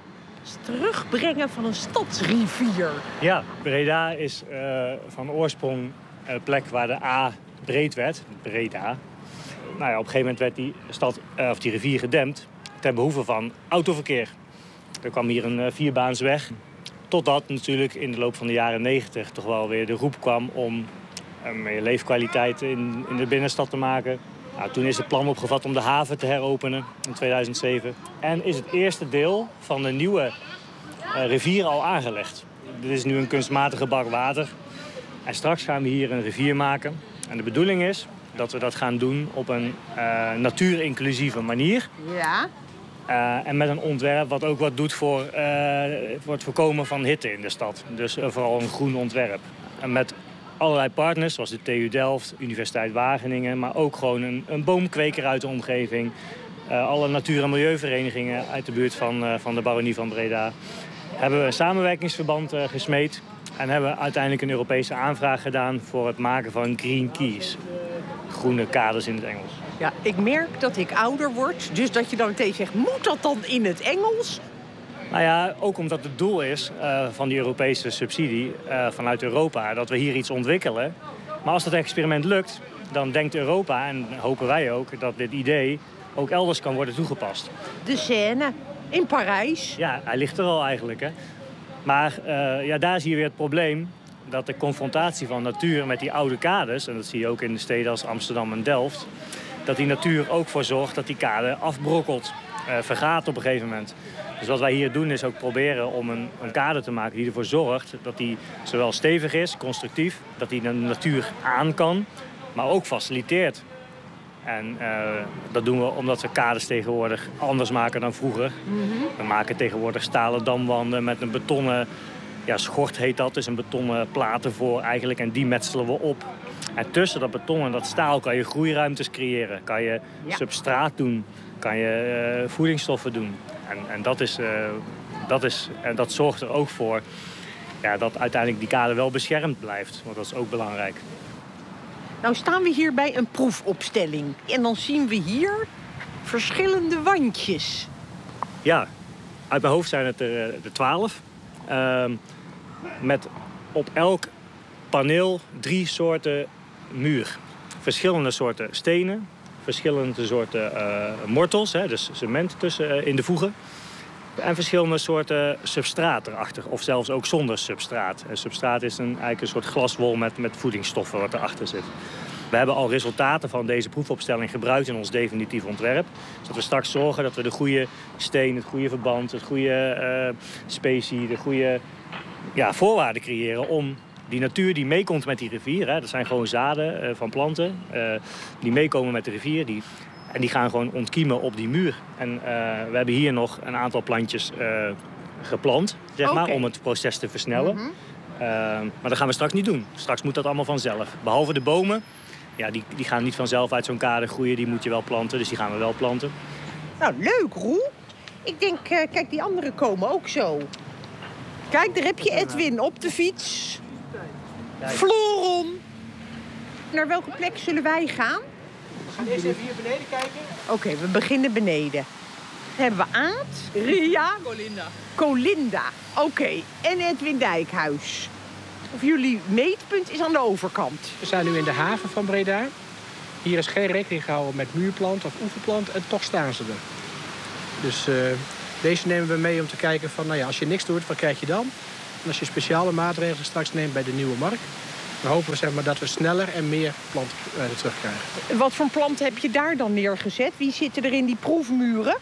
S6: Terugbrengen van een stadsrivier.
S11: Ja, Breda is uh, van oorsprong een plek waar de A breed werd, Breda. Nou ja, op een gegeven moment werd die, stad, uh, of die rivier gedempt ten behoeve van autoverkeer. Er kwam hier een uh, vierbaansweg. Totdat natuurlijk in de loop van de jaren negentig toch wel weer de roep kwam om uh, meer leefkwaliteit in, in de binnenstad te maken. Nou, toen is het plan opgevat om de haven te heropenen in tweeduizend zeven. En is het eerste deel van de nieuwe uh, rivier al aangelegd. Dit is nu een kunstmatige bak water. En straks gaan we hier een rivier maken. En de bedoeling is dat we dat gaan doen op een uh, natuurinclusieve manier.
S6: Ja.
S11: Uh, en met een ontwerp wat ook wat doet voor, uh, voor het voorkomen van hitte in de stad. Dus uh, vooral een groen ontwerp. En met allerlei partners, zoals de T U Delft, Universiteit Wageningen, maar ook gewoon een, een boomkweker uit de omgeving. Uh, alle natuur- en milieuverenigingen uit de buurt van, uh, van de Baronie van Breda. Hebben we een samenwerkingsverband uh, gesmeed en hebben we uiteindelijk een Europese aanvraag gedaan voor het maken van green keys. Groene kaders in het Engels.
S6: Ja, ik merk dat ik ouder word, dus dat je dan meteen zegt, moet dat dan in het Engels?
S11: Nou ja, ook omdat het doel is uh, van die Europese subsidie uh, vanuit Europa, dat we hier iets ontwikkelen. Maar als dat experiment lukt, dan denkt Europa, en hopen wij ook, dat dit idee ook elders kan worden toegepast.
S6: De Seine, in Parijs.
S11: Ja, hij ligt er al eigenlijk, hè. Maar uh, ja, daar zie je weer het probleem dat de confrontatie van natuur met die oude kades, en dat zie je ook in de steden als Amsterdam en Delft, dat die natuur ook voor zorgt dat die kade afbrokkelt, uh, vergaat op een gegeven moment. Dus wat wij hier doen is ook proberen om een, een kade te maken die ervoor zorgt dat die zowel stevig is, constructief, dat die de natuur aan kan, maar ook faciliteert. En uh, dat doen we omdat we kades tegenwoordig anders maken dan vroeger. Mm-hmm. We maken tegenwoordig stalen damwanden met een betonnen, ja, schort heet dat, dus een betonnen platen voor eigenlijk, en die metselen we op. En tussen dat beton en dat staal kan je groeiruimtes creëren, kan je ja. substraat doen, kan je uh, voedingsstoffen doen. En, en, dat is, uh, dat is, en dat zorgt er ook voor ja, dat uiteindelijk die kade wel beschermd blijft. Want dat is ook belangrijk.
S6: Nou staan we hier bij een proefopstelling. En dan zien we hier verschillende wandjes.
S11: Ja, uit mijn hoofd zijn het er de twaalf. Uh, met op elk paneel drie soorten muur. Verschillende soorten stenen. Verschillende soorten uh, mortels, hè, dus cement tussen, uh, in de voegen. En verschillende soorten substraat erachter. Of zelfs ook zonder substraat. En substraat is een, eigenlijk een soort glaswol met, met voedingsstoffen wat erachter zit. We hebben al resultaten van deze proefopstelling gebruikt in ons definitief ontwerp. Zodat we straks zorgen dat we de goede steen, het goede verband, het goede uh, specie, de goede ja, voorwaarden creëren om die natuur die meekomt met die rivier, hè, dat zijn gewoon zaden uh, van planten, uh, die meekomen met de rivier, die, en die gaan gewoon ontkiemen op die muur. En uh, we hebben hier nog een aantal plantjes uh, geplant, zeg okay. maar, om het proces te versnellen. Mm-hmm. Uh, maar dat gaan we straks niet doen. Straks moet dat allemaal vanzelf. Behalve de bomen, ja, die, die gaan niet vanzelf uit zo'n kade groeien, die moet je wel planten, dus die gaan we wel planten.
S6: Nou, leuk, Roel. Ik denk, uh, kijk, die anderen komen ook zo. Kijk, daar heb je Edwin op de fiets. Floron. Naar welke plek zullen wij gaan?
S15: We gaan eerst even hier beneden kijken.
S6: Oké, okay, we beginnen beneden. Dan hebben we Aad, Ria,
S15: Colinda.
S6: Colinda. Oké, okay. En Edwin Dijkhuis. Of jullie meetpunt is aan de overkant.
S15: We zijn nu in de haven van Breda. Hier is geen rekening gehouden met muurplant of oeverplant en toch staan ze er. Dus uh, deze nemen we mee om te kijken van, nou ja, als je niks doet, wat krijg je dan? En als je speciale maatregelen straks neemt bij de Nieuwe Markt, dan hopen we zeg maar, dat we sneller en meer planten uh, terugkrijgen.
S6: Wat voor planten heb je daar dan neergezet? Wie zitten er in die proefmuren?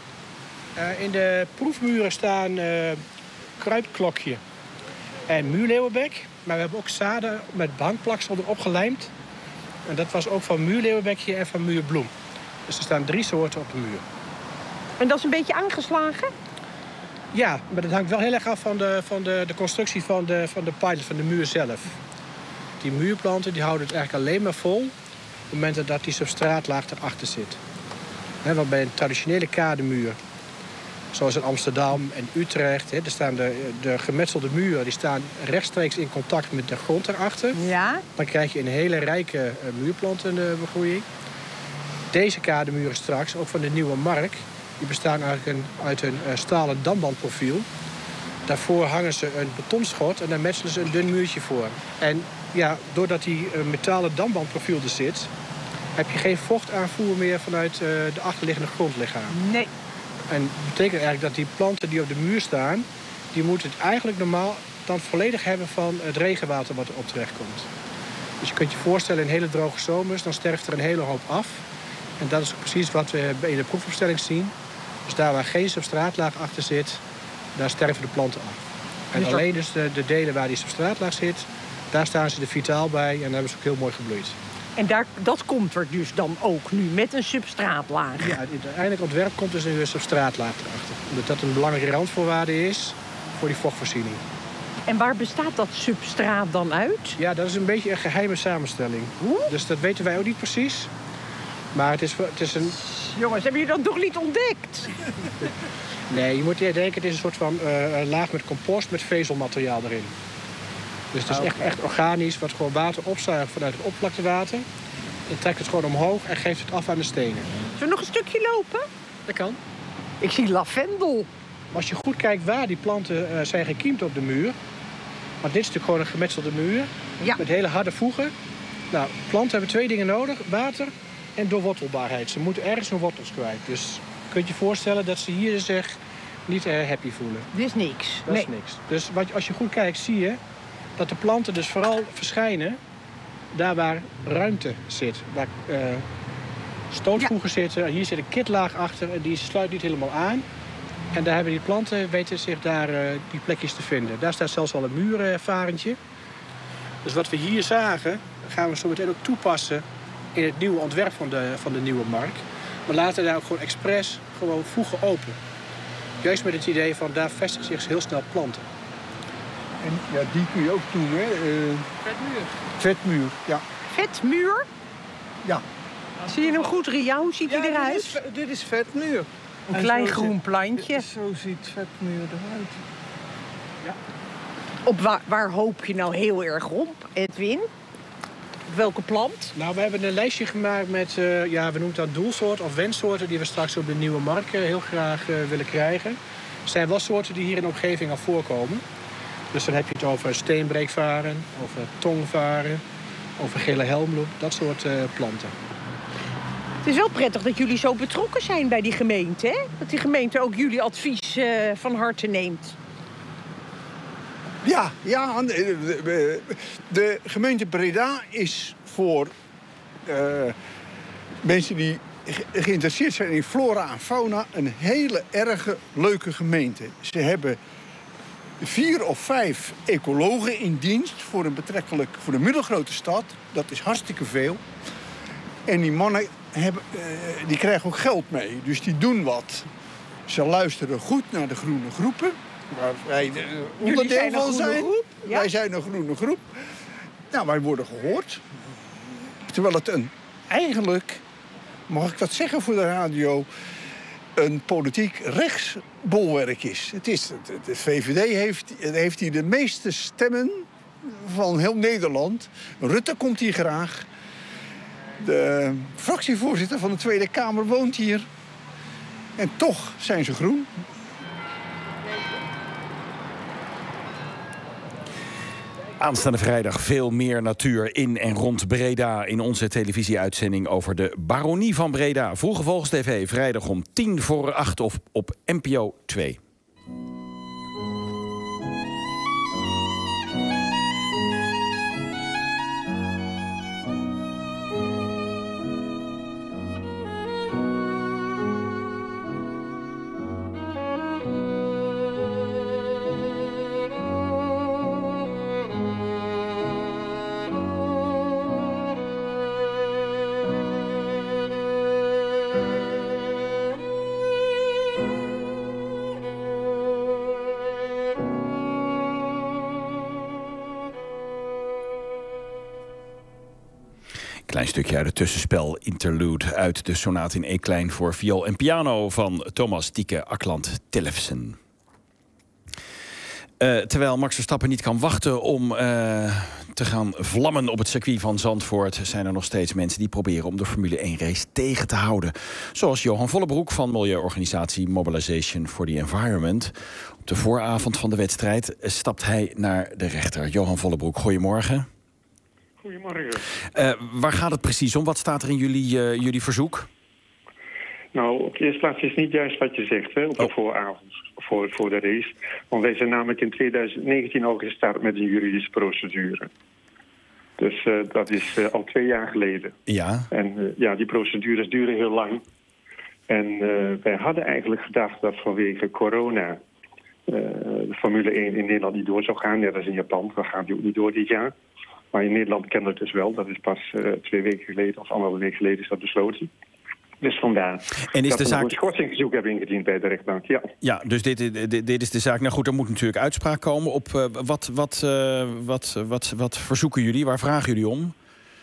S15: Uh, in de proefmuren staan uh, kruidklokje en muurleeuwenbek. Maar we hebben ook zaden met bankplaksel erop gelijmd. En dat was ook van muurleeuwenbekje en van muurbloem. Dus er staan drie soorten op de muur.
S6: En dat is een beetje aangeslagen?
S15: Ja, maar dat hangt wel heel erg af van de, van de, de constructie van de, van de pilot, van de muur zelf. Die muurplanten die houden het eigenlijk alleen maar vol op het moment dat die substraatlaag erachter zit. He, want bij een traditionele kademuur, zoals in Amsterdam en Utrecht, he, er staan de, de gemetselde muren die staan rechtstreeks in contact met de grond erachter.
S6: Ja.
S15: Dan krijg je een hele rijke uh, muurplantenbegroeiing. Deze kademuren straks, ook van de Nieuwe Markt, die bestaan eigenlijk een, uit een uh, stalen dambandprofiel. Daarvoor hangen ze een betonschot en daar metselen ze een dun muurtje voor. En ja, doordat die uh, metalen dambandprofiel er zit, heb je geen vochtaanvoer meer vanuit uh, de achterliggende grondlichaam.
S6: Nee.
S15: En dat betekent eigenlijk dat die planten die op de muur staan, die moeten het eigenlijk normaal dan volledig hebben van het regenwater wat erop terecht komt. Dus je kunt je voorstellen, in hele droge zomers, dan sterft er een hele hoop af. En dat is ook precies wat we in de proefopstelling zien. Dus daar waar geen substraatlaag achter zit, daar sterven de planten af. En dus alleen dus de, de delen waar die substraatlaag zit, daar staan ze er vitaal bij en daar hebben ze ook heel mooi gebloeid.
S6: En daar, dat komt er dus dan ook nu, met een substraatlaag?
S15: Ja, het uiteindelijk ontwerp komt dus nu een substraatlaag erachter. Omdat dat een belangrijke randvoorwaarde is voor die vochtvoorziening.
S6: En waar bestaat dat substraat dan uit?
S15: Ja, dat is een beetje een geheime samenstelling.
S6: Hoe?
S15: Dus dat weten wij ook niet precies. Maar het is, het is een...
S6: Jongens, hebben jullie dat nog niet ontdekt?
S15: Nee, je moet denken, het is een soort van uh, een laag met compost met vezelmateriaal erin. Dus het is
S6: Oh,
S15: echt, echt organisch, wat gewoon water opzuigt vanuit het oppervlaktewater. Je trekt het gewoon omhoog en geeft het af aan de stenen.
S6: Zullen we nog een stukje lopen?
S15: Dat kan.
S6: Ik zie lavendel.
S15: Als je goed kijkt waar die planten uh, zijn gekiemd op de muur. Want dit is natuurlijk gewoon een gemetselde muur.
S6: Ja.
S15: Met hele harde voegen. Nou, planten hebben twee dingen nodig. Water en doorwortelbaarheid. Ze moeten ergens hun wortels kwijt. Dus je kunt je voorstellen dat ze hier zich niet uh, happy voelen.
S6: Dit is niks.
S15: Dat
S6: nee.
S15: is niks. Dus wat, als je goed kijkt zie je dat de planten dus vooral verschijnen daar waar ruimte zit. Waar uh, stootvoegen ja. zitten. Hier zit een kitlaag achter en die sluit niet helemaal aan. En daar hebben die planten weten zich daar uh, die plekjes te vinden. Daar staat zelfs al een muurvarentje. Dus wat we hier zagen, gaan we zo meteen ook toepassen in het nieuwe ontwerp van de, van de Nieuwe Markt. We laten daar ook gewoon expres gewoon voegen open. Juist met het idee van daar vestigen zich heel snel planten.
S16: En ja, die kun je ook doen, hè? Uh,
S15: Vetmuur.
S16: Vetmuur, ja.
S6: Vetmuur?
S16: Ja.
S6: Zie je hem goed, Ria? Hoe ziet
S16: ja,
S6: hij eruit?
S16: Dit is, dit is vetmuur.
S6: Een en klein groen plantje.
S16: Ziet, zo ziet vetmuur eruit.
S6: Ja. Op waar, waar hoop je nou heel erg op, Edwin? Op welke plant?
S15: Nou, we hebben een lijstje gemaakt met, uh, ja, we noemen dat doelsoorten of wenssoorten die we straks op de Nieuwe Markt uh, heel graag uh, willen krijgen. Er zijn wel soorten die hier in de omgeving al voorkomen. Dus dan heb je het over steenbreekvaren, over tongvaren, over gele helmbloem, dat soort uh, planten.
S6: Het is wel prettig dat jullie zo betrokken zijn bij die gemeente, hè? Dat die gemeente ook jullie advies uh, van harte neemt.
S16: Ja, ja de, de gemeente Breda is voor uh, mensen die geïnteresseerd zijn in flora en fauna een hele erge leuke gemeente. Ze hebben vier of vijf ecologen in dienst voor een betrekkelijk voor een middelgrote stad. Dat is hartstikke veel. En die mannen hebben, uh, die krijgen ook geld mee, dus die doen wat. Ze luisteren goed naar de groene groepen, waar wij uh, onderdeel van zijn. Groep, ja? Wij zijn een groene groep. Nou, wij worden gehoord. Terwijl het een, eigenlijk, mag ik dat zeggen voor de radio, een politiek rechtsbolwerk is. Het is de V V D heeft, heeft hier de meeste stemmen van heel Nederland. Rutte komt hier graag. De fractievoorzitter van de Tweede Kamer woont hier. En toch zijn ze groen.
S9: Aanstaande vrijdag veel meer natuur in en rond Breda... in onze televisieuitzending over de Baronie van Breda. Vroege Vogels T V, vrijdag om tien voor acht of op N P O twee. Klein stukje uit het tussenspel Interlude uit de sonate in E-klein voor viool en piano van Thomas Dieke Akland Tellefsen. Uh, terwijl Max Verstappen niet kan wachten om uh, te gaan vlammen op het circuit van Zandvoort, zijn er nog steeds mensen die proberen om de Formule één race tegen te houden. Zoals Johan Vollebroek van milieuorganisatie Mobilization for the Environment. Op de vooravond van de wedstrijd stapt hij naar de rechter. Johan Vollebroek, goedemorgen.
S17: Goedemorgen.
S9: Uh, waar gaat het precies om? Wat staat er in jullie, uh, jullie verzoek?
S17: Nou, op de eerste plaats is het niet juist wat je zegt, hè, op de oh. vooravond voor, voor de race. Want wij zijn namelijk in twintig negentien al gestart met een juridische procedure. Dus uh, dat is uh, al twee jaar geleden.
S9: Ja.
S17: En uh, ja, die procedures duren heel lang. En uh, wij hadden eigenlijk gedacht dat vanwege corona uh, de Formule één in Nederland niet door zou gaan. Net als in Japan, dan gaat die ook niet door dit jaar. Maar in Nederland kennen we het dus wel. Dat is pas uh, twee weken geleden of anderhalve week geleden is dat besloten. Dus vandaar
S9: en is
S17: dat
S9: de
S17: we
S9: zaak...
S17: een schorsingsverzoek hebben ingediend bij de rechtbank. Ja,
S9: ja dus dit, dit, dit is de zaak. Nou goed, er moet natuurlijk uitspraak komen op uh, wat, wat, uh, wat, wat, wat verzoeken jullie? Waar vragen jullie om?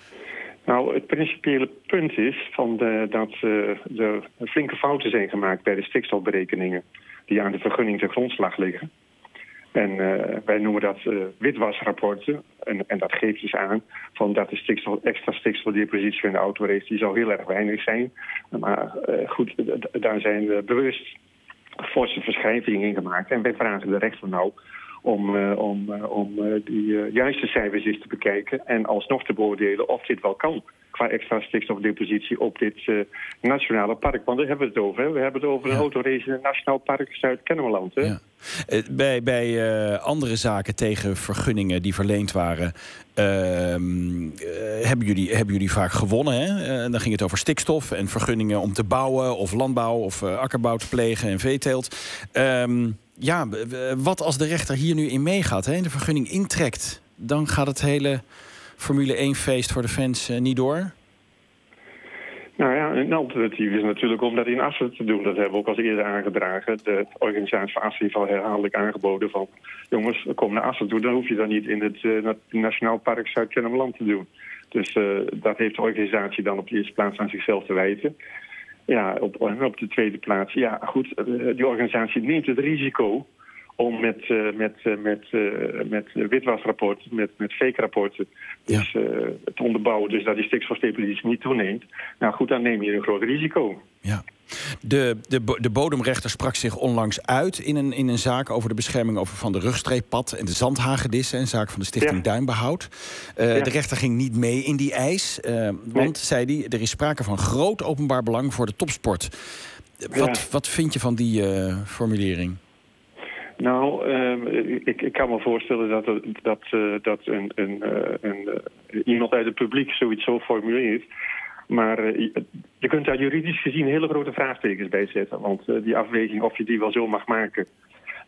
S17: Nou, het principiële punt is van de, dat uh, er flinke fouten zijn gemaakt bij de stikstofberekeningen die aan de vergunning ten grondslag liggen. En uh, wij noemen dat uh, witwasrapporten. En, en dat geeft dus aan van dat de stikstof, extra stikstofdepositie van de autorace die zou heel erg weinig zijn. Maar uh, goed, daar zijn uh, bewust forse verschijningen in gemaakt. En wij vragen de rechter nou om, uh, om, uh, om uh, die uh, juiste cijfers eens te bekijken en alsnog te beoordelen of dit wel kan qua extra stikstofdepositie op dit uh, nationale park. Want daar hebben we het over. Hè? We hebben het over een ja. autorace in het Nationaal Park Zuid-Kennemerland. Hè?
S9: Ja. Uh, bij bij uh, andere zaken tegen vergunningen die verleend waren, uh, uh, hebben, jullie, hebben jullie vaak gewonnen. Hè? Uh, dan ging het over stikstof en vergunningen om te bouwen of landbouw of uh, akkerbouw te plegen en veeteelt. Um, ja, wat als de rechter hier nu in meegaat, hè, de vergunning intrekt, dan gaat het hele Formule één feest voor de fans uh, niet door?
S17: Nou ja, een alternatief is natuurlijk om dat in Assen te doen. Dat hebben we ook al eerder aangedragen. De organisatie van Assen heeft al herhaaldelijk aangeboden van... jongens, kom naar Assen toe, dan hoef je dat niet in het uh, Nationaal Park Zuid-Kennemerland te doen. Dus uh, dat heeft de organisatie dan op de eerste plaats aan zichzelf te wijten. Ja, op, op de tweede plaats, ja goed, uh, die organisatie neemt het risico om met, uh, met, uh, met, uh, met witwasrapporten, met, met fake-rapporten, dus, ja. uh, te onderbouwen, dus dat die stikstofdepositie niet toeneemt. Nou goed, dan neem je een groot risico.
S9: Ja. De, de, de bodemrechter sprak zich onlangs uit in een, in een zaak over de bescherming over van de rugstreeppad en de zandhagedissen, een zaak van de Stichting ja. Duinbehoud. Uh, ja. De rechter ging niet mee in die eis, uh, want, nee. zei hij, er is sprake van groot openbaar belang voor de topsport. Wat, ja. wat vind je van die uh, formulering?
S17: Nou, uh, ik, ik kan me voorstellen dat, dat, uh, dat een, een, uh, een, uh, iemand uit het publiek zoiets zo formuleert. Maar uh, je kunt daar juridisch gezien hele grote vraagtekens bij zetten. Want uh, die afweging of je die wel zo mag maken,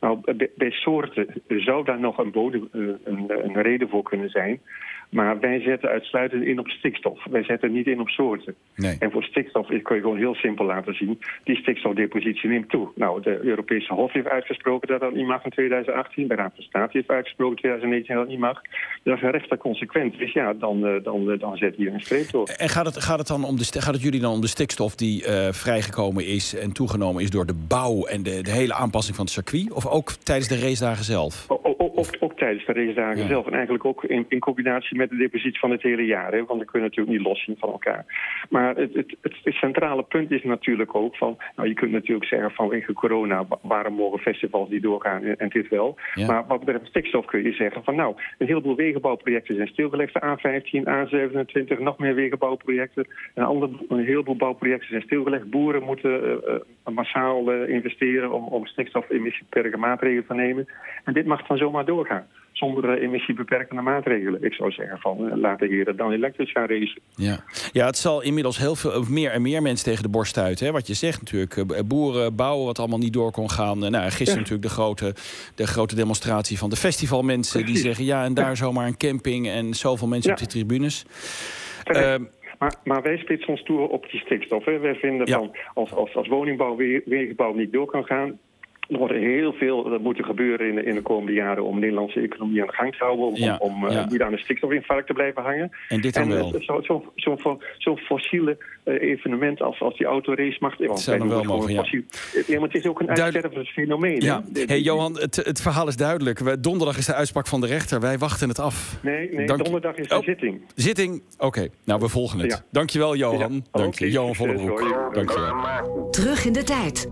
S17: Nou, bij, bij soorten zou daar nog een, bodem, een, een reden voor kunnen zijn. Maar wij zetten uitsluitend in op stikstof. Wij zetten niet in op soorten.
S9: Nee.
S17: En voor stikstof kun je gewoon heel simpel laten zien. Die stikstofdepositie neemt toe. Nou, de Europese Hof heeft uitgesproken dat dat niet mag in tweeduizend achttien. De Raad van State heeft uitgesproken in tweeduizend negentien dat dat niet mag. Dat is een rechter consequent. Dus ja, dan, dan, dan zet je een streep door.
S9: En gaat het, gaat het, dan om de, gaat het jullie dan om de stikstof die uh, vrijgekomen is en toegenomen is door de bouw en de, de hele aanpassing van het circuit? Of ook tijdens de racedagen zelf?
S17: Ook, ook, ook, ook tijdens de racedagen ja. zelf. En eigenlijk ook in, in combinatie met de depositie van het hele jaar. Hè, want we kunnen natuurlijk niet loszien van elkaar. Maar het, het, het, het centrale punt is natuurlijk ook van... Nou, je kunt natuurlijk zeggen vanwege corona... waarom mogen festivals niet doorgaan en, en dit wel. Ja. Maar wat betreft stikstof kun je zeggen van... nou, een heleboel wegenbouwprojecten zijn stilgelegd. De A vijftien, A zevenentwintig, nog meer wegenbouwprojecten. En andere, een heleboel bouwprojecten zijn stilgelegd. Boeren moeten uh, uh, massaal uh, investeren... om, om stikstofemissiebeperkende maatregelen te nemen. En dit mag dan zomaar doorgaan. Zonder uh, emissiebeperkende maatregelen. Ik zou zeggen van uh, laat de heren dan elektrisch gaan racen.
S9: Ja. ja, het zal inmiddels heel veel meer en meer mensen tegen de borst stuiten. Hè? Wat je zegt natuurlijk. Uh, boeren bouwen wat allemaal niet door kon gaan. Uh, nou, gisteren ja. natuurlijk de grote, de grote demonstratie van de festivalmensen. Precies. Die zeggen ja en daar ja. zomaar een camping en zoveel mensen ja. op de tribunes. Uh,
S17: Maar, maar wij spitsen ons toe op die stikstof. Hè. Wij vinden ja. van als, als, als woningbouw, wegenbouw niet door kan gaan... Er wordt heel veel dat moet er gebeuren in de, in de komende jaren... om de Nederlandse economie aan de gang te houden... om, ja, om uh, ja. niet aan de stikstofinfarct te blijven hangen.
S9: En dit dan en, wel?
S17: Zo'n zo, zo, zo, zo fossiele uh, evenement als, als die autorace mag...
S9: Dat zou dan wel mogen, ja.
S17: Fossiel, ja, maar het is ook een uitstervend fenomeen.
S9: Ja. Hey, Johan, het, het verhaal is duidelijk. We, donderdag is de uitspraak van de rechter. Wij wachten het af.
S17: Nee, nee
S9: Dank...
S17: donderdag is de oh. zitting.
S9: Zitting? Oké, okay. nou, we volgen het. Ja. Dankjewel, Johan. Ja. Dank je. Okay. Johan Vollebroek. Dank je wel.
S18: Terug in de tijd.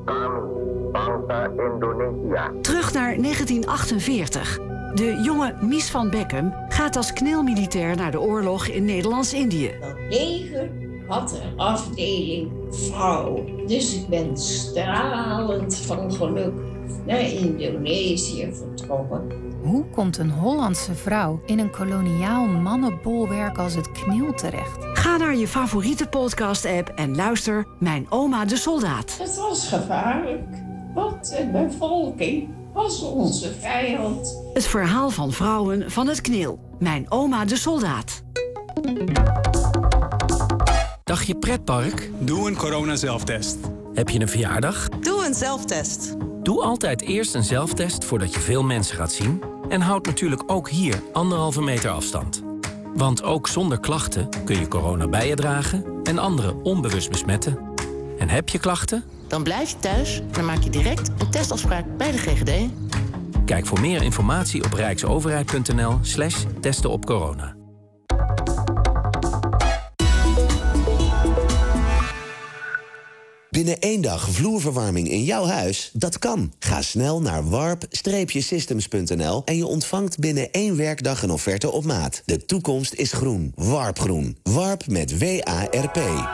S18: Terug naar negentien achtenveertig. De jonge Mies van Beckham gaat als knilmilitair naar de oorlog in Nederlands-Indië.
S19: Dat leger had een afdeling vrouwen. Dus ik ben stralend van geluk naar Indonesië vertrokken.
S20: Hoe komt een Hollandse vrouw in een koloniaal mannenbolwerk als het K N I L terecht?
S18: Ga naar je favoriete podcast-app en luister Mijn oma de soldaat.
S19: Het was gevaarlijk, want de bevolking was onze vijand.
S18: Het verhaal van vrouwen van het K N I L. Mijn oma de soldaat.
S29: Dagje pretpark?
S30: Doe een corona-zelftest.
S29: Heb je een verjaardag?
S21: Doe een zelftest.
S29: Doe altijd eerst een zelftest voordat je veel mensen gaat zien. En houd natuurlijk ook hier anderhalve meter afstand. Want ook zonder klachten kun je corona bij je dragen en anderen onbewust besmetten. En heb je klachten?
S31: Dan blijf je thuis en dan maak je direct een testafspraak bij de G G D.
S29: Kijk voor meer informatie op rijksoverheid.nl slash testen op corona.
S22: Binnen één dag vloerverwarming in jouw huis? Dat kan. Ga snel naar warp systems punt n l en je ontvangt binnen één werkdag een offerte op maat. De toekomst is groen. Warpgroen. Warp met W A R P.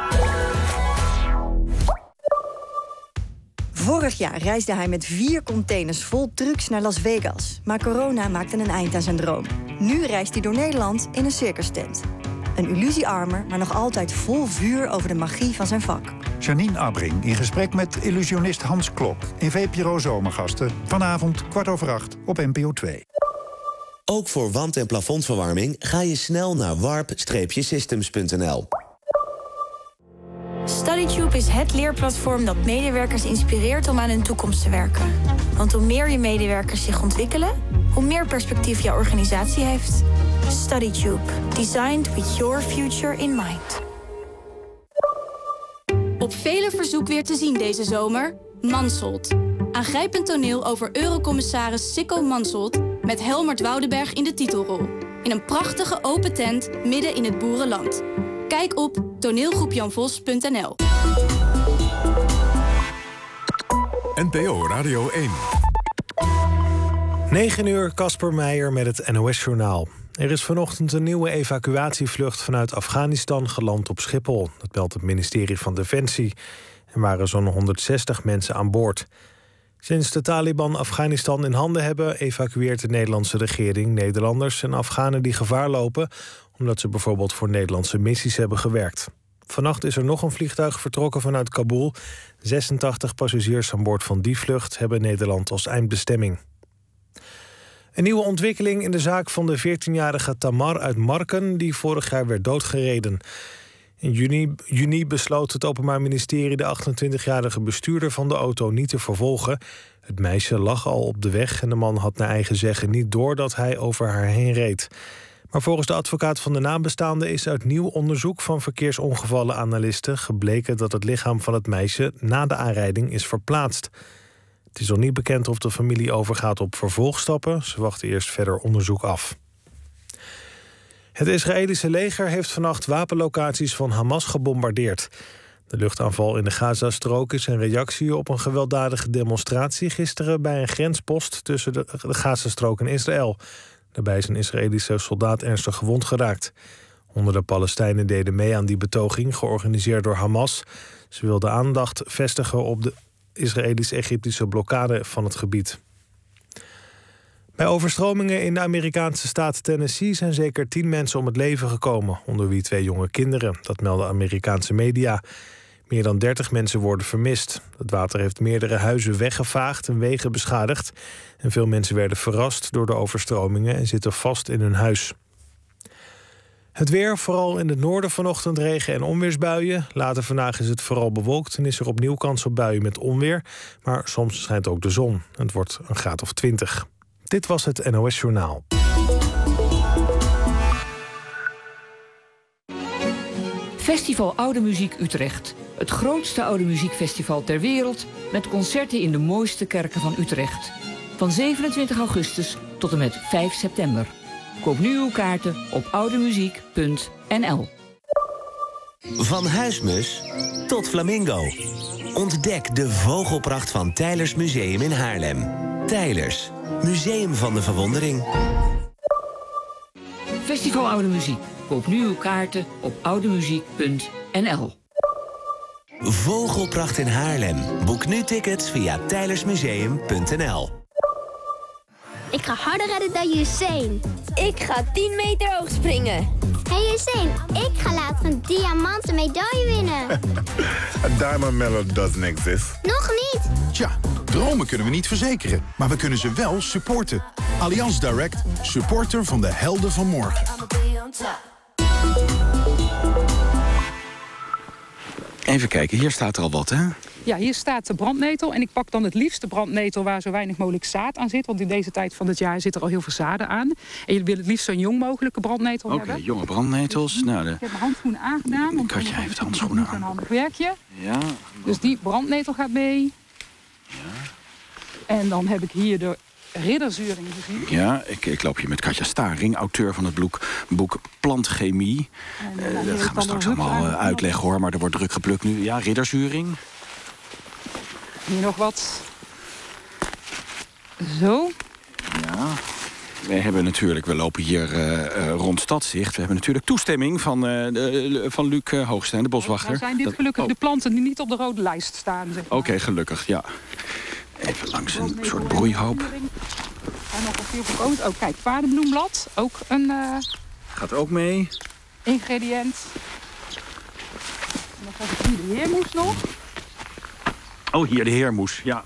S12: Vorig jaar reisde hij met vier containers vol trucks naar Las Vegas. Maar corona maakte een eind aan zijn droom. Nu reist hij door Nederland in een circustent. Een illusiearmer, maar nog altijd vol vuur over de magie van zijn vak.
S14: Janine Abbring in gesprek met illusionist Hans Klok in V P R O Zomergasten. Vanavond kwart over acht op N P O twee.
S22: Ook voor wand- en plafondverwarming ga je snel naar warp systems punt n l. StudyTube is het leerplatform dat medewerkers inspireert om aan hun toekomst te werken. Want hoe meer je medewerkers zich ontwikkelen, hoe meer perspectief je organisatie heeft. StudyTube. Designed with your future in mind.
S23: Op vele verzoek weer te zien deze zomer. Mansholt. Aangrijpend toneel over eurocommissaris Sicko Mansholt met Helmert Woudenberg in de titelrol. In een prachtige open tent midden in het boerenland. Kijk op toneelgroep jan vos punt n l.
S4: N P O Radio één.
S5: negen uur, Casper Meijer met het N O S-journaal. Er is vanochtend een nieuwe evacuatievlucht vanuit Afghanistan geland op Schiphol. Dat meldt het ministerie van Defensie. Er waren zo'n honderdzestig mensen aan boord. Sinds de Taliban Afghanistan in handen hebben, evacueert de Nederlandse regering Nederlanders en Afghanen die gevaar lopen, omdat ze bijvoorbeeld voor Nederlandse missies hebben gewerkt. Vannacht is er nog een vliegtuig vertrokken vanuit Kabul. zesentachtig passagiers aan boord van die vlucht hebben Nederland als eindbestemming. Een nieuwe ontwikkeling in de zaak van de veertienjarige Tamar uit Marken, die vorig jaar werd doodgereden. In juni, juni besloot het Openbaar Ministerie de achtentwintigjarige bestuurder van de auto niet te vervolgen. Het meisje lag al op de weg en de man had naar eigen zeggen niet door dat hij over haar heen reed. Maar volgens de advocaat van de nabestaanden is uit nieuw onderzoek van verkeersongevallenanalisten gebleken dat het lichaam van het meisje na de aanrijding is verplaatst. Het is nog niet bekend of de familie overgaat op vervolgstappen. Ze wachten eerst verder onderzoek af. Het Israëlische leger heeft vannacht wapenlocaties van Hamas gebombardeerd. De luchtaanval in de Gazastrook is een reactie op een gewelddadige demonstratie gisteren bij een grenspost tussen de Gazastrook en Israël. Daarbij is een Israëlische soldaat ernstig gewond geraakt. Honderden Palestijnen deden mee aan die betoging, georganiseerd door Hamas. Ze wilden aandacht vestigen op de Israëlisch-Egyptische blokkade van het gebied. Bij overstromingen in de Amerikaanse staat Tennessee zijn zeker tien mensen om het leven gekomen, onder wie twee jonge kinderen. Dat melden Amerikaanse media. Meer dan dertig mensen worden vermist. Het water heeft meerdere huizen weggevaagd en wegen beschadigd. En veel mensen werden verrast door de overstromingen en zitten vast in hun huis. Het weer, vooral in het noorden vanochtend regen- en onweersbuien. Later vandaag is het vooral bewolkt en is er opnieuw kans op buien met onweer. Maar soms schijnt ook de zon. Het wordt een graad of twintig. Dit was het N O S Journaal.
S1: Festival Oude Muziek Utrecht. Het grootste oude muziekfestival ter wereld met concerten in de mooiste kerken van Utrecht. Van zevenentwintig augustus tot en met vijf september. Koop nu uw kaarten op oudemuziek punt n l.
S3: Van huismus tot flamingo. Ontdek de vogelpracht van Teylers Museum in Haarlem. Teylers, Museum van de Verwondering.
S1: Festival Oude Muziek. Koop nu uw kaarten op oudemuziek punt n l.
S3: Vogelpracht in Haarlem. Boek nu tickets via teylersmuseum punt n l.
S7: Ik ga harder rennen dan Usain. Ik ga tien meter hoog springen. Hey Usain, ik ga later een diamanten medaille winnen.
S8: A diamond medal doesn't exist.
S7: Nog niet.
S13: Tja, dromen kunnen we niet verzekeren, maar we kunnen ze wel supporten. Allianz Direct, supporter van de helden van morgen.
S9: Even kijken, hier staat er al wat, hè?
S31: Ja, hier staat de brandnetel. En ik pak dan het liefst de brandnetel waar zo weinig mogelijk zaad aan zit. Want in deze tijd van het jaar zit er al heel veel zaden aan. En je wil het liefst zo'n jong mogelijke brandnetel
S9: Oké,
S31: hebben.
S9: okay, jonge brandnetels. Nou, de...
S31: Ik heb mijn handschoenen aangedaan. Want
S9: Katja heeft handschoenen aan.
S31: Een handig werkje.
S9: Ja.
S31: Dus die brandnetel gaat mee.
S9: Ja.
S31: En dan heb ik hier de ridderzuring gezien.
S9: Ja, ik, ik loop hier met Katja Staring, auteur van het boek, boek Plantchemie. En, uh, dat gaan we straks allemaal uh, uitleggen hoor, maar er wordt druk geplukt nu. Ja, ridderzuring.
S31: Hier nog wat. Zo.
S9: Ja. We hebben natuurlijk, we lopen hier uh, uh, rond Stadzicht. We hebben natuurlijk toestemming van, uh, de, van Luc uh, Hoogstein, de boswachter.
S31: Nou zijn dit gelukkig
S9: dat, oh.
S31: de planten die niet op de rode lijst staan. Zeg maar.
S9: Oké, okay, gelukkig, ja. Even langs een soort broeihoop.
S31: En nog een veel voorkomend. Oh, kijk, paardenbloemblad. Ook een... Uh,
S9: Gaat ook mee.
S31: Ingrediënt. En dan heb ik hier de heermoes nog.
S9: Oh, hier de heermoes, ja.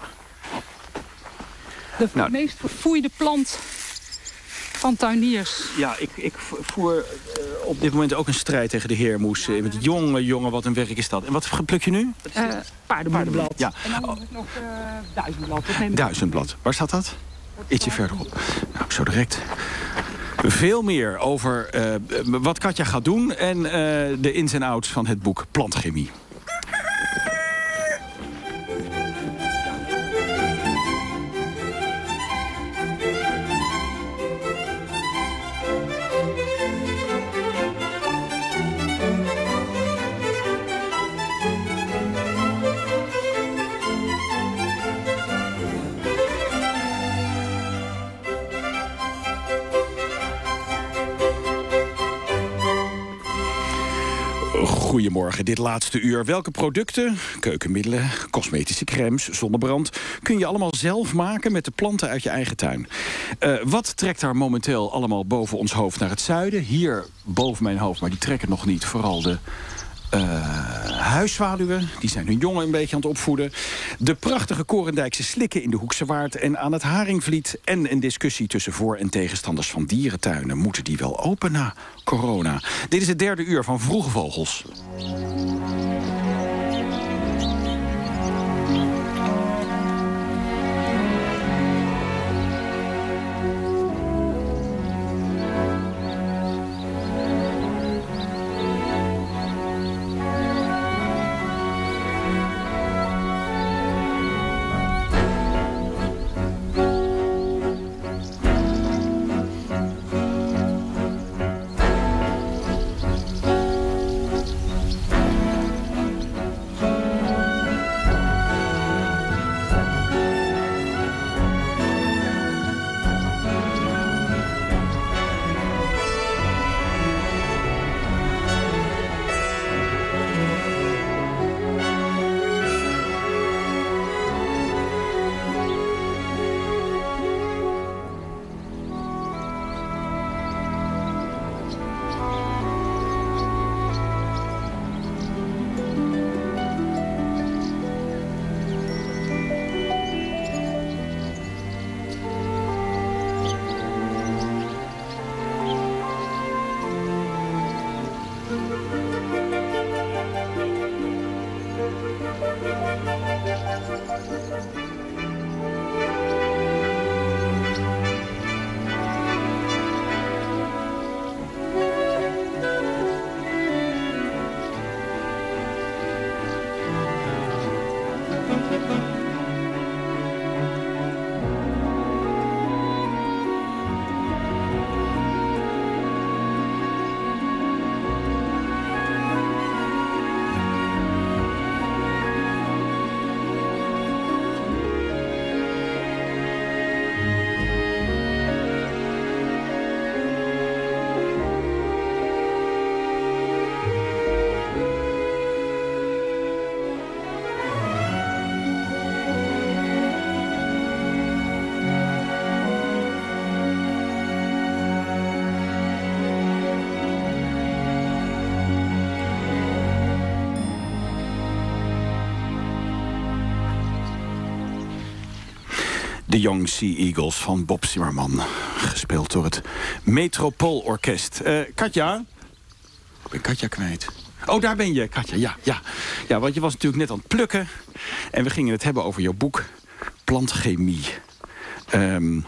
S31: De nou, meest verfoeide plant van tuiniers.
S9: Ja, ik, ik voer uh, op dit moment ook een strijd tegen de heermoes. Ja, met jongen, jongen, wat een werk is dat. En wat pluk je nu?
S31: Uh, paardenblad.
S9: Ja.
S31: En dan heb ik nog uh, duizendblad.
S9: Duizendblad. Waar staat dat? Ietsje verderop. Nou, zo direct. Veel meer over uh, wat Katja gaat doen en uh, de ins en outs van het boek Plantchemie. Goedemorgen, dit laatste uur. Welke producten, keukenmiddelen, cosmetische crèmes, zonnebrand... kun je allemaal zelf maken met de planten uit je eigen tuin? Uh, wat trekt daar momenteel allemaal boven ons hoofd naar het zuiden? Hier boven mijn hoofd, maar die trekken nog niet. Vooral de Uh, huiszwaluwen, die zijn hun jongen een beetje aan het opvoeden. De prachtige Korendijkse slikken in de Hoekse Waard en aan het Haringvliet. En een discussie tussen voor- en tegenstanders van dierentuinen. Moeten die wel open na corona? Dit is het derde uur van Vroege Vogels. De Young Sea Eagles van Bob Zimmerman. Gespeeld door het Metropoolorkest. Uh, Katja? Ik ben Katja kwijt. Oh, daar ben je, Katja. Ja, ja. Ja, want je was natuurlijk net aan het plukken. En we gingen het hebben over jouw boek Plantchemie. Um,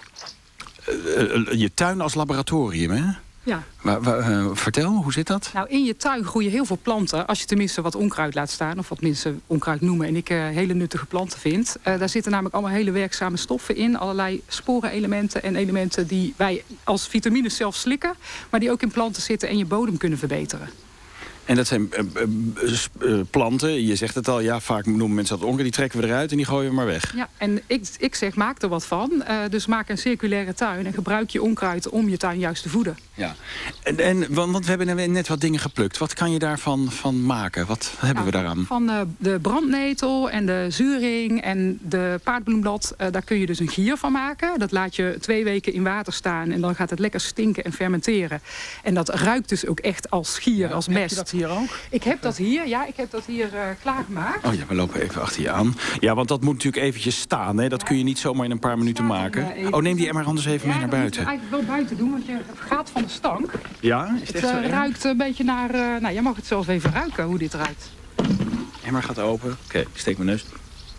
S9: uh, uh, je tuin als laboratorium, hè?
S31: Ja.
S9: Maar, uh, vertel, hoe zit dat?
S31: Nou, in je tuin groeien heel veel planten. Als je tenminste wat onkruid laat staan, of wat mensen onkruid noemen, en ik uh, hele nuttige planten vind. Uh, daar zitten namelijk allemaal hele werkzame stoffen in. Allerlei sporenelementen en elementen die wij als vitamines zelf slikken, maar die ook in planten zitten en je bodem kunnen verbeteren.
S9: En dat zijn uh, uh, uh, planten, je zegt het al, ja, vaak noemen mensen dat onker, die trekken we eruit en die gooien we maar weg.
S31: Ja, en ik, ik zeg, maak er wat van. Uh, dus maak een circulaire tuin en gebruik je onkruid om je tuin juist te voeden.
S9: Ja, en, en want we hebben net wat dingen geplukt. Wat kan je daarvan van maken? Wat hebben nou, we daaraan?
S31: Van uh, de brandnetel en de zuring en de paardbloemblad, uh, daar kun je dus een gier van maken. Dat laat je twee weken in water staan en dan gaat het lekker stinken en fermenteren. En dat ruikt dus ook echt als gier, ja, als mest. Heb je dat
S9: hier ook?
S31: Ik heb dat hier, ja, ik heb dat hier uh, klaargemaakt.
S9: Oh ja, we lopen even achter je aan. Ja, want dat moet natuurlijk eventjes staan, hè? Dat ja. kun je niet zomaar in een paar minuten maken. Uh, oh, neem die emmer anders even ja, mee naar buiten.
S31: Ja, dat moet je eigenlijk wel buiten doen, want je gaat van de stank.
S9: Ja, is het, het echt
S31: uh,
S9: zo
S31: ruikt een beetje naar... Uh, nou, jij mag het zelf even ruiken, hoe dit ruikt.
S9: Emmer gaat open. Oké, okay, ik steek mijn neus.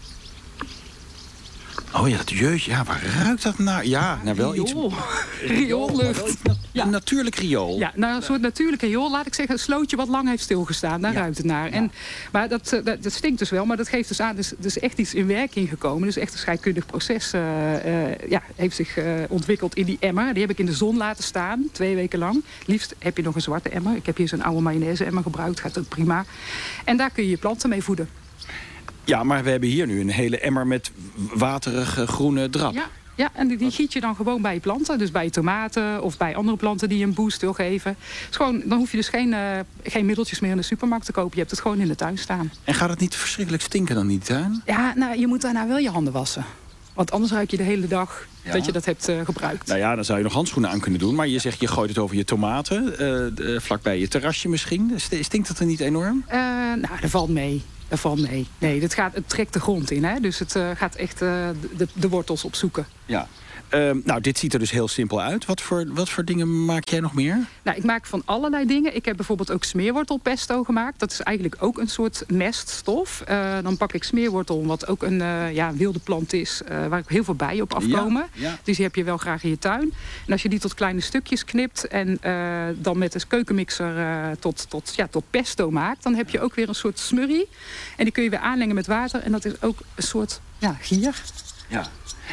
S9: Oh ja, dat jeutje. Ja, waar ruikt dat naar? Ja, naar wel
S31: riool.
S9: iets...
S31: Rioollucht.
S9: Ja. Een natuurlijk riool.
S31: Ja, nou, een soort natuurlijke riool. Laat ik zeggen, een slootje wat lang heeft stilgestaan. Daar ja. ruikt het naar. Ja. En, maar dat, dat, dat stinkt dus wel. Maar dat geeft dus aan, dus, dus echt iets in werking gekomen. Dus echt een scheikundig proces uh, uh, ja, heeft zich uh, ontwikkeld in die emmer. Die heb ik in de zon laten staan, twee weken lang. Liefst heb je nog een zwarte emmer. Ik heb hier zo'n oude mayonaise emmer gebruikt. Gaat ook prima. En daar kun je je planten mee voeden.
S9: Ja, maar we hebben hier nu een hele emmer met waterige groene drap.
S31: Ja, ja en die, die giet je dan gewoon bij je planten. Dus bij je tomaten of bij andere planten die je een boost wil geven. Dus gewoon, dan hoef je dus geen, uh, geen middeltjes meer in de supermarkt te kopen. Je hebt het gewoon in de tuin staan.
S9: En gaat het niet verschrikkelijk stinken dan in die tuin?
S31: Ja, nou, je moet daarna wel je handen wassen. Want anders ruik je de hele dag ja. dat je dat hebt uh, gebruikt.
S9: Nou ja, dan zou je nog handschoenen aan kunnen doen. Maar je zegt, je gooit het over je tomaten. Uh, de, vlakbij je terrasje misschien. Stinkt dat er niet enorm?
S31: Uh, nou, dat valt mee. Dat valt mee. Nee, dat gaat, het trekt de grond in. Hè? Dus het uh, gaat echt uh, de, de wortels opzoeken.
S9: Ja. Uh, nou, dit ziet er dus heel simpel uit. Wat voor, wat voor dingen maak jij nog meer?
S31: Nou, ik maak van allerlei dingen. Ik heb bijvoorbeeld ook smeerwortelpesto gemaakt. Dat is eigenlijk ook een soort meststof. Uh, dan pak ik smeerwortel, wat ook een uh, ja, wilde plant is, uh, waar heel veel bijen op afkomen. Ja, ja. Dus die heb je wel graag in je tuin. En als je die tot kleine stukjes knipt en uh, dan met een keukenmixer uh, tot, tot, ja, tot pesto maakt, dan heb je ook weer een soort smurrie. En die kun je weer aanlengen met water. En dat is ook een soort ja, gier.
S9: Ja.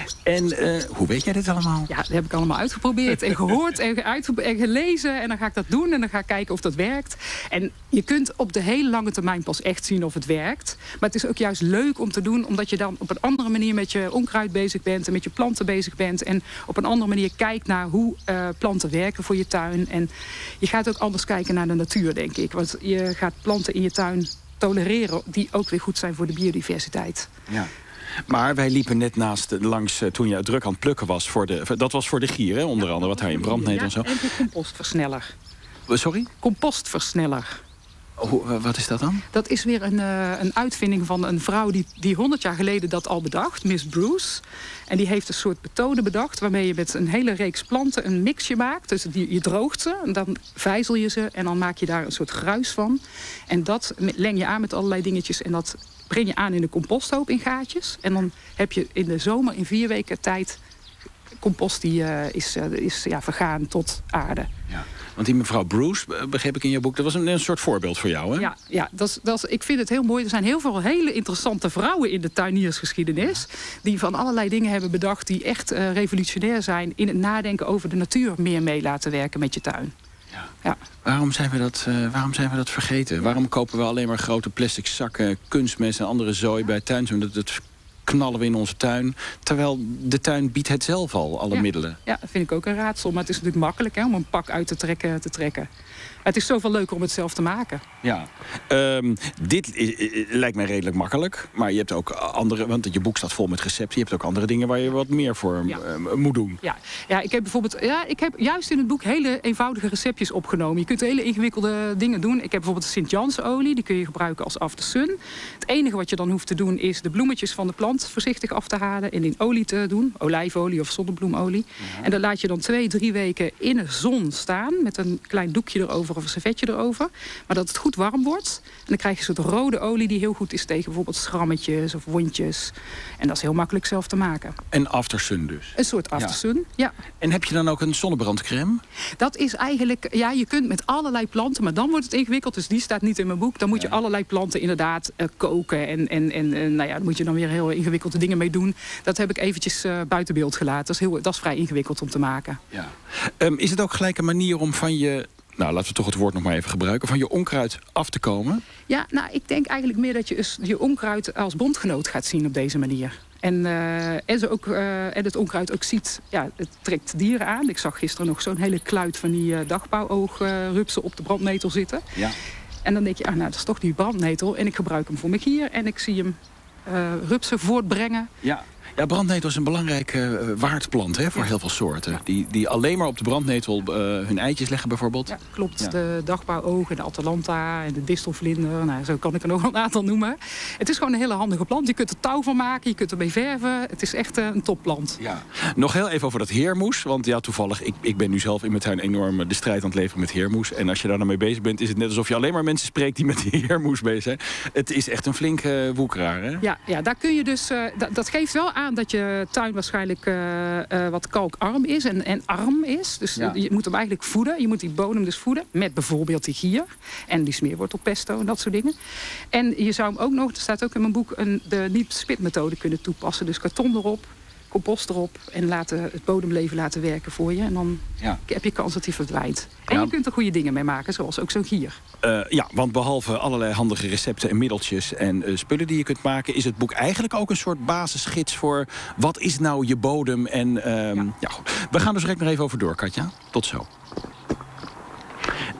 S9: En uh, hoe weet jij dit allemaal?
S31: Ja, dat heb ik allemaal uitgeprobeerd en gehoord en, uit, en gelezen. En dan ga ik dat doen en dan ga ik kijken of dat werkt. En je kunt op de hele lange termijn pas echt zien of het werkt. Maar het is ook juist leuk om te doen, omdat je dan op een andere manier met je onkruid bezig bent en met je planten bezig bent. En op een andere manier kijkt naar hoe uh, planten werken voor je tuin. En je gaat ook anders kijken naar de natuur, denk ik. Want je gaat planten in je tuin tolereren die ook weer goed zijn voor de biodiversiteit.
S9: Ja. Maar wij liepen net naast langs, toen je druk aan het plukken was. Voor de, dat was voor de gier, hè, onder andere, wat hij in brand neemt
S31: ja,
S9: en zo.
S31: En de compostversneller.
S9: Sorry?
S31: Compostversneller.
S9: Oh, wat is dat dan?
S31: Dat is weer een, uh, een uitvinding van een vrouw die, die honderd jaar geleden dat al bedacht. Miss Bruce. En die heeft een soort methode bedacht waarmee je met een hele reeks planten een mixje maakt. Dus die, je droogt ze en dan vijzel je ze en dan maak je daar een soort gruis van. En dat leng je aan met allerlei dingetjes en dat breng je aan in de composthoop in gaatjes. En dan heb je in de zomer in vier weken tijd compost die uh, is, uh, is ja, vergaan tot aarde. Ja.
S9: Want die mevrouw Bruce, begreep ik in je boek, dat was een, een soort voorbeeld voor jou, hè?
S31: Ja, ja dat is, dat is, ik vind het heel mooi. Er zijn heel veel hele interessante vrouwen in de tuiniersgeschiedenis die van allerlei dingen hebben bedacht die echt uh, revolutionair zijn in het nadenken over de natuur meer mee laten werken met je tuin.
S9: Ja. Ja. Waarom, zijn we dat, uh, waarom zijn we dat vergeten? Waarom kopen we alleen maar grote plastic zakken, kunstmest en andere zooi bij tuin? Dat, dat knallen we in onze tuin. Terwijl de tuin biedt het zelf al, alle
S31: ja.
S9: middelen.
S31: Ja, dat vind ik ook een raadsel. Maar het is natuurlijk makkelijk hè, om een pak uit te trekken. Te trekken. Het is zoveel leuker om het zelf te maken.
S9: Ja, um, dit is, is, lijkt mij redelijk makkelijk. Maar je hebt ook andere, want je boek staat vol met recepten. Je hebt ook andere dingen waar je wat meer voor ja. uh, moet doen.
S31: Ja. ja, ik heb bijvoorbeeld, ja, ik heb juist in het boek hele eenvoudige receptjes opgenomen. Je kunt hele ingewikkelde dingen doen. Ik heb bijvoorbeeld de Sint-Jansolie, die kun je gebruiken als after sun. Het enige wat je dan hoeft te doen is de bloemetjes van de plant voorzichtig af te halen en in olie te doen. Olijfolie of zonnebloemolie. Ja. En dat laat je dan twee, drie weken in de zon staan met een klein doekje erover of een servetje erover. Maar dat het goed warm wordt. En dan krijg je een soort rode olie die heel goed is tegen bijvoorbeeld schrammetjes of wondjes. En dat is heel makkelijk zelf te maken.
S9: En aftersun dus?
S31: Een soort aftersun, ja. ja.
S9: En heb je dan ook een zonnebrandcrème?
S31: Dat is eigenlijk, ja, je kunt met allerlei planten, maar dan wordt het ingewikkeld. Dus die staat niet in mijn boek. Dan moet je ja. allerlei planten inderdaad uh, koken. En, en, en uh, nou ja, daar moet je dan weer heel ingewikkelde dingen mee doen. Dat heb ik eventjes uh, buiten beeld gelaten. Dat is, heel, dat is vrij ingewikkeld om te maken.
S9: Ja. Um, is het ook gelijk een manier om van je, nou, laten we toch het woord nog maar even gebruiken, van je onkruid af te komen?
S31: Ja, nou, ik denk eigenlijk meer dat je je onkruid als bondgenoot gaat zien op deze manier. En, uh, en, ze ook, uh, en het onkruid ook ziet, ja, het trekt dieren aan. Ik zag gisteren nog zo'n hele kluit van die uh, dagbouwoogrupsen op de brandnetel zitten. Ja. En dan denk je, ah, nou, dat is toch die brandnetel. En ik gebruik hem voor mijn gier en ik zie hem uh, rupsen voortbrengen.
S9: Ja. Ja, brandnetel is een belangrijke uh, waardplant hè, voor heel veel soorten. Ja. Die, die alleen maar op de brandnetel uh, hun eitjes leggen bijvoorbeeld.
S31: Ja, klopt. Ja. De dagbouwoog en de atalanta en de distelvlinder. Nou, zo kan ik er nog een aantal noemen. Het is gewoon een hele handige plant. Je kunt er touw van maken, je kunt ermee verven. Het is echt uh, een topplant.
S9: Ja. Nog heel even over dat heermoes. Want ja, toevallig, ik, ik ben nu zelf in mijn tuin enorm de strijd aan het leveren met heermoes. En als je daar nou mee bezig bent, is het net alsof je alleen maar mensen spreekt die met heermoes bezig zijn. Het is echt een flinke uh, woekeraar, hè?
S31: Ja, ja, daar kun je dus, uh, dat, dat geeft wel aan dat je tuin waarschijnlijk uh, uh, wat kalkarm is en, en arm is. Dus ja. je moet hem eigenlijk voeden. Je moet die bodem dus voeden met bijvoorbeeld die gier en die smeerwortelpesto en dat soort dingen. En je zou hem ook nog, er staat ook in mijn boek, een, de niet-spit-methode kunnen toepassen. Dus karton erop, compost erop en laten, het bodemleven laten werken voor je. En dan ja. heb je kans dat hij verdwijnt. En ja. je kunt er goede dingen mee maken, zoals ook zo'n gier.
S9: Uh, ja, want behalve allerlei handige recepten en middeltjes en uh, spullen die je kunt maken, is het boek eigenlijk ook een soort basisgids voor wat is nou je bodem. En uh, ja. Ja, we gaan dus direct nog even over door, Katja. Tot zo.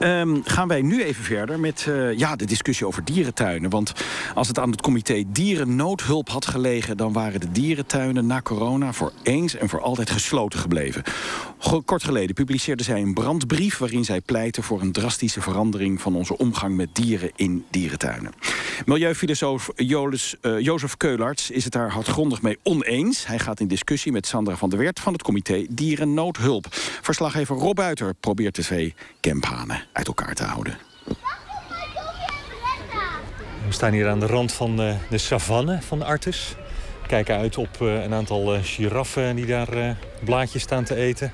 S9: Um, gaan wij nu even verder met uh, ja, de discussie over dierentuinen. Want als het aan het comité Dierennoodhulp had gelegen, dan waren de dierentuinen na corona voor eens en voor altijd gesloten gebleven. Kort geleden publiceerde zij een brandbrief waarin zij pleiten voor een drastische verandering van onze omgang met dieren in dierentuinen. Milieufilosoof Jolis, uh, Jozef Keularts is het daar hardgrondig mee oneens. Hij gaat in discussie met Sandra van der Wert van het comité Dierennoodhulp. Verslaggever Rob Buiter probeert de twee kemphanen uit elkaar te houden.
S5: We staan hier aan de rand van uh, de savanne van Artes. We kijken uit op uh, een aantal uh, giraffen die daar uh, blaadjes staan te eten.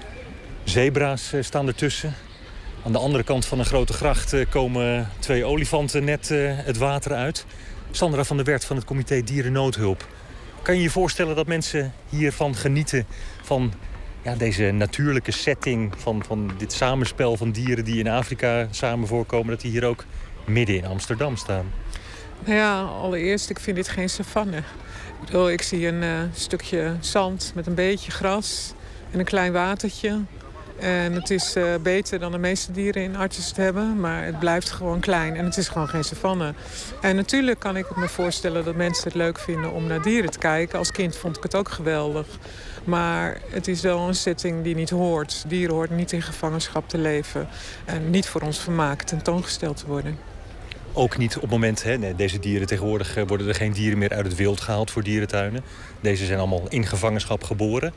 S5: Zebra's uh, staan ertussen. Aan de andere kant van een grote gracht uh, komen twee olifanten net uh, het water uit. Sandra van der Wert van het comité Dierennoodhulp. Kan je je voorstellen dat mensen hiervan genieten, van ja, deze natuurlijke setting, van, van dit samenspel van dieren die in Afrika samen voorkomen, dat die hier ook midden in Amsterdam staan?
S2: Nou ja, allereerst, ik vind dit geen savanne. Ik bedoel, ik zie een uh, stukje zand met een beetje gras en een klein watertje. En het is uh, beter dan de meeste dieren in Artes het hebben, maar het blijft gewoon klein en het is gewoon geen savanne. En natuurlijk kan ik me voorstellen dat mensen het leuk vinden om naar dieren te kijken. Als kind vond ik het ook geweldig. Maar het is wel een setting die niet hoort. Dieren horen niet in gevangenschap te leven en niet voor ons vermaak tentoongesteld te worden.
S5: Ook niet op het moment, hè, nee, deze dieren tegenwoordig worden er geen dieren meer uit het wild gehaald voor dierentuinen. Deze zijn allemaal in gevangenschap geboren.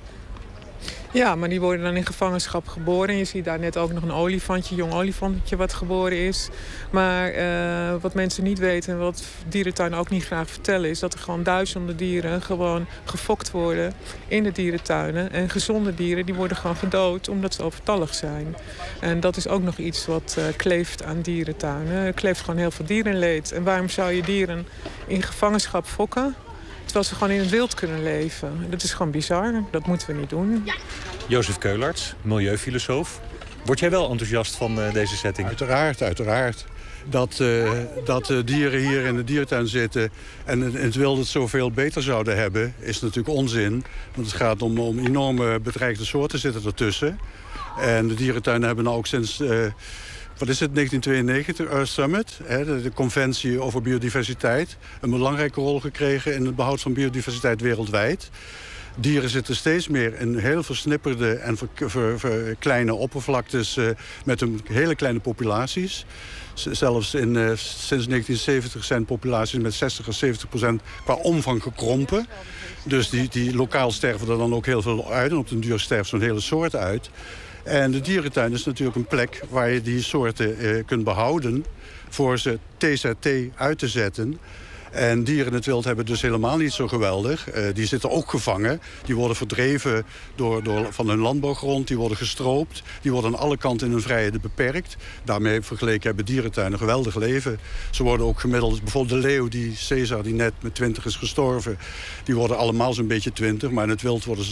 S2: Ja, maar die worden dan in gevangenschap geboren. En je ziet daar net ook nog een olifantje, jong olifantje wat geboren is. Maar uh, wat mensen niet weten en wat dierentuinen ook niet graag vertellen, is dat er gewoon duizenden dieren gewoon gefokt worden in de dierentuinen. En gezonde dieren die worden gewoon gedood omdat ze overtallig zijn. En dat is ook nog iets wat uh, kleeft aan dierentuinen. Er kleeft gewoon heel veel dierenleed. En waarom zou je dieren in gevangenschap fokken, terwijl ze gewoon in het wild kunnen leven? Dat is gewoon bizar. Dat moeten we niet doen.
S5: Jozef Keularts, milieufilosoof. Word jij wel enthousiast van uh, deze setting?
S6: Uiteraard, uiteraard. Dat, uh, dat uh, dieren hier in de dierentuin zitten en in het wild het zoveel beter zouden hebben, is natuurlijk onzin. Want het gaat om, om enorme bedreigde soorten zitten ertussen. En de dierentuinen hebben nou ook sinds Uh, Wat is het, negentien tweeënnegentig, Earth Summit, hè, de, de conventie over biodiversiteit, een belangrijke rol gekregen in het behoud van biodiversiteit wereldwijd. Dieren zitten steeds meer in heel versnipperde en ver, ver, ver, kleine oppervlaktes uh, met een hele kleine populaties. Zelfs in, uh, sinds negentien zeventig zijn populaties met zestig à zeventig procent qua omvang gekrompen. Dus die, die lokaal sterven er dan ook heel veel uit en op den duur sterft zo'n hele soort uit. En de dierentuin is natuurlijk een plek waar je die soorten uh, kunt behouden voor ze T Z T uit te zetten. En dieren in het wild hebben dus helemaal niet zo geweldig. Uh, die zitten ook gevangen. Die worden verdreven door, door, van hun landbouwgrond. Die worden gestroopt. Die worden aan alle kanten in hun vrijheid beperkt. Daarmee vergeleken hebben dierentuinen een geweldig leven. Ze worden ook gemiddeld, bijvoorbeeld de leeuw, die Caesar, die net met twintig is gestorven. Die worden allemaal zo'n beetje twintig. Maar in het wild worden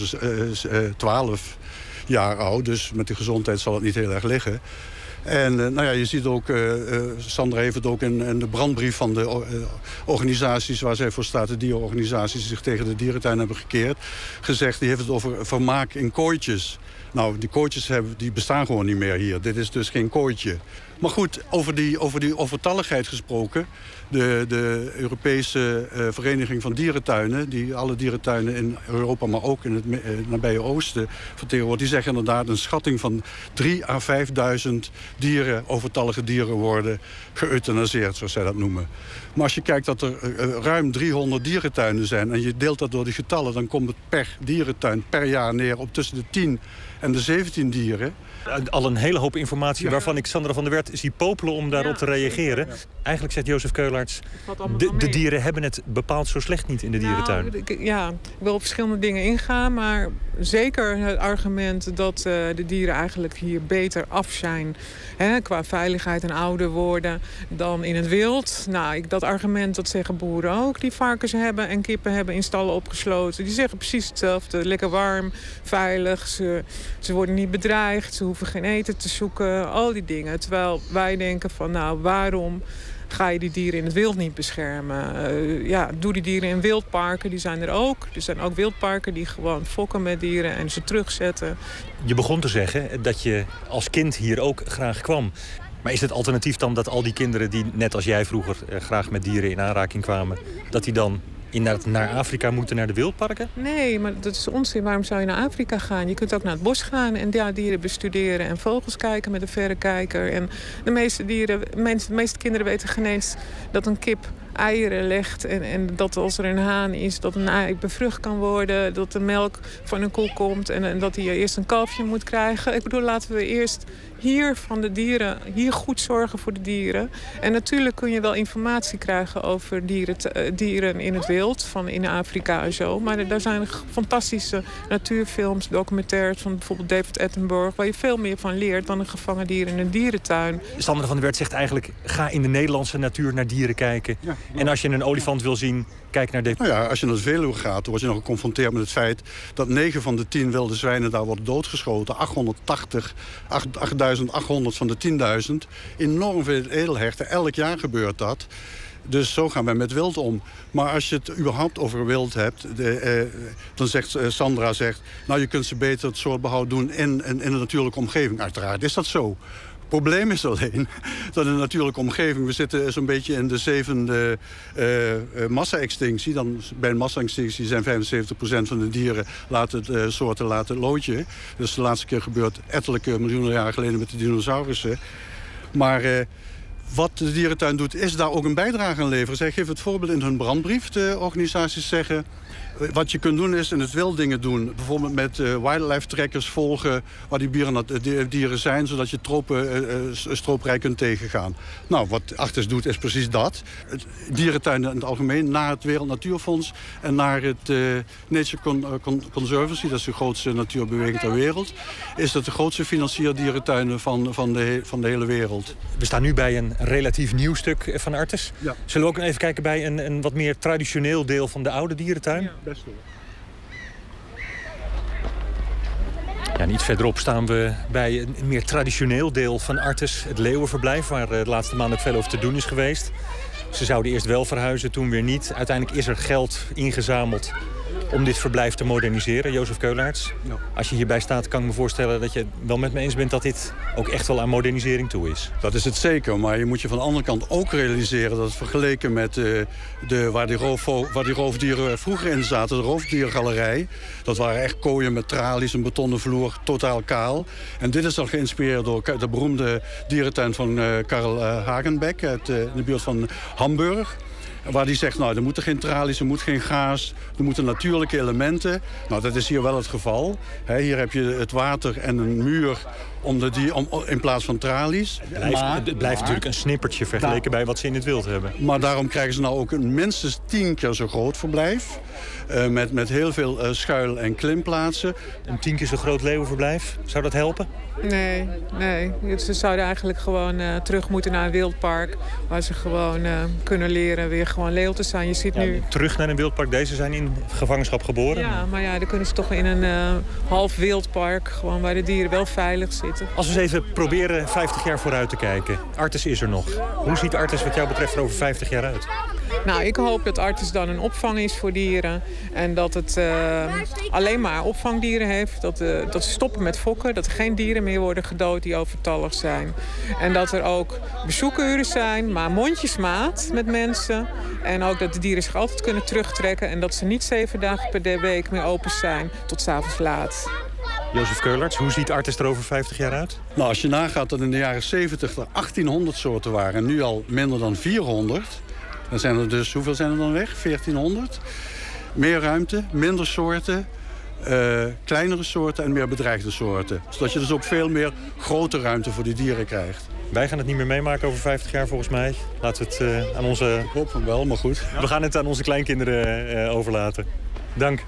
S6: ze twaalf jaar oud. Dus met de gezondheid zal het niet heel erg liggen. En uh, nou ja, je ziet ook, uh, uh, Sandra heeft het ook in, in de brandbrief van de uh, organisaties waar zij voor staat, de dierenorganisaties die zich tegen de dierentuin hebben gekeerd, gezegd, die heeft het over vermaak in kooitjes. Nou, die kooitjes hebben, die bestaan gewoon niet meer hier. Dit is dus geen kooitje. Maar goed, over die, over die overtalligheid gesproken. De, de Europese uh, Vereniging van Dierentuinen, die alle dierentuinen in Europa, maar ook in het uh, nabije Oosten vertegenwoordigt, die zeggen inderdaad een schatting van drie à vijfduizend dieren, overtallige dieren worden geëuthanaseerd, zoals zij dat noemen. Maar als je kijkt dat er uh, ruim driehonderd dierentuinen zijn en je deelt dat door die getallen, dan komt het per dierentuin per jaar neer op tussen de tien en de zeventien dieren.
S5: Al een hele hoop informatie
S6: ja.
S5: waarvan ik Sandra van der Wert zie popelen om daarop ja, te reageren. Ja. Eigenlijk zegt Jozef Keularts, de, de dieren hebben het bepaald zo slecht niet in de dierentuin.
S2: Nou, ja, ik wil op verschillende dingen ingaan, maar zeker het argument dat uh, de dieren eigenlijk hier beter af zijn, hè, qua veiligheid en ouder worden dan in het wild. Nou, ik, dat argument, dat zeggen boeren ook, die varkens hebben en kippen hebben in stallen opgesloten. Die zeggen precies hetzelfde, lekker warm, veilig, ze, ze worden niet bedreigd, ze hoeven geen eten te zoeken, al die dingen. Terwijl wij denken van, nou, waarom ga je die dieren in het wild niet beschermen. Uh, ja, doe die dieren in wildparken, die zijn er ook. Er zijn ook wildparken die gewoon fokken met dieren en ze terugzetten.
S10: Je begon te zeggen dat je als kind hier ook graag kwam. Maar is het alternatief dan dat al die kinderen die net als jij vroeger uh, graag met dieren in aanraking kwamen, dat die dan in naar, naar Afrika moeten, naar de wildparken?
S2: Nee, maar dat is onzin. Waarom zou je naar Afrika gaan? Je kunt ook naar het bos gaan en ja, dieren bestuderen en vogels kijken met een verrekijker. En de meeste dieren, de meeste kinderen weten geen eens dat een kip eieren legt en, en dat als er een haan is, dat een ei bevrucht kan worden, dat de melk van een koe komt en, en dat hij eerst een kalfje moet krijgen. Ik bedoel, laten we eerst hier van de dieren, hier goed zorgen voor de dieren. En natuurlijk kun je wel informatie krijgen over dieren, te, dieren in het wild, van in Afrika en zo. Maar daar zijn fantastische natuurfilms, documentaires van bijvoorbeeld David Attenborough, waar je veel meer van leert dan een gevangen dier in een dierentuin.
S10: Sander van der Wert zegt eigenlijk, ga in de Nederlandse natuur naar dieren kijken. Ja. En als je een olifant wil zien, kijk naar dit.
S6: Nou ja, als je naar de Veluwe gaat, dan word je nog geconfronteerd met het feit dat negen van de tien wilde zwijnen daar worden doodgeschoten. achthonderdtachtig, achtduizend achthonderd van de tienduizend. Enorm veel edelherten. Elk jaar gebeurt dat. Dus zo gaan wij met wild om. Maar als je het überhaupt over wild hebt, de, eh, dan zegt eh, Sandra zegt, nou je kunt ze beter het soortbehoud doen in, in, in een natuurlijke omgeving. Uiteraard is dat zo. Het probleem is alleen dat in een natuurlijke omgeving, we zitten zo'n beetje in de zevende uh, uh, massa-extinctie. Dan, bij een massa-extinctie zijn vijfenzeventig procent van de dieren laten uh, soorten laten loodje. Dus de laatste keer gebeurt ettelijke miljoenen jaren geleden met de dinosaurussen. Maar uh, wat de dierentuin doet, is daar ook een bijdrage aan leveren. Zij geven het voorbeeld in hun brandbrief. De organisaties zeggen, wat je kunt doen is in het wild dingen doen. Bijvoorbeeld met uh, wildlife trackers volgen waar die dieren, die dieren zijn, zodat je tropen, uh, stroperij kunt tegengaan. Nou, wat Artis doet is precies dat. Het dierentuinen in het algemeen, naar het Wereld Natuurfonds en naar het uh, Nature Con Con Conservancy, dat is de grootste natuurbeweging ter wereld, is dat de grootste financier dierentuinen van, van, de, van de hele wereld.
S10: We staan nu bij een relatief nieuw stuk van Artis.
S6: Ja.
S10: Zullen we ook even kijken bij een, een wat meer traditioneel deel van de oude dierentuin?
S6: Ja, best wel.
S10: Ja, en iets verderop staan we bij een meer traditioneel deel van Artis, het leeuwenverblijf, waar de laatste maand ook veel over te doen is geweest. Ze zouden eerst wel verhuizen, toen weer niet. Uiteindelijk is er geld ingezameld om dit verblijf te moderniseren. Jozef Keulaerts, ja. Als je hierbij staat, kan ik me voorstellen dat je wel met me eens bent dat dit ook echt wel aan modernisering toe is.
S6: Dat is het zeker, maar je moet je van de andere kant ook realiseren dat het vergeleken met uh, de, waar, die roof, waar die roofdieren vroeger in zaten, de roofdiergalerij, dat waren echt kooien met tralies, een betonnen vloer, totaal kaal. En dit is al geïnspireerd door de beroemde dierentuin van uh, Karl uh, Hagenbeck uit uh, in de buurt van Hamburg. Waar die zegt, nou, er moeten geen tralies, er moet geen gaas, er moeten natuurlijke elementen. Nou, dat is hier wel het geval. He, hier heb je het water en een muur om de die, om, in plaats van tralies.
S10: Het blijft, maar, het blijft maar, natuurlijk een snippertje vergeleken nou, bij wat ze in het wild hebben.
S6: Maar daarom krijgen ze nou ook een minstens tien keer zo groot verblijf. Uh, met, met heel veel uh, schuil- en klimplaatsen.
S10: Een tien keer zo groot leeuwenverblijf, zou dat helpen?
S2: Nee, nee. Ze zouden eigenlijk gewoon uh, terug moeten naar een wildpark. Waar ze gewoon uh, kunnen leren weer gewoon leeuw te zijn. Je ziet ja, nu...
S10: Terug naar een wildpark. Deze zijn in gevangenschap geboren.
S2: Ja, maar ja, dan kunnen ze toch in een uh, half wildpark. Gewoon waar de dieren wel veilig zitten.
S10: Als we eens even proberen vijftig jaar vooruit te kijken. Artis is er nog. Hoe ziet Artis wat jou betreft er over vijftig jaar uit?
S2: Nou, ik hoop dat Artis dan een opvang is voor dieren. En dat het uh, alleen maar opvangdieren heeft. Dat, uh, dat ze stoppen met fokken. Dat er geen dieren meer worden gedood die overtallig zijn. En dat er ook bezoekuren zijn, maar mondjesmaat met mensen. En ook dat de dieren zich altijd kunnen terugtrekken. En dat ze niet zeven dagen per week meer open zijn tot 's avonds laat.
S10: Jozef Keulaerts, hoe ziet Artis er over vijftig jaar uit?
S6: Nou, als je nagaat dat in de jaren zeventig er achttienhonderd soorten waren en nu al minder dan vierhonderd... dan zijn er dus, hoeveel zijn er dan weg? veertienhonderd. Meer ruimte, minder soorten, uh, kleinere soorten en meer bedreigde soorten. Zodat je dus ook veel meer grote ruimte voor die dieren krijgt.
S10: Wij gaan het niet meer meemaken over vijftig jaar volgens mij. Laten we het uh, aan onze...
S6: Ik hoop van wel, maar goed.
S10: We gaan het aan onze kleinkinderen uh, overlaten. Dank.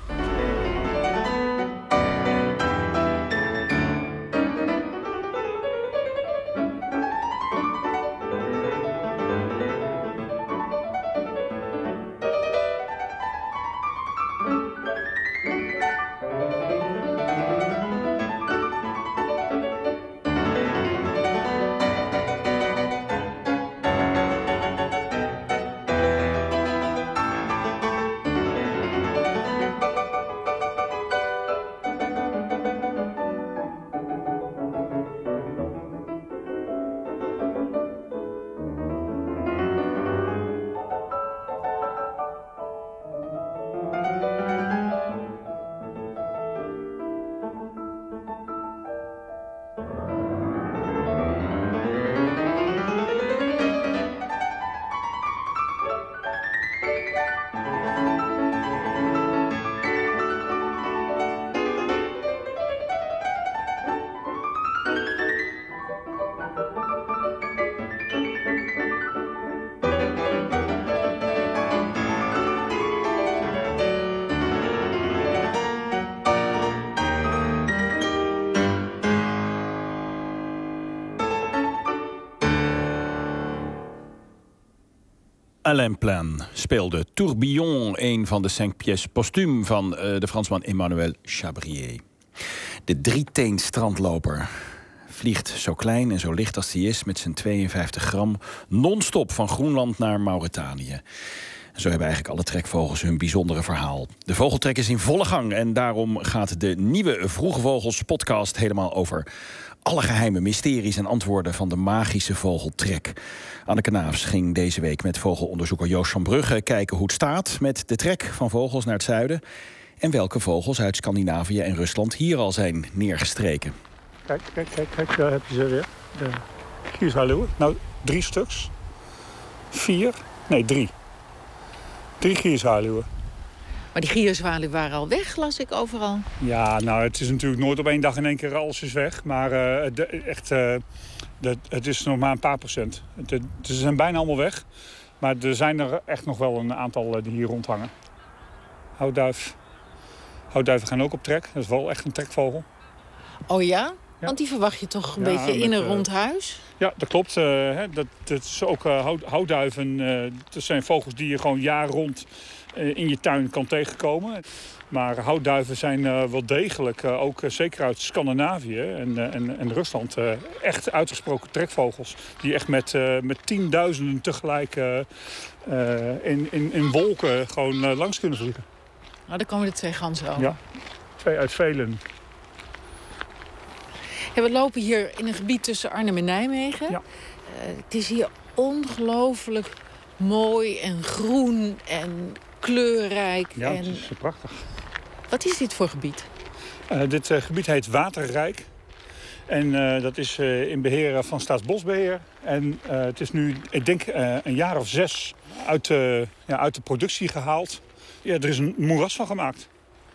S9: Alain Plan speelde Tourbillon, een van de cinq pièces postuum van uh, de Fransman Emmanuel Chabrier. De drieteen strandloper vliegt zo klein en zo licht als hij is met zijn tweeënvijftig gram non-stop van Groenland naar Mauritanië. Zo hebben eigenlijk alle trekvogels hun bijzondere verhaal. De vogeltrek is in volle gang en daarom gaat de nieuwe Vroege Vogels podcast helemaal over alle geheime mysteries en antwoorden van de magische vogeltrek. Anneke Naafs ging deze week met vogelonderzoeker Joost van Brugge kijken hoe het staat met de trek van vogels naar het zuiden en welke vogels uit Scandinavië en Rusland hier al zijn neergestreken.
S11: Kijk, kijk, kijk, kijk, daar heb je ze weer. De gierzwaluwen. Nou, drie stuks. Vier. Nee, drie. Drie gierzwaluwen.
S15: Maar die gierzwaluwen waren al weg, las ik overal.
S11: Ja, nou, het is natuurlijk nooit op één dag in één keer alles is weg. Maar uh, de, echt, uh, de, het is nog maar een paar procent. De, ze zijn bijna allemaal weg. Maar er zijn er echt nog wel een aantal uh, die hier rondhangen. Houtduif. Houtduiven gaan ook op trek. Dat is wel echt een trekvogel.
S15: Oh ja? Ja. Want die verwacht je toch een ja, beetje in met, een rond huis?
S11: Ja, dat klopt. Uh, dat, dat is ook uh, hout, houtduiven. Uh, dat zijn vogels die je gewoon jaar rond uh, in je tuin kan tegenkomen. Maar houtduiven zijn uh, wel degelijk, uh, ook uh, zeker uit Scandinavië en, uh, en, en Rusland, uh, echt uitgesproken trekvogels. Die echt met, uh, met tienduizenden tegelijk uh, uh, in, in, in wolken gewoon uh, langs kunnen vliegen.
S15: Nou, daar komen de twee ganzen over.
S11: Ja, twee uit velen.
S15: Ja, we lopen hier in een gebied tussen Arnhem en Nijmegen. Ja. Uh, het is hier ongelooflijk mooi en groen en kleurrijk.
S11: Ja,
S15: en...
S11: het is prachtig.
S15: Wat is dit voor gebied?
S11: Uh, dit uh, gebied heet Waterrijk. En uh, dat is uh, in beheer van Staatsbosbeheer. En uh, het is nu, ik denk, uh, een jaar of zes uit, uh, ja, uit de productie gehaald. Ja, er is een moeras van gemaakt.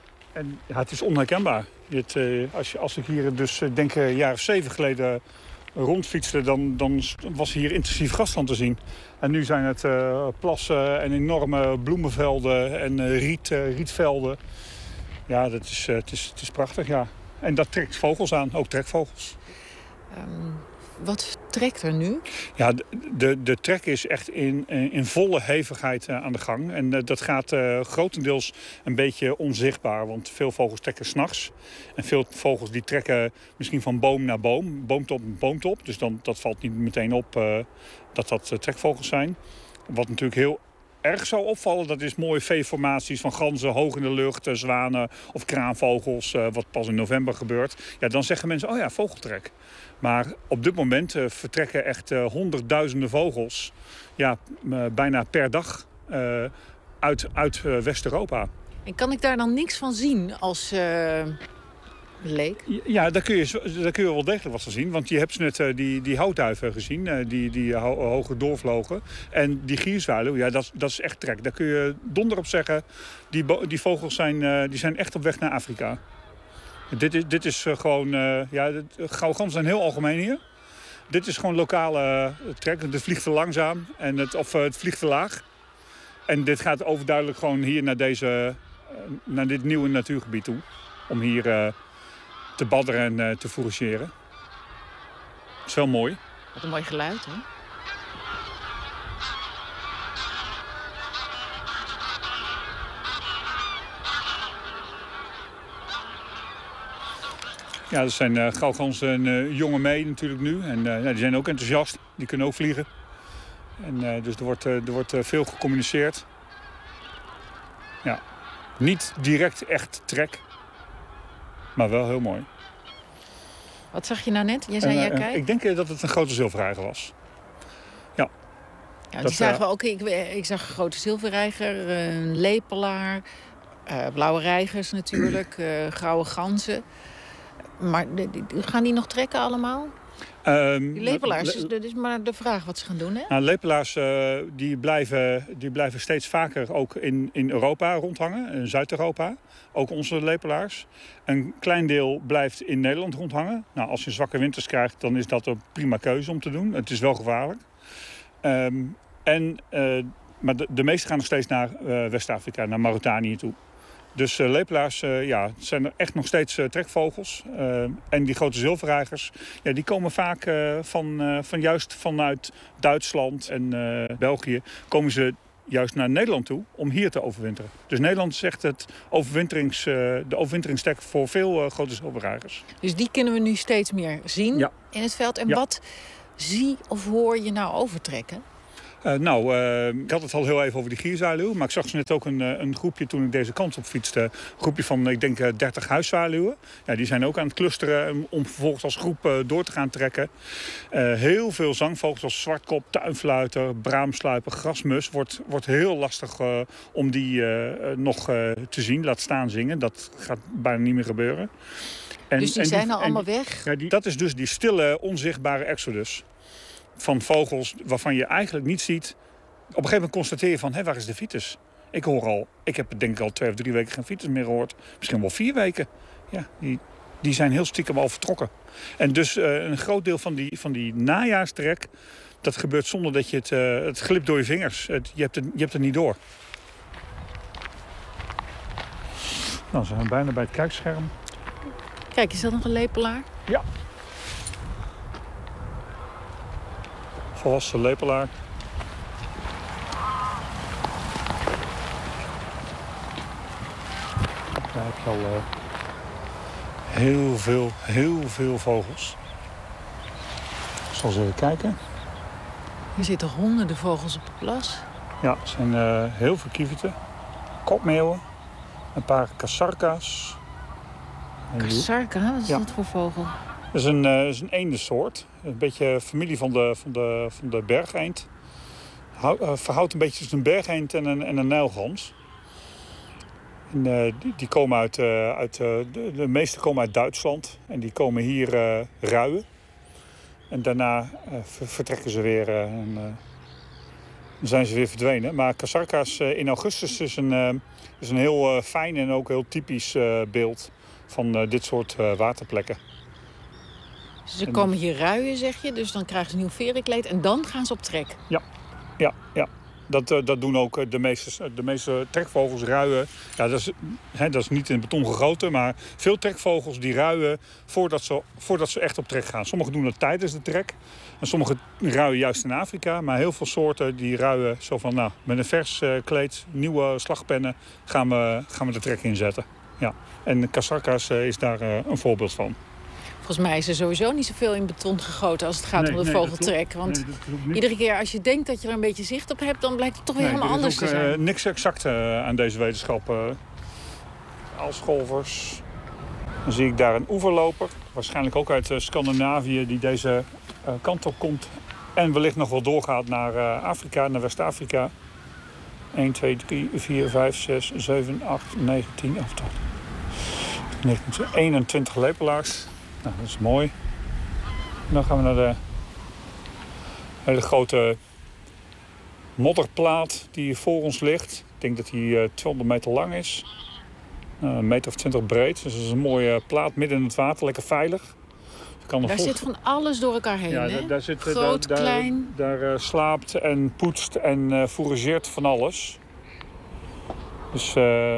S11: En ja, het is onherkenbaar. Het, uh, als, je, als ik hier dus, uh, denk een jaar of zeven geleden rondfietste, dan, dan was hier intensief grasland te zien. En nu zijn het uh, plassen en enorme bloemenvelden en uh, riet, uh, rietvelden. Ja, dat is, uh, het, is, het is prachtig, ja. En dat trekt vogels aan, ook trekvogels.
S15: Um, wat trekt er nu?
S11: Ja, de, de, de trek is echt in, in volle hevigheid uh, aan de gang. En uh, dat gaat uh, grotendeels een beetje onzichtbaar. Want veel vogels trekken 's nachts. En veel vogels die trekken misschien van boom naar boom. Boomtop naar boomtop. Dus dan, dat valt niet meteen op uh, dat dat uh, trekvogels zijn. Wat natuurlijk heel erg zou opvallen, dat is mooie veeformaties van ganzen hoog in de lucht, uh, zwanen of kraanvogels, uh, wat pas in november gebeurt. Ja, dan zeggen mensen, oh ja, vogeltrek. Maar op dit moment uh, vertrekken echt uh, honderdduizenden vogels, ja, uh, bijna per dag, uh, uit, uit uh, West-Europa.
S15: En kan ik daar dan niks van zien als uh, leek?
S11: Ja, daar kun, je, daar kun je wel degelijk wat van zien. Want je hebt net uh, die, die houtduiven gezien, uh, die, die ho hoger doorvlogen. En die gierzwaluw, ja, dat, dat is echt trek. Daar kun je donder op zeggen, die, die vogels zijn, uh, die zijn echt op weg naar Afrika. Dit is, dit is uh, gewoon, uh, ja, gauwganzen zijn heel algemeen hier. Dit is gewoon lokale uh, trek. Het vliegt te langzaam, en het, of uh, het vliegt te laag. En dit gaat overduidelijk gewoon hier naar, deze, uh, naar dit nieuwe natuurgebied toe. Om hier uh, te badderen en uh, te fourageren. Dat is wel mooi.
S15: Wat een mooi geluid, hè?
S11: Ja, dat zijn uh, gauwganzen en uh, jonge mee natuurlijk nu. En uh, ja, die zijn ook enthousiast. Die kunnen ook vliegen. En, uh, dus er wordt, uh, er wordt uh, veel gecommuniceerd. Ja, niet direct echt trek. Maar wel heel mooi.
S15: Wat zag je nou net? Jij zei,
S11: en,
S15: jij
S11: uh,
S15: kijkt?
S11: Ik denk uh, dat het een grote zilverreiger was. Ja.
S15: Ja, die zagen we ook. Ik, ik zag een grote zilverreiger, een lepelaar, uh, blauwe reigers natuurlijk, uh, grauwe ganzen. Maar de, die, gaan die nog trekken allemaal?
S11: Um,
S15: die lepelaars, le dat is maar de vraag wat ze gaan doen, hè?
S11: Nou, lepelaars uh, die blijven, die blijven steeds vaker ook in, in Europa rondhangen, in Zuid-Europa. Ook onze lepelaars. Een klein deel blijft in Nederland rondhangen. Nou, als je zwakke winters krijgt, dan is dat een prima keuze om te doen. Het is wel gevaarlijk. Um, en, uh, maar de, de meeste gaan nog steeds naar uh, West-Afrika, naar Mauritanië toe. Dus uh, lepelaars uh, ja, zijn er echt nog steeds uh, trekvogels. Uh, en die grote zilverreigers, ja, die komen vaak uh, van, uh, van juist vanuit Duitsland en uh, België komen ze juist naar Nederland toe om hier te overwinteren. Dus Nederland is echt het overwinterings, uh, de overwinteringstek voor veel uh, grote zilverreigers.
S15: Dus die kunnen we nu steeds meer zien
S11: ja.
S15: in het veld. En
S11: ja.
S15: wat zie of hoor je nou overtrekken?
S11: Uh, nou, uh, ik had het al heel even over die gierzwaluw. Maar ik zag ze net ook een, een groepje toen ik deze kant op fietste. Een groepje van, ik denk, dertig huiszwaluwen. Ja, die zijn ook aan het clusteren om vervolgens als groep uh, door te gaan trekken. Uh, heel veel zangvogels zoals zwartkop, tuinfluiter, braamsluiper, grasmus. Wordt, wordt heel lastig uh, om die uh, nog uh, te zien, laat staan zingen. Dat gaat bijna niet meer gebeuren.
S15: En, dus die en zijn die, al allemaal
S11: die,
S15: weg?
S11: Ja, die, dat is dus die stille, onzichtbare exodus. Van vogels waarvan je eigenlijk niet ziet. Op een gegeven moment constateer je van, hé, waar is de Vitis? Ik hoor al, ik heb denk ik al twee of drie weken geen Vitis meer gehoord. Misschien wel vier weken. Ja, die, die zijn heel stiekem al vertrokken. En dus uh, een groot deel van die, van die najaarstrek, dat gebeurt zonder dat je het, uh, het glipt door je vingers. Het, je, hebt het, je hebt het niet door. Nou, ze zijn bijna bij het kijkscherm.
S15: Kijk, is dat nog een lepelaar?
S11: Ja. Volwassen lepelaar. Daar heb je al uh, heel veel, heel veel vogels. Ik zal eens even kijken.
S15: Hier zitten honderden vogels op de plas.
S11: Ja, er zijn uh, heel veel kievieten. Kopmeeuwen. Een paar kasarka's.
S15: Kasarka? Wat is
S11: ja.
S15: dat voor vogel?
S11: Dat is een, uh, is een eendensoort. Een beetje familie van de, van de, van de bergeend. Hou, uh, verhoudt een beetje tussen een bergeend en een, en een nijlgans. En, uh, die, die komen uit, uh, uit uh, de, de meeste komen uit Duitsland. En die komen hier uh, ruien. En daarna uh, vertrekken ze weer uh, en uh, dan zijn ze weer verdwenen. Maar kasarka's uh, in augustus is een, uh, is een heel uh, fijn en ook heel typisch uh, beeld van uh, dit soort uh, waterplekken.
S15: Ze komen hier ruien, zeg je, dus dan krijgen ze een nieuw verenkleed en dan gaan ze op trek.
S11: Ja, ja, ja. Dat, uh, dat doen ook de meeste, de meeste trekvogels, ruien. Ja, dat, is, hè, dat is niet in beton gegoten, maar veel trekvogels die ruien voordat ze, voordat ze echt op trek gaan. Sommigen doen dat tijdens de trek en sommigen ruien juist in Afrika. Maar heel veel soorten die ruien zo van, nou, met een vers uh, kleed, nieuwe slagpennen, gaan we, gaan we de trek inzetten. Ja. En kasarka's uh, is daar uh, een voorbeeld van.
S15: Volgens mij is er sowieso niet zoveel in beton gegoten als het gaat nee, om de nee, vogeltrek. Want nee, iedere keer als je denkt dat je er een beetje zicht op hebt, dan blijkt het toch weer nee, helemaal anders ook, te zijn.
S11: Uh, niks exact uh, aan deze wetenschap. Uh, aalscholvers. Dan zie ik daar een oeverloper. Waarschijnlijk ook uit uh, Scandinavië die deze uh, kant op komt. En wellicht nog wel doorgaat naar uh, Afrika, naar West-Afrika. één, twee, drie, vier, vijf, zes, zeven, acht, negen, tien, elf, twaalf. eenentwintig lepelaars. Nou, dat is mooi. En dan gaan we naar de hele grote modderplaat die hier voor ons ligt. Ik denk dat die uh, tweehonderd meter lang is. Uh, een meter of twintig breed. Dus dat is een mooie plaat midden in het water. Lekker veilig.
S15: Kan daar vol... zit van alles door elkaar heen, ja, hè?
S11: Daar zit,
S15: groot,
S11: daar,
S15: klein.
S11: Daar, daar uh, slaapt en poetst en uh, fourageert van alles. Dus uh,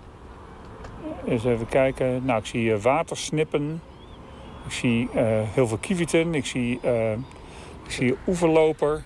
S11: eens even kijken. Nou, ik zie uh, watersnippen. Ik zie uh, heel veel kievieten. Ik zie, uh, ik zie oeverloper.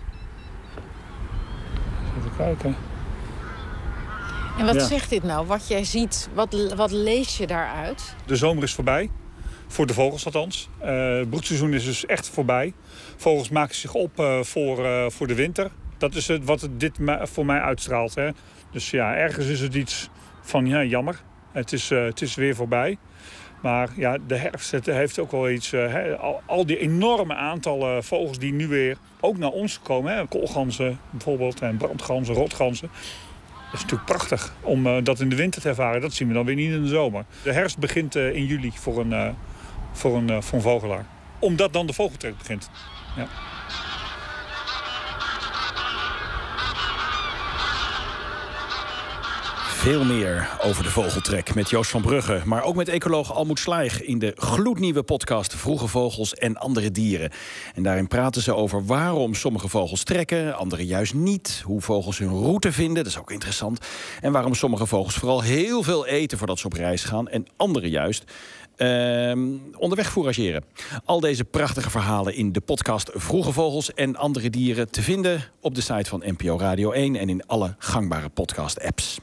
S11: Even kijken.
S15: En wat
S11: ja.
S15: zegt dit nou? Wat jij ziet, wat, wat lees je daaruit?
S11: De zomer is voorbij. Voor de vogels althans. Uh, het broedseizoen is dus echt voorbij. Vogels maken zich op uh, voor, uh, voor de winter. Dat is het, wat het dit voor mij uitstraalt. Hè. Dus ja, ergens is het iets van ja, jammer. Het is, uh, het is weer voorbij. Maar ja, de herfst het heeft ook wel iets. Uh, he, al, al die enorme aantallen vogels die nu weer ook naar ons komen. Hè, koolganzen bijvoorbeeld en brandganzen, rotganzen. Dat is natuurlijk prachtig om uh, dat in de winter te ervaren. Dat zien we dan weer niet in de zomer. De herfst begint uh, in juli voor een, uh, voor, een, uh, voor een vogelaar. Omdat dan de vogeltrek begint. Ja.
S9: Veel meer over de vogeltrek met Joost van Brugge, maar ook met ecoloog Almoed Slaig in de gloednieuwe podcast Vroege Vogels en Andere Dieren. En daarin praten ze over waarom sommige vogels trekken, andere juist niet. Hoe vogels hun route vinden, dat is ook interessant. En waarom sommige vogels vooral heel veel eten voordat ze op reis gaan en andere juist Uh, onderweg fourageren. Al deze prachtige verhalen in de podcast Vroege Vogels en Andere Dieren te vinden op de site van N P O Radio één en in alle gangbare podcast-apps.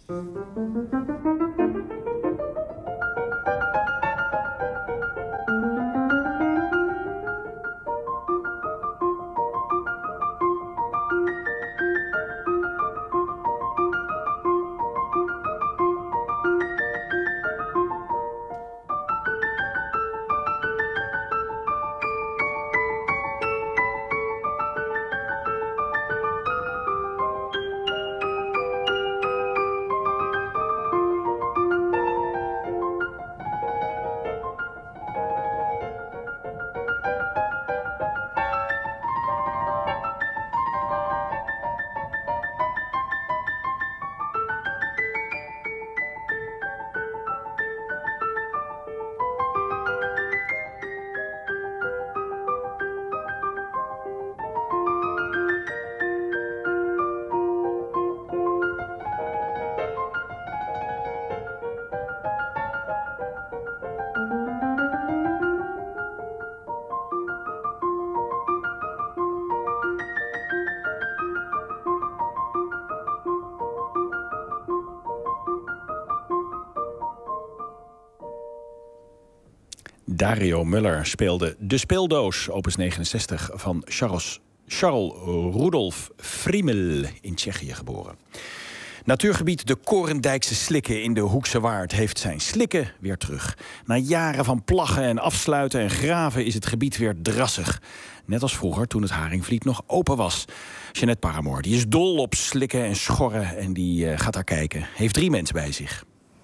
S9: Dario Muller speelde De Speeldoos, opus negenenzestig, van Charles, Charles Rudolf Friemel, in Tsjechië geboren. Natuurgebied de Korendijkse Slikken in de Hoekse Waard heeft zijn slikken weer terug. Na jaren van plaggen en afsluiten en graven is het gebied weer drassig. Net als vroeger toen het Haringvliet nog open was. Jeanette Paramoor, die is dol op slikken en schorren en die uh, gaat daar kijken. Heeft drie mensen bij zich.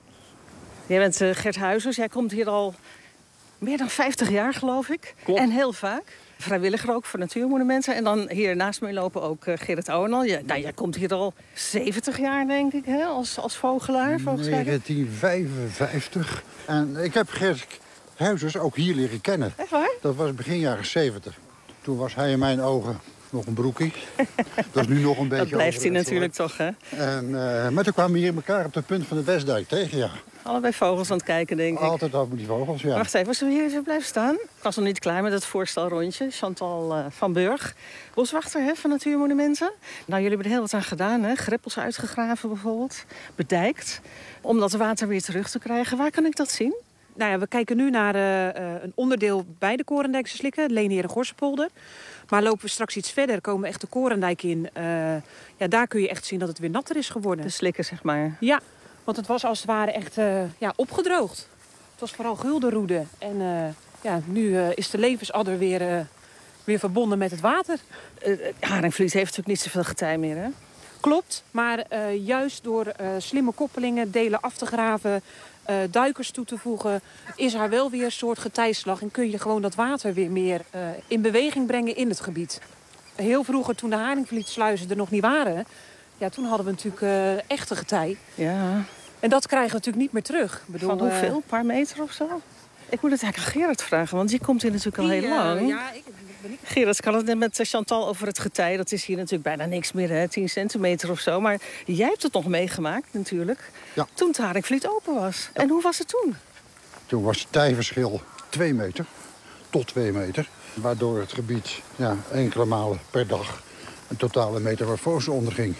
S16: Jij bent uh, Gert Huizers, jij komt hier al meer dan vijftig jaar, geloof ik.
S17: Klopt.
S16: En heel vaak. Vrijwilliger ook voor Natuurmonumenten. En dan hier naast mij lopen ook uh, Gerrit Ouwenal. Ja, nou, jij komt hier al zeventig jaar, denk ik, hè? Als, als vogelaar.
S18: negentien vijfenvijftig. En ik heb Gert Huizers ook hier leren kennen.
S16: Echt waar?
S18: Dat was begin jaren zeventig. Toen was hij in mijn ogen nog een broekie. Dat is nu nog een beetje.
S16: Dat blijft hij natuurlijk toch, hè?
S18: En, uh, maar toen kwamen we hier elkaar op de punt van de Westdijk tegen, ja.
S16: Allebei vogels aan het kijken, denk ik.
S18: Altijd over die vogels, ja.
S16: Wacht even, zullen we hier even blijven staan? Ik was nog niet klaar met het voorstelrondje. Chantal uh, van Burg, boswachter hè, van Natuurmonumenten. Nou, jullie hebben er heel wat aan gedaan, hè? Greppels uitgegraven bijvoorbeeld, bedijkt. Om dat water weer terug te krijgen. Waar kan ik dat zien?
S19: Nou ja, we kijken nu naar uh, een onderdeel bij de Korendijkse Slikken, het Leenheren-Gorsenpolder. Maar lopen we straks iets verder, komen we echt de Korendijk in. Uh, ja, daar kun je echt zien dat het weer natter is geworden.
S16: De slikken, zeg maar.
S19: Ja. Want het was als het ware echt uh, ja, opgedroogd. Het was vooral guldenroede. En uh, ja, nu uh, is de levensadder weer, uh, weer verbonden met het water.
S16: Uh, Haringvliet heeft natuurlijk niet zoveel getij meer, hè?
S19: Klopt, maar uh, juist door uh, slimme koppelingen, delen af te graven, uh, duikers toe te voegen, is er wel weer een soort getijslag. En kun je gewoon dat water weer meer uh, in beweging brengen in het gebied. Heel vroeger, toen de Haringvlietsluizen er nog niet waren, ja, toen hadden we natuurlijk uh, echte getij.
S16: Ja.
S19: En dat krijgen we natuurlijk niet meer terug. Ik bedoel,
S16: van hoeveel? Een paar meter of zo? Ik moet het eigenlijk aan Gerard vragen, want die komt hier natuurlijk al heel uh, lang.
S19: Ja, ik ben niet...
S16: Gerard, ik had het net met Chantal over het getij. Dat is hier natuurlijk bijna niks meer, hè? tien centimeter of zo. Maar jij hebt het nog meegemaakt, natuurlijk.
S18: Ja.
S16: Toen het Haringvliet open was. Ja. En hoe was het toen?
S18: Toen was het tijverschil twee meter, tot twee meter. Waardoor het gebied ja, enkele malen per dag een totale metamorfose onderging.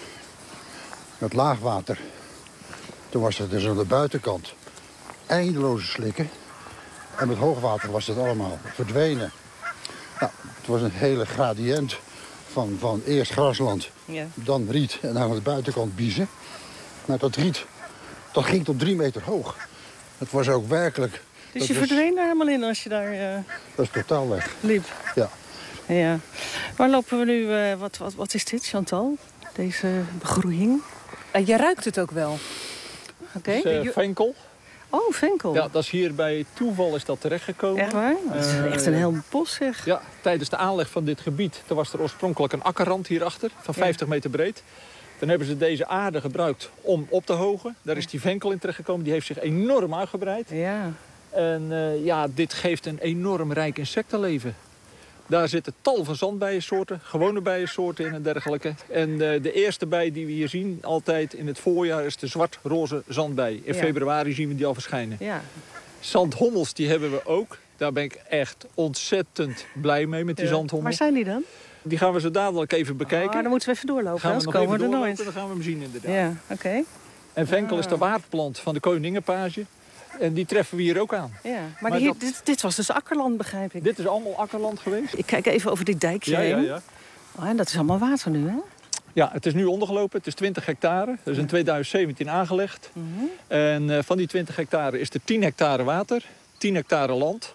S18: Met laagwater. Toen was het dus aan de buitenkant eindeloze slikken. En met hoogwater was het allemaal verdwenen. Nou, het was een hele gradient van, van eerst grasland, ja. Dan riet en aan de buitenkant biezen. Maar dat riet, dat ging tot drie meter hoog. Het was ook werkelijk...
S16: Dus je was, verdween daar helemaal in als je daar... Uh,
S18: dat is totaal weg.
S16: Liep.
S18: Ja.
S16: Ja. Waar lopen we nu... Uh, wat, wat, wat is dit, Chantal? Deze begroeiing?
S19: Uh, je ruikt het ook wel.
S17: Oké. Okay. Uh, venkel.
S16: Oh, venkel.
S17: Ja, dat is hier bij toeval is dat terechtgekomen.
S16: Echt waar? Dat is uh, echt een heel bos, zeg.
S17: Ja, tijdens de aanleg van dit gebied, er was er oorspronkelijk een akkerrand hierachter van vijftig ja. meter breed. Er Dan hebben ze deze aarde gebruikt om op te hogen. Daar is die venkel in terechtgekomen. Die heeft zich enorm uitgebreid.
S16: Ja.
S17: En uh, ja, dit geeft een enorm rijk insectenleven. Daar zitten tal van zandbijensoorten, gewone bijensoorten in en dergelijke. En uh, de eerste bij die we hier zien altijd in het voorjaar is de zwart-roze zandbij. In ja. februari zien we die al verschijnen.
S16: Ja.
S17: Zandhommels die hebben we ook. Daar ben ik echt ontzettend blij mee met die ja. zandhommel.
S16: Waar zijn die dan?
S17: Die gaan we zo dadelijk even bekijken.
S16: Oh, dan moeten we even doorlopen.
S17: Gaan we
S16: nog
S17: komen
S16: even
S17: we er
S16: nooit.
S17: Dan gaan we hem zien inderdaad.
S16: Ja, oké. Okay.
S17: En venkel
S16: ah.
S17: is de waardplant van de koningenpage. En die treffen we hier ook aan.
S16: Ja, maar, maar hier, dat... dit, dit was dus akkerland, begrijp ik.
S17: Dit is allemaal akkerland geweest.
S16: Ik kijk even over dit dijkje
S17: ja,
S16: heen.
S17: Ja, ja.
S16: Oh, en dat is allemaal water nu, hè?
S17: Ja, het is nu ondergelopen. Het is twintig hectare. Dat is in tweeduizend zeventien aangelegd. Mm-hmm. En uh, van die twintig hectare is er tien hectare water, tien hectare land.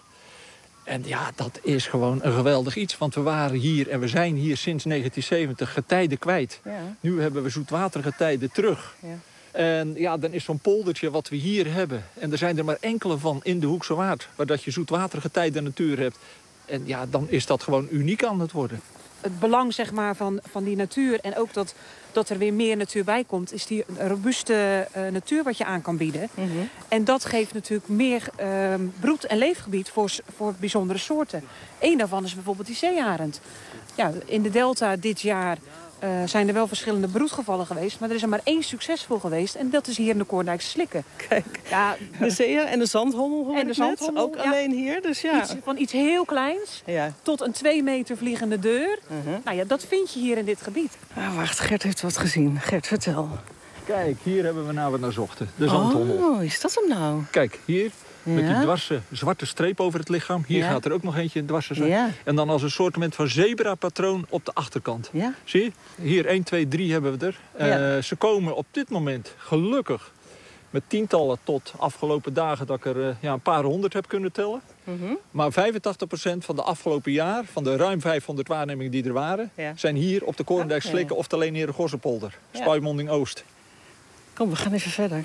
S17: En ja, dat is gewoon een geweldig iets. Want we waren hier en we zijn hier sinds negentien zeventig getijden kwijt. Ja. Nu hebben we zoetwatergetijden terug. Ja. En ja, dan is zo'n poldertje wat we hier hebben. En er zijn er maar enkele van in de Hoekse Waard. Waar dat je zoetwatergetijden natuur hebt. En ja, dan is dat gewoon uniek aan het worden.
S19: Het belang zeg maar, van, van die natuur en ook dat, dat er weer meer natuur bij komt... is die robuuste uh, natuur wat je aan kan bieden. Mm-hmm. En dat geeft natuurlijk meer uh, broed- en leefgebied voor, voor bijzondere soorten. Eén daarvan is bijvoorbeeld die zeearend. Ja, in de delta dit jaar uh, zijn er wel verschillende broedgevallen geweest... maar er is er maar één succesvol geweest en dat is hier in de Koordijkse Slikken.
S16: Kijk, ja, de zeeër en de zandhommel
S19: en de zandhommel
S16: ook ja. alleen hier. Dus ja.
S19: Iets, van iets heel kleins ja. tot een twee meter vliegende deur. Uh-huh. Nou ja, dat vind je hier in dit gebied.
S16: Ah, wacht, Gert heeft wat gezien. Gert, vertel.
S17: Kijk, hier hebben we nou wat naar zochten. De zandhommel.
S16: Oh, is dat hem nou?
S17: Kijk, hier. Ja. Met die dwarse zwarte streep over het lichaam. Hier ja. gaat er ook nog eentje dwarse zwart. Ja. En dan als een soort van zebra-patroon op de achterkant. Ja. Zie je? Hier één, twee, drie hebben we er. Ja. Uh, ze komen op dit moment gelukkig met tientallen tot afgelopen dagen... dat ik er uh, ja, een paar honderd heb kunnen tellen. Mm-hmm. Maar vijfentachtig procent van de afgelopen jaar... van de ruim vijfhonderd waarnemingen die er waren... Ja. zijn hier op de Korendijk Slikken of alleen in de Gorsenpolder. Ja. Spuimonding Oost.
S16: Kom, we gaan even verder.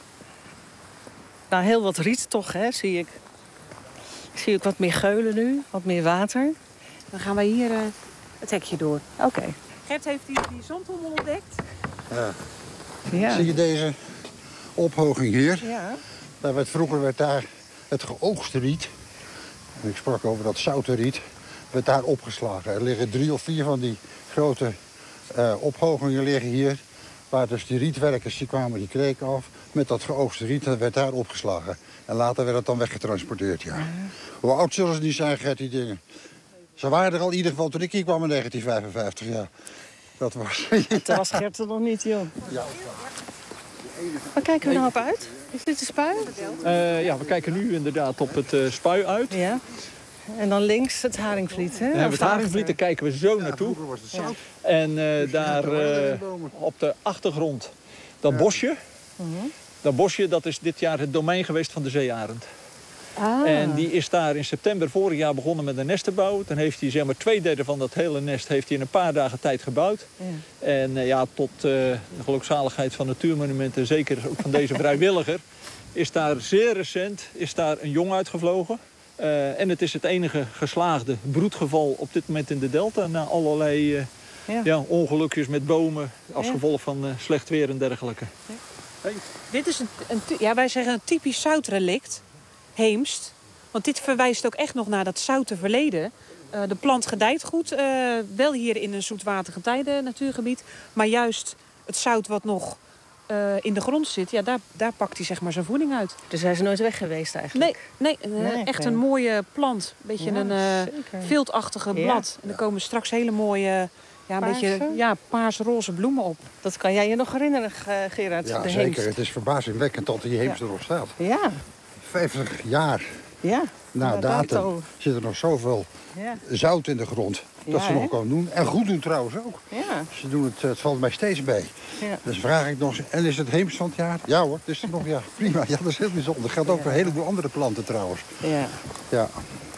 S16: Nou, heel wat riet toch, hè, zie ik. Ik zie ook wat meer geulen nu, wat meer water.
S19: Dan gaan wij hier uh, het hekje door.
S16: Oké. Okay.
S19: Gert heeft die, die zandhommel ontdekt.
S18: Ja. Ja. Zie je deze ophoging hier? Ja. Daar werd, vroeger werd daar het geoogste riet. En ik sprak over dat zoute riet. Werd daar opgeslagen. Er liggen drie of vier van die grote uh, ophogingen liggen hier. Waar dus die rietwerkers die kwamen die kreken af met dat geoogste riet. Dat werd daar opgeslagen. En later werd het dan weggetransporteerd, ja. Uh-huh. Hoe oud zullen ze niet zijn, Gert, die dingen? Ze waren er al in ieder geval toen ik hier kwam in negentien vijfenvijftig, ja. Dat was...
S16: Toen was Gert er nog niet, joh. Ja. Waar kijken we nou op uit? Is dit de spui?
S17: Uh, ja, we kijken nu inderdaad op het uh, spui uit.
S16: Ja. En dan links het Haringvliet, hè?
S17: Ja, het Haringvliet, daar kijken we zo naartoe. Ja, was het zout. Ja. En uh, daar uh, op de achtergrond, dat ja. bosje. Uh-huh. Dat bosje, dat is dit jaar het domein geweest van de zeearend. Ah. En die is daar in september vorig jaar begonnen met een nest te bouwen. Dan heeft hij zeg maar twee derde van dat hele nest heeft hij in een paar dagen tijd gebouwd. Ja. En uh, ja, tot uh, de gelukzaligheid van Natuurmonumenten, zeker ook van deze vrijwilliger, is daar zeer recent is daar een jong uitgevlogen. Uh, en het is het enige geslaagde broedgeval op dit moment in de delta. Na allerlei uh, ja. Ja, ongelukjes met bomen als ja. gevolg van uh, slecht weer en dergelijke.
S19: Ja. Hey. Dit is een, een, ja, wij zeggen een typisch zoutrelict. Heemst. Want dit verwijst ook echt nog naar dat zoute verleden. Uh, de plant gedijt goed. Uh, wel hier in een zoetwatergetijden natuurgebied. Maar juist het zout wat nog uh, in de grond zit, ja, daar, daar pakt hij zeg maar zijn voeding uit.
S16: Dus hij is nooit weg geweest eigenlijk?
S19: Nee, nee, uh, nee echt okay. een mooie plant. Een beetje ja, een uh, viltachtige ja. blad. En er komen straks hele mooie, ja, een beetje ja, paars-roze bloemen op.
S16: Dat kan jij je nog herinneren, Gerard?
S18: Ja,
S16: de
S18: zeker.
S16: Heemst.
S18: Het is verbazingwekkend dat die Heemst ja. erop staat.
S16: Ja.
S18: vijftig jaar
S16: ja.
S18: na datum zit er nog zoveel ja. zout in de grond. Dat ja, ze nog he? Kan doen. En goed doen trouwens ook.
S16: Ja.
S18: Ze doen het, het valt mij steeds bij. Ja. Dus vraag ik nog, en is het Heemst van het jaar? Ja hoor, het is er nog, ja, prima. Ja, dat is heel bijzonder. Dat geldt ook ja. voor een heleboel andere planten trouwens.
S16: Ja.
S18: Ja.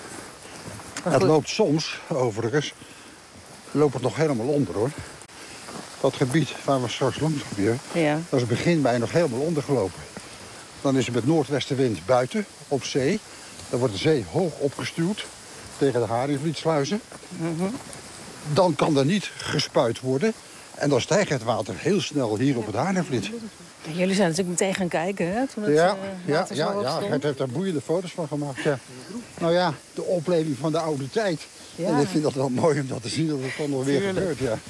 S18: Het loopt soms, overigens, loopt het nog helemaal onder hoor. Dat gebied waar we straks langs weer, ja. dat is het begin bij nog helemaal ondergelopen. Dan is het met noordwestenwind buiten, op zee. Dan wordt de zee hoog opgestuwd tegen de Haringvlietsluizen. Mm-hmm. Dan kan er niet gespuit worden. En dan stijgt het water heel snel hier op het Haarlemvliet.
S16: Jullie zijn natuurlijk meteen gaan kijken, hè? Toen het,
S18: ja,
S16: uh,
S18: ja,
S16: zo
S18: ja, ja. Gert heeft daar boeiende foto's van gemaakt. Ja. Nou ja, de opleving van de oude tijd. Ja. En ik vind dat wel mooi om dat te zien dat het dan nog weer gebeurt. Ja.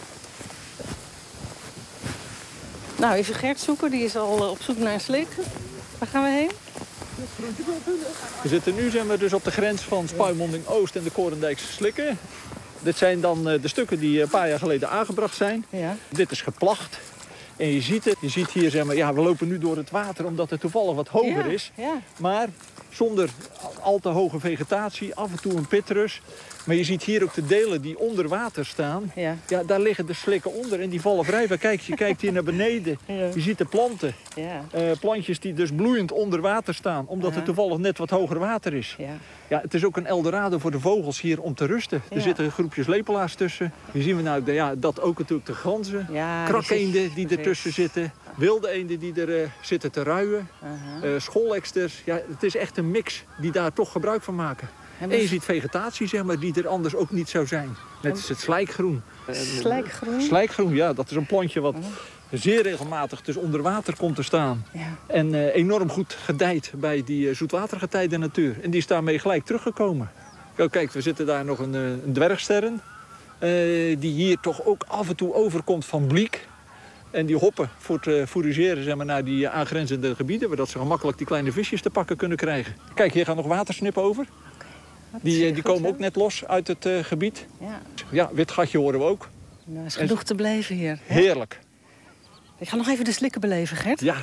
S16: Nou, even Gert zoeken. Die is al op zoek naar een slik. Waar gaan we heen?
S17: We zitten nu zijn we dus op de grens van Spuimonding Oost en de Korendijkse Slikken. Dit zijn dan de stukken die een paar jaar geleden aangebracht zijn. Ja. Dit is geplacht. En je ziet het, je ziet hier, zeg maar, ja, we lopen nu door het water omdat het toevallig wat hoger ja, is. Ja. Maar zonder al te hoge vegetatie, af en toe een pitrus. Maar je ziet hier ook de delen die onder water staan. Ja. Ja, daar liggen de slikken onder en die vallen vrij. Kijk, je kijkt hier naar beneden. Ja. Je ziet de planten. Ja. Uh, plantjes die dus bloeiend onder water staan. Omdat uh-huh. er toevallig net wat hoger water is. Ja. Ja, het is ook een eldorado voor de vogels hier om te rusten. Ja. Er zitten groepjes lepelaars tussen. Hier zien we nou de, ja, dat ook natuurlijk de ganzen. Ja, krakeenden die ertussen zitten. Wilde eenden die er uh, zitten te ruien. Uh-huh. Uh, schooleksters. Ja, het is echt een mix die daar toch gebruik van maken. En je ziet vegetatie, zeg maar, die er anders ook niet zou zijn. Net als het slijkgroen.
S16: Slijkgroen?
S17: Slijkgroen, ja. Dat is een plantje wat zeer regelmatig dus onder water komt te staan. Ja. En uh, enorm goed gedijt bij die uh, zoetwatergetijde natuur. En die is daarmee gelijk teruggekomen. Oh, kijk, we zitten daar nog een, uh, een dwergsterren. Uh, die hier toch ook af en toe overkomt van bliek. En die hoppen voor het uh, fourageren, zeg maar, naar die uh, aangrenzende gebieden. Waar dat ze gemakkelijk die kleine visjes te pakken kunnen krijgen. Kijk, hier gaan nog watersnippen over. Die, die komen ook net los uit het uh, gebied. Ja. Ja, wit gatje horen we ook.
S16: Nou, is genoeg te beleven hier. Hè?
S17: Heerlijk.
S16: Ik ga nog even de slikken beleven, Gert.
S17: Ja.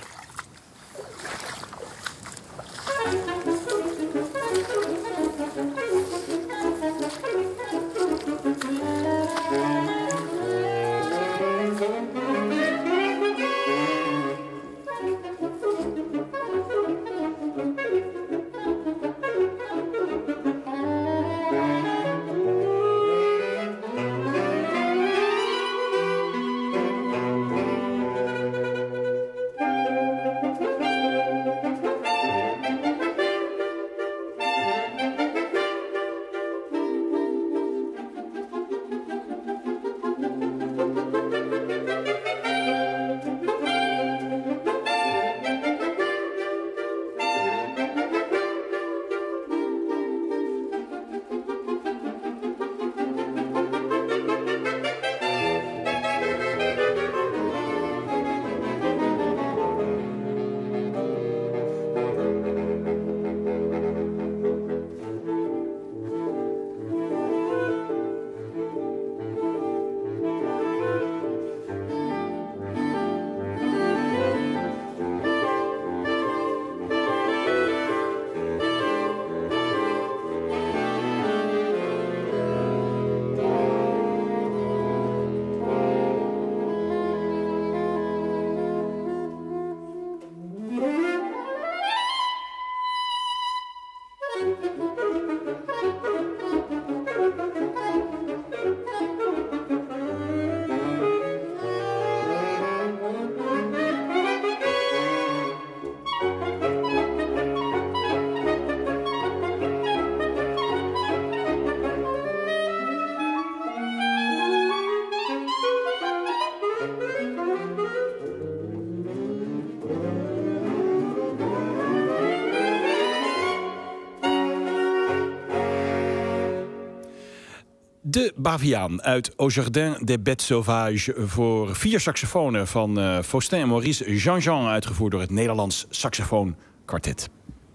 S9: De Baviaan uit Au Jardin des Bêtes Sauvages voor vier saxofonen van uh, Faustin en Maurice Jean-Jean, uitgevoerd door het Nederlands Saxofoonkwartet.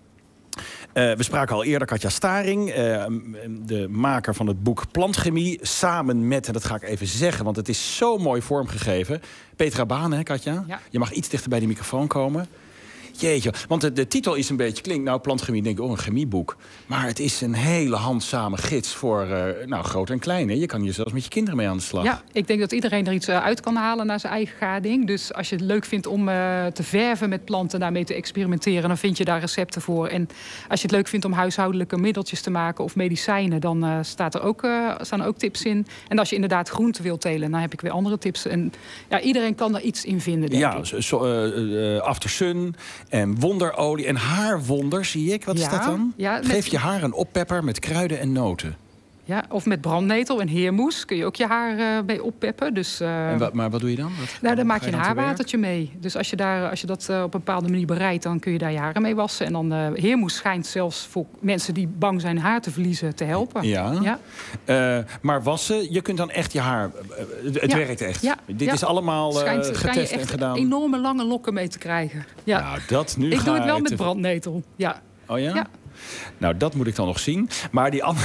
S9: Uh, we spraken al eerder Katja Staring, uh, de maker van het boek Plantchemie, samen met, en dat ga ik even zeggen, want het is zo mooi vormgegeven, Petra Baan, hè Katja? Ja. Je mag iets dichter bij die microfoon komen. Jeetje, want de, de titel is een beetje, klinkt nou plantchemie, denk ik, oh, een chemieboek. Maar het is een hele handzame gids voor uh, nou, groot en klein. Hè? Je kan hier zelfs met je kinderen mee aan de slag.
S31: Ja, ik denk dat iedereen er iets uh, uit kan halen naar zijn eigen gading. Dus als je het leuk vindt om uh, te verven met planten, daarmee te experimenteren, dan vind je daar recepten voor. En als je het leuk vindt om huishoudelijke middeltjes te maken of medicijnen, dan uh, staat er ook, uh, staan er ook tips in. En als je inderdaad groenten wilt telen, dan heb ik weer andere tips. En ja, iedereen kan er iets in vinden, denk
S9: ja,
S31: ik.
S9: Ja, so, uh, uh, Aftersun en wonderolie en haarwonder, zie ik. Wat
S31: ja,
S9: is dat dan?
S31: Ja,
S9: Geef met... je haar een oppepper met kruiden en noten.
S31: Ja, of met brandnetel en heermoes kun je ook je haar uh, mee oppeppen. Dus, uh,
S9: en wat, maar wat doe je dan? Wat,
S31: nou, dan maak je een haarwatertje mee. Dus als je, daar, als je dat uh, op een bepaalde manier bereidt, dan kun je daar je haren mee wassen. En dan uh, heermoes schijnt zelfs voor mensen die bang zijn haar te verliezen te helpen.
S9: Ja. ja. Uh, maar wassen, je kunt dan echt je haar... Uh, het ja. werkt echt. Ja. Dit ja. is allemaal uh, schijnt, getest je echt en gedaan.
S31: Enorme lange lokken mee te krijgen. Ja.
S9: Nou, dat nu
S31: Ik doe het wel met brandnetel. Ja.
S9: Oh ja?
S31: Ja.
S9: Nou, dat moet ik dan nog zien. Maar die, an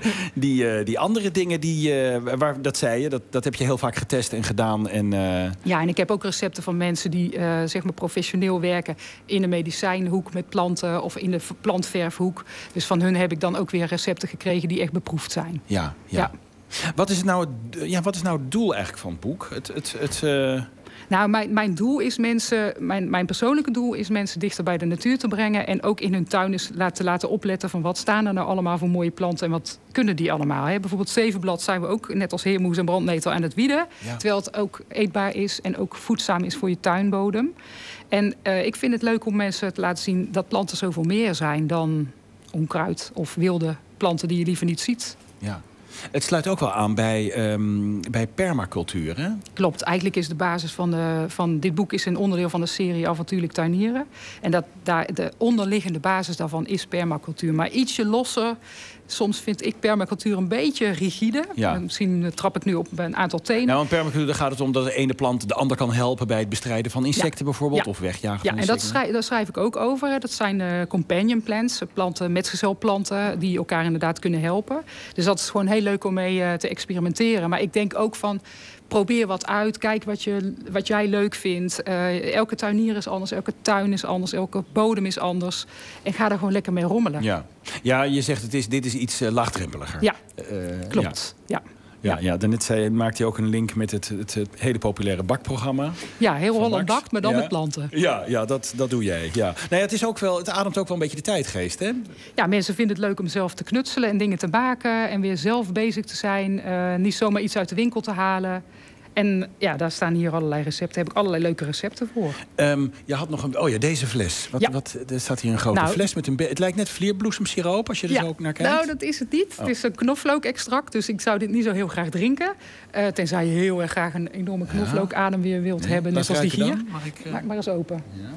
S9: die, uh, die andere dingen, die, uh, waar, dat zei je, dat, dat heb je heel vaak getest en gedaan. En, uh...
S31: Ja, en ik heb ook recepten van mensen die uh, zeg maar professioneel werken in de medicijnhoek met planten of in de plantverfhoek. Dus van hun heb ik dan ook weer recepten gekregen die echt beproefd zijn.
S9: Ja, ja. ja. Wat is, het nou, ja, wat is nou het doel eigenlijk van het boek? Het... het, het uh...
S31: Nou, mijn, mijn doel is mensen, mijn, mijn persoonlijke doel is mensen dichter bij de natuur te brengen. En ook in hun tuin eens te laten opletten van wat staan er nou allemaal voor mooie planten en wat kunnen die allemaal. Hè? Bijvoorbeeld zevenblad zijn we ook, net als heermoes en brandnetel, aan het wieden. Ja. Terwijl het ook eetbaar is en ook voedzaam is voor je tuinbodem. En uh, ik vind het leuk om mensen te laten zien dat planten zoveel meer zijn dan onkruid of wilde planten die je liever niet ziet.
S9: Ja. Het sluit ook wel aan bij, um, bij permacultuur, hè?
S31: Klopt. Eigenlijk is de basis van, de, van dit boek is een onderdeel van de serie Avontuurlijk tuinieren. En dat, daar, de onderliggende basis daarvan is permacultuur. Maar ietsje losser. Soms vind ik permacultuur een beetje rigide. Ja. Misschien trap ik nu op een aantal tenen.
S9: Nou, in permacultuur gaat het om dat de ene plant de ander kan helpen bij het bestrijden van insecten, ja. bijvoorbeeld. Ja. Of wegjagen
S31: ja,
S9: van
S31: en
S9: insecten.
S31: dat schrijf, daar schrijf ik ook over. Dat zijn uh, companion plants, planten, metgezelplanten, die elkaar inderdaad kunnen helpen. Dus dat is gewoon heel leuk om mee uh, te experimenteren. Maar ik denk ook van, probeer wat uit. Kijk wat, je, wat jij leuk vindt. Uh, elke tuinier is anders, elke tuin is anders, elke bodem is anders. En ga daar gewoon lekker mee rommelen.
S9: Ja, ja je zegt het is, dit is iets uh, laagdrempeliger.
S31: Ja,
S9: uh,
S31: klopt. Ja.
S9: Ja. Ja, ja, daarnet zei, maakte hij ook een link met het, het, het hele populaire bakprogramma.
S31: Ja, heel Holland bakt, maar dan
S9: ja.
S31: met planten.
S9: Ja, ja dat, dat doe jij. Ja. Nou ja, het, is ook wel, het ademt ook wel een beetje de tijdgeest, hè?
S31: Ja, mensen vinden het leuk om zelf te knutselen en dingen te maken. En weer zelf bezig te zijn. Uh, niet zomaar iets uit de winkel te halen. En ja, daar staan hier allerlei recepten. Daar heb ik allerlei leuke recepten voor.
S9: Um, je had nog een... Oh ja, deze fles. Wat,
S31: ja.
S9: wat, er staat hier een grote nou, fles met een... Het lijkt net vlierbloesemsiroop, als je er ja. zo ook naar kijkt.
S31: Nou, dat is het niet. Oh. Het is een knoflookextract, dus ik zou dit niet zo heel graag drinken. Uh, tenzij je heel erg graag een enorme knoflookadem weer wilt nee, hebben. Net als die hier. Mag ik, uh... Maak maar eens open. Ja.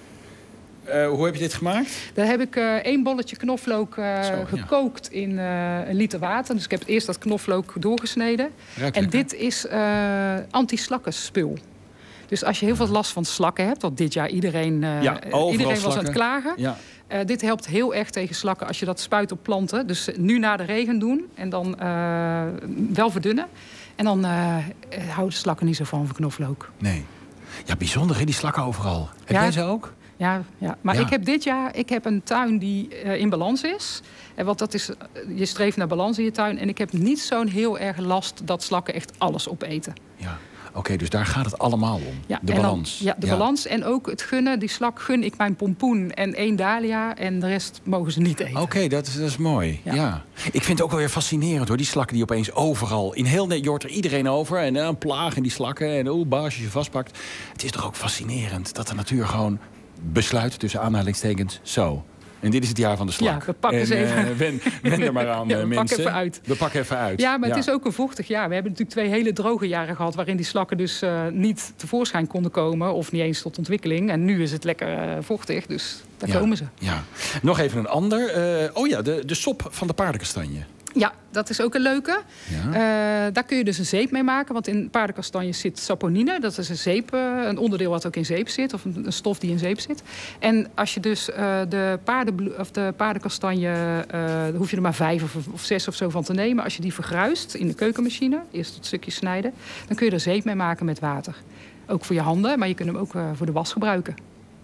S9: Uh, hoe heb je dit gemaakt?
S31: Daar heb ik uh, één bolletje knoflook uh, Zo, gekookt ja. in uh, een liter water. Dus ik heb eerst dat knoflook doorgesneden.
S9: Ruikt
S31: en
S9: lekker.
S31: dit is uh, anti-slakkenspul. Dus als je heel veel last van slakken hebt, wat dit jaar iedereen, uh,
S9: ja,
S31: iedereen was aan het klagen.
S9: Ja.
S31: Uh, dit helpt heel erg tegen slakken als je dat spuit op planten. Dus nu na de regen doen en dan uh, wel verdunnen. En dan uh, houden slakken niet zo van van knoflook.
S9: Nee. Ja, bijzonder hè, die slakken overal. Heb
S31: ja.
S9: jij ze ook?
S31: Ja, ja, maar ja. ik heb dit jaar ik heb een tuin die uh, in balans is. En wat dat is, je streeft naar balans in je tuin. En ik heb niet zo'n heel erg last dat slakken echt alles opeten.
S9: Ja, oké, okay, dus daar gaat het allemaal om. Ja, de balans.
S31: Dan, ja, de ja. balans en ook het gunnen. Die slak gun ik mijn pompoen en één dahlia. En de rest mogen ze niet eten.
S9: Oké, okay, dat, dat is mooi. Ja. ja. Ik vind het ook wel weer fascinerend hoor. Die slakken die opeens overal. In heel Nederland joort er iedereen over. En uh, een plaag in die slakken. En oh, baas, als je je vastpakt. Het is toch ook fascinerend dat de natuur gewoon besluit tussen aanhalingstekens zo. En dit is het jaar van de slak.
S31: Ja, we pakken
S9: en,
S31: ze even.
S9: Uh, wen, wen er maar aan,
S31: ja, we
S9: mensen.
S31: pakken even uit.
S9: We pakken even uit.
S31: Ja, maar ja. het is ook een vochtig jaar. We hebben natuurlijk twee hele droge jaren gehad... waarin die slakken dus uh, niet tevoorschijn konden komen... of niet eens tot ontwikkeling. En nu is het lekker uh, vochtig, dus daar
S9: ja.
S31: komen ze.
S9: Ja. Nog even een ander. Uh, oh ja, de, de sop van de paardenkastanje.
S31: Ja, dat is ook een leuke. Ja. Uh, daar kun je dus een zeep mee maken. Want in paardenkastanjes zit saponine. Dat is een zeep, uh, een onderdeel wat ook in zeep zit. Of een, een stof die in zeep zit. En als je dus uh, de, paarden, of de paardenkastanje... Uh, hoef je er maar vijf of, of zes of zo van te nemen. Als je die vergruist in de keukenmachine... eerst tot stukjes snijden... dan kun je er zeep mee maken met water. Ook voor je handen, maar je kunt hem ook uh, voor de was gebruiken.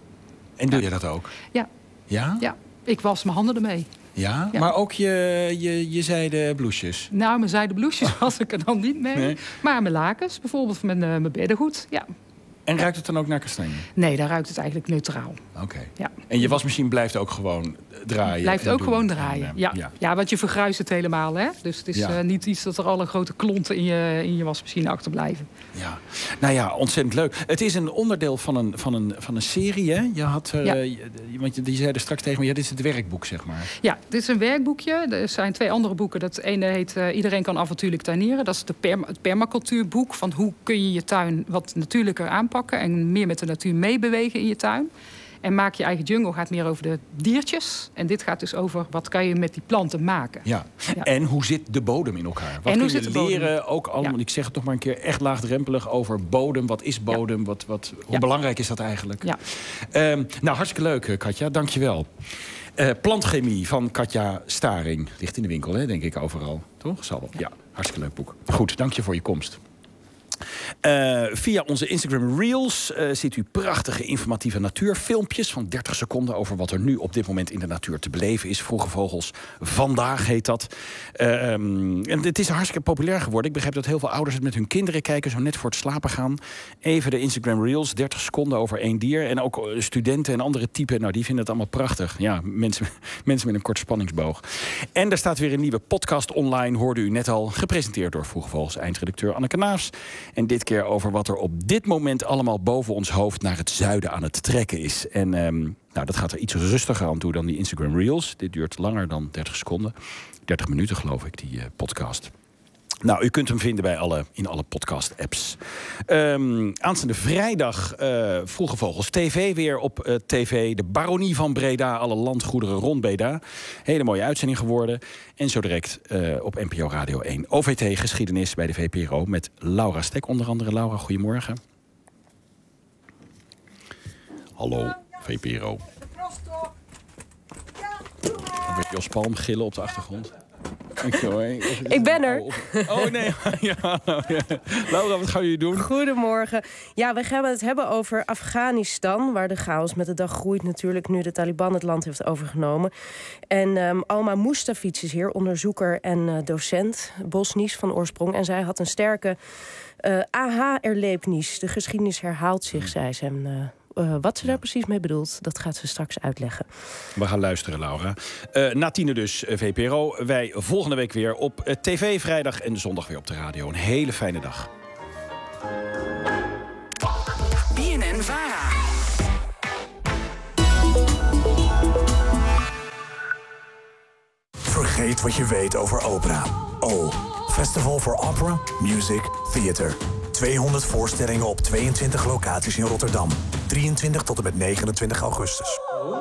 S9: En doe ja. je dat ook?
S31: Ja.
S9: Ja?
S31: Ja, ik was mijn handen ermee.
S9: Ja, ja, maar ook je, je, je zijden bloesjes?
S31: Nou, mijn zijden bloesjes was ik er dan niet mee. Nee. Maar mijn lakens, bijvoorbeeld mijn, uh, mijn beddengoed, ja.
S9: En ruikt het dan ook naar kastanje?
S31: Nee, dan ruikt het eigenlijk neutraal.
S9: Oké. Okay.
S31: Ja.
S9: En je wasmachine blijft ook gewoon draaien?
S31: Blijft ook
S9: doen.
S31: gewoon draaien,
S9: en, uh,
S31: ja.
S9: ja.
S31: Ja, want je vergruist het helemaal, hè. Dus het is ja. uh, niet iets dat er alle grote klonten in je, in je wasmachine achterblijven.
S9: Ja. Nou ja, ontzettend leuk. Het is een onderdeel van een, van een, van een serie, hè? Je had, uh, ja. je, want je, je zei er straks tegen me, ja, dit is het werkboek, zeg maar.
S31: Ja, dit is een werkboekje. Er zijn twee andere boeken. Dat ene heet uh, Iedereen kan avontuurlijk tuinieren. Dat is de perma, het permacultuurboek van hoe kun je je tuin wat natuurlijker aanpakken en meer met de natuur meebewegen in je tuin. En Maak je eigen jungle gaat meer over de diertjes. En dit gaat dus over wat kan je met die planten maken.
S9: Ja. Ja. En hoe zit de bodem in elkaar? Wat
S31: en
S9: kun
S31: hoe
S9: je
S31: zit
S9: leren,
S31: bodem?
S9: ook allemaal, ja. ik zeg het nog maar een keer, echt laagdrempelig over bodem. Wat is bodem? Ja. Wat, wat, hoe ja. belangrijk is dat eigenlijk? Ja. Um, nou, hartstikke leuk, Katja. Dank je wel. Uh, plantchemie van Katja Staring. Ligt in de winkel, hè, denk ik, overal. Toch? Zal wel. Ja, hartstikke leuk boek. Goed, dank je voor je komst. Uh, via onze Instagram Reels uh, ziet u prachtige informatieve natuurfilmpjes van dertig seconden over wat er nu op dit moment in de natuur te beleven is. Vroege Vogels Vandaag heet dat. Uh, um, en het is hartstikke populair geworden. Ik begrijp dat heel veel ouders het met hun kinderen kijken, zo net voor het slapen gaan. Even de Instagram Reels, dertig seconden over één dier. En ook studenten en andere typen, nou die vinden het allemaal prachtig. Ja, mensen, mensen met een kort spanningsboog. En er staat weer een nieuwe podcast online, hoorde u net al, gepresenteerd door Vroege Vogels eindredacteur Anneke Naafs. En dit keer over wat er op dit moment allemaal boven ons hoofd naar het zuiden aan het trekken is. En um, nou, dat gaat er iets rustiger aan toe dan die Instagram Reels. Dit duurt langer dan dertig seconden. dertig minuten geloof ik, die uh, podcast. Nou, u kunt hem vinden bij alle, in alle podcast-apps. Um, aanstaande vrijdag uh, Vroege Vogels T V weer op uh, tv. De Baronie van Breda, alle landgoederen rond Breda. Hele mooie uitzending geworden. En zo direct uh, op N P O Radio één. O V T Geschiedenis bij de V P R O met Laura Stek onder andere. Laura, goedemorgen. Hallo, V P R O. Dan werd Jos Palm gillen op de achtergrond.
S12: Ik ben er.
S9: Oh nee, ja, ja. Laura, wat gaan jullie doen?
S12: Goedemorgen. Ja, we gaan het hebben over Afghanistan, waar de chaos met de dag groeit natuurlijk nu de Taliban het land heeft overgenomen. En um, Alma Mustafic is hier, onderzoeker en uh, docent, Bosnisch van oorsprong. En zij had een sterke uh, aha-erlebnis. De geschiedenis herhaalt zich, zei ze. En, uh, Uh, wat ze daar precies mee bedoelt, dat gaat ze straks uitleggen.
S9: We gaan luisteren, Laura. Uh, na tienen dus, V P R O. Wij volgende week weer op uh, tv, vrijdag en zondag weer op de radio. Een hele fijne dag.
S14: B N N Vara.
S20: Vergeet wat je weet over opera. O, Festival for Opera, Music, Theater. tweehonderd voorstellingen op tweeëntwintig locaties in Rotterdam. drieëntwintig tot en met negenentwintig augustus.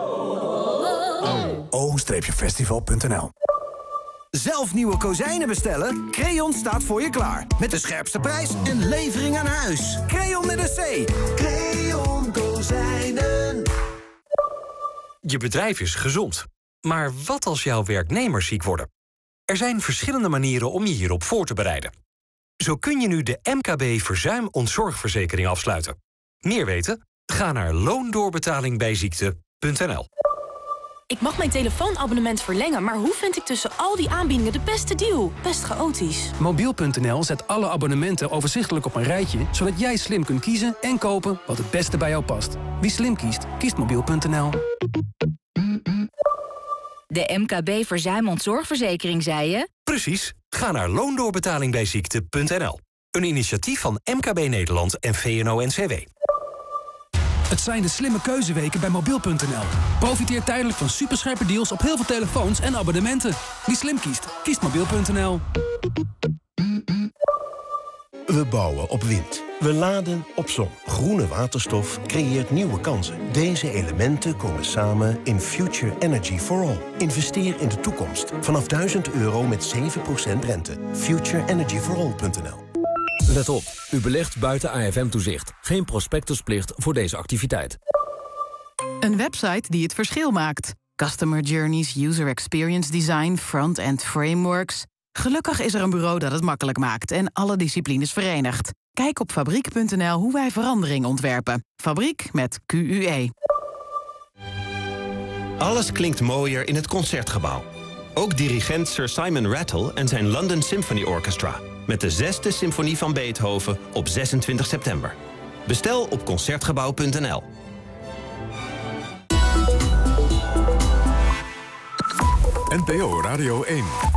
S20: o festival punt n l.
S21: Zelf nieuwe kozijnen bestellen? Creon staat voor je klaar. Met de scherpste prijs en levering aan huis. Creon met een C. Creon Kozijnen.
S24: Je bedrijf is gezond. Maar wat als jouw werknemers ziek worden? Er zijn verschillende manieren om je hierop voor te bereiden. Zo kun je nu de M K B verzuim-ontzorgverzekering afsluiten. Meer weten? Ga naar loondoorbetalingbijziekte punt n l.
S22: Ik mag mijn telefoonabonnement verlengen, maar hoe vind ik tussen al die aanbiedingen de beste deal? Best chaotisch.
S25: Mobiel punt n l zet alle abonnementen overzichtelijk op een rijtje, zodat jij slim kunt kiezen en kopen wat het beste bij jou past. Wie slim kiest, kiest mobiel punt n l.
S26: De M K B verzuim-ontzorgverzekering, zei je?
S24: Precies. Ga naar loondoorbetalingbijziekte punt n l. Een initiatief van M K B Nederland en V N O N C W.
S25: Het zijn de slimme keuzeweken bij mobiel punt n l. Profiteer tijdelijk van superscherpe deals op heel veel telefoons en abonnementen. Wie slim kiest, kiest mobiel punt n l.
S27: We bouwen op wind. We laden op zon. Groene waterstof creëert nieuwe kansen. Deze elementen komen samen in Future Energy for All. Investeer in de toekomst. Vanaf duizend euro met zeven procent rente. future energy for all punt n l.
S28: Let op, u belegt buiten A F M-toezicht. Geen prospectusplicht voor deze activiteit.
S29: Een website die het verschil maakt. Customer journeys, user experience design, front-end frameworks. Gelukkig is er een bureau dat het makkelijk maakt en alle disciplines verenigt. Kijk op fabriek punt n l hoe wij verandering ontwerpen. Fabriek met Q U E.
S3: Alles klinkt mooier in het Concertgebouw. Ook dirigent Sir Simon Rattle en zijn London Symphony Orchestra. Met de zesde symfonie van Beethoven op zesentwintig september. Bestel op concertgebouw punt n l.
S1: N P O Radio één.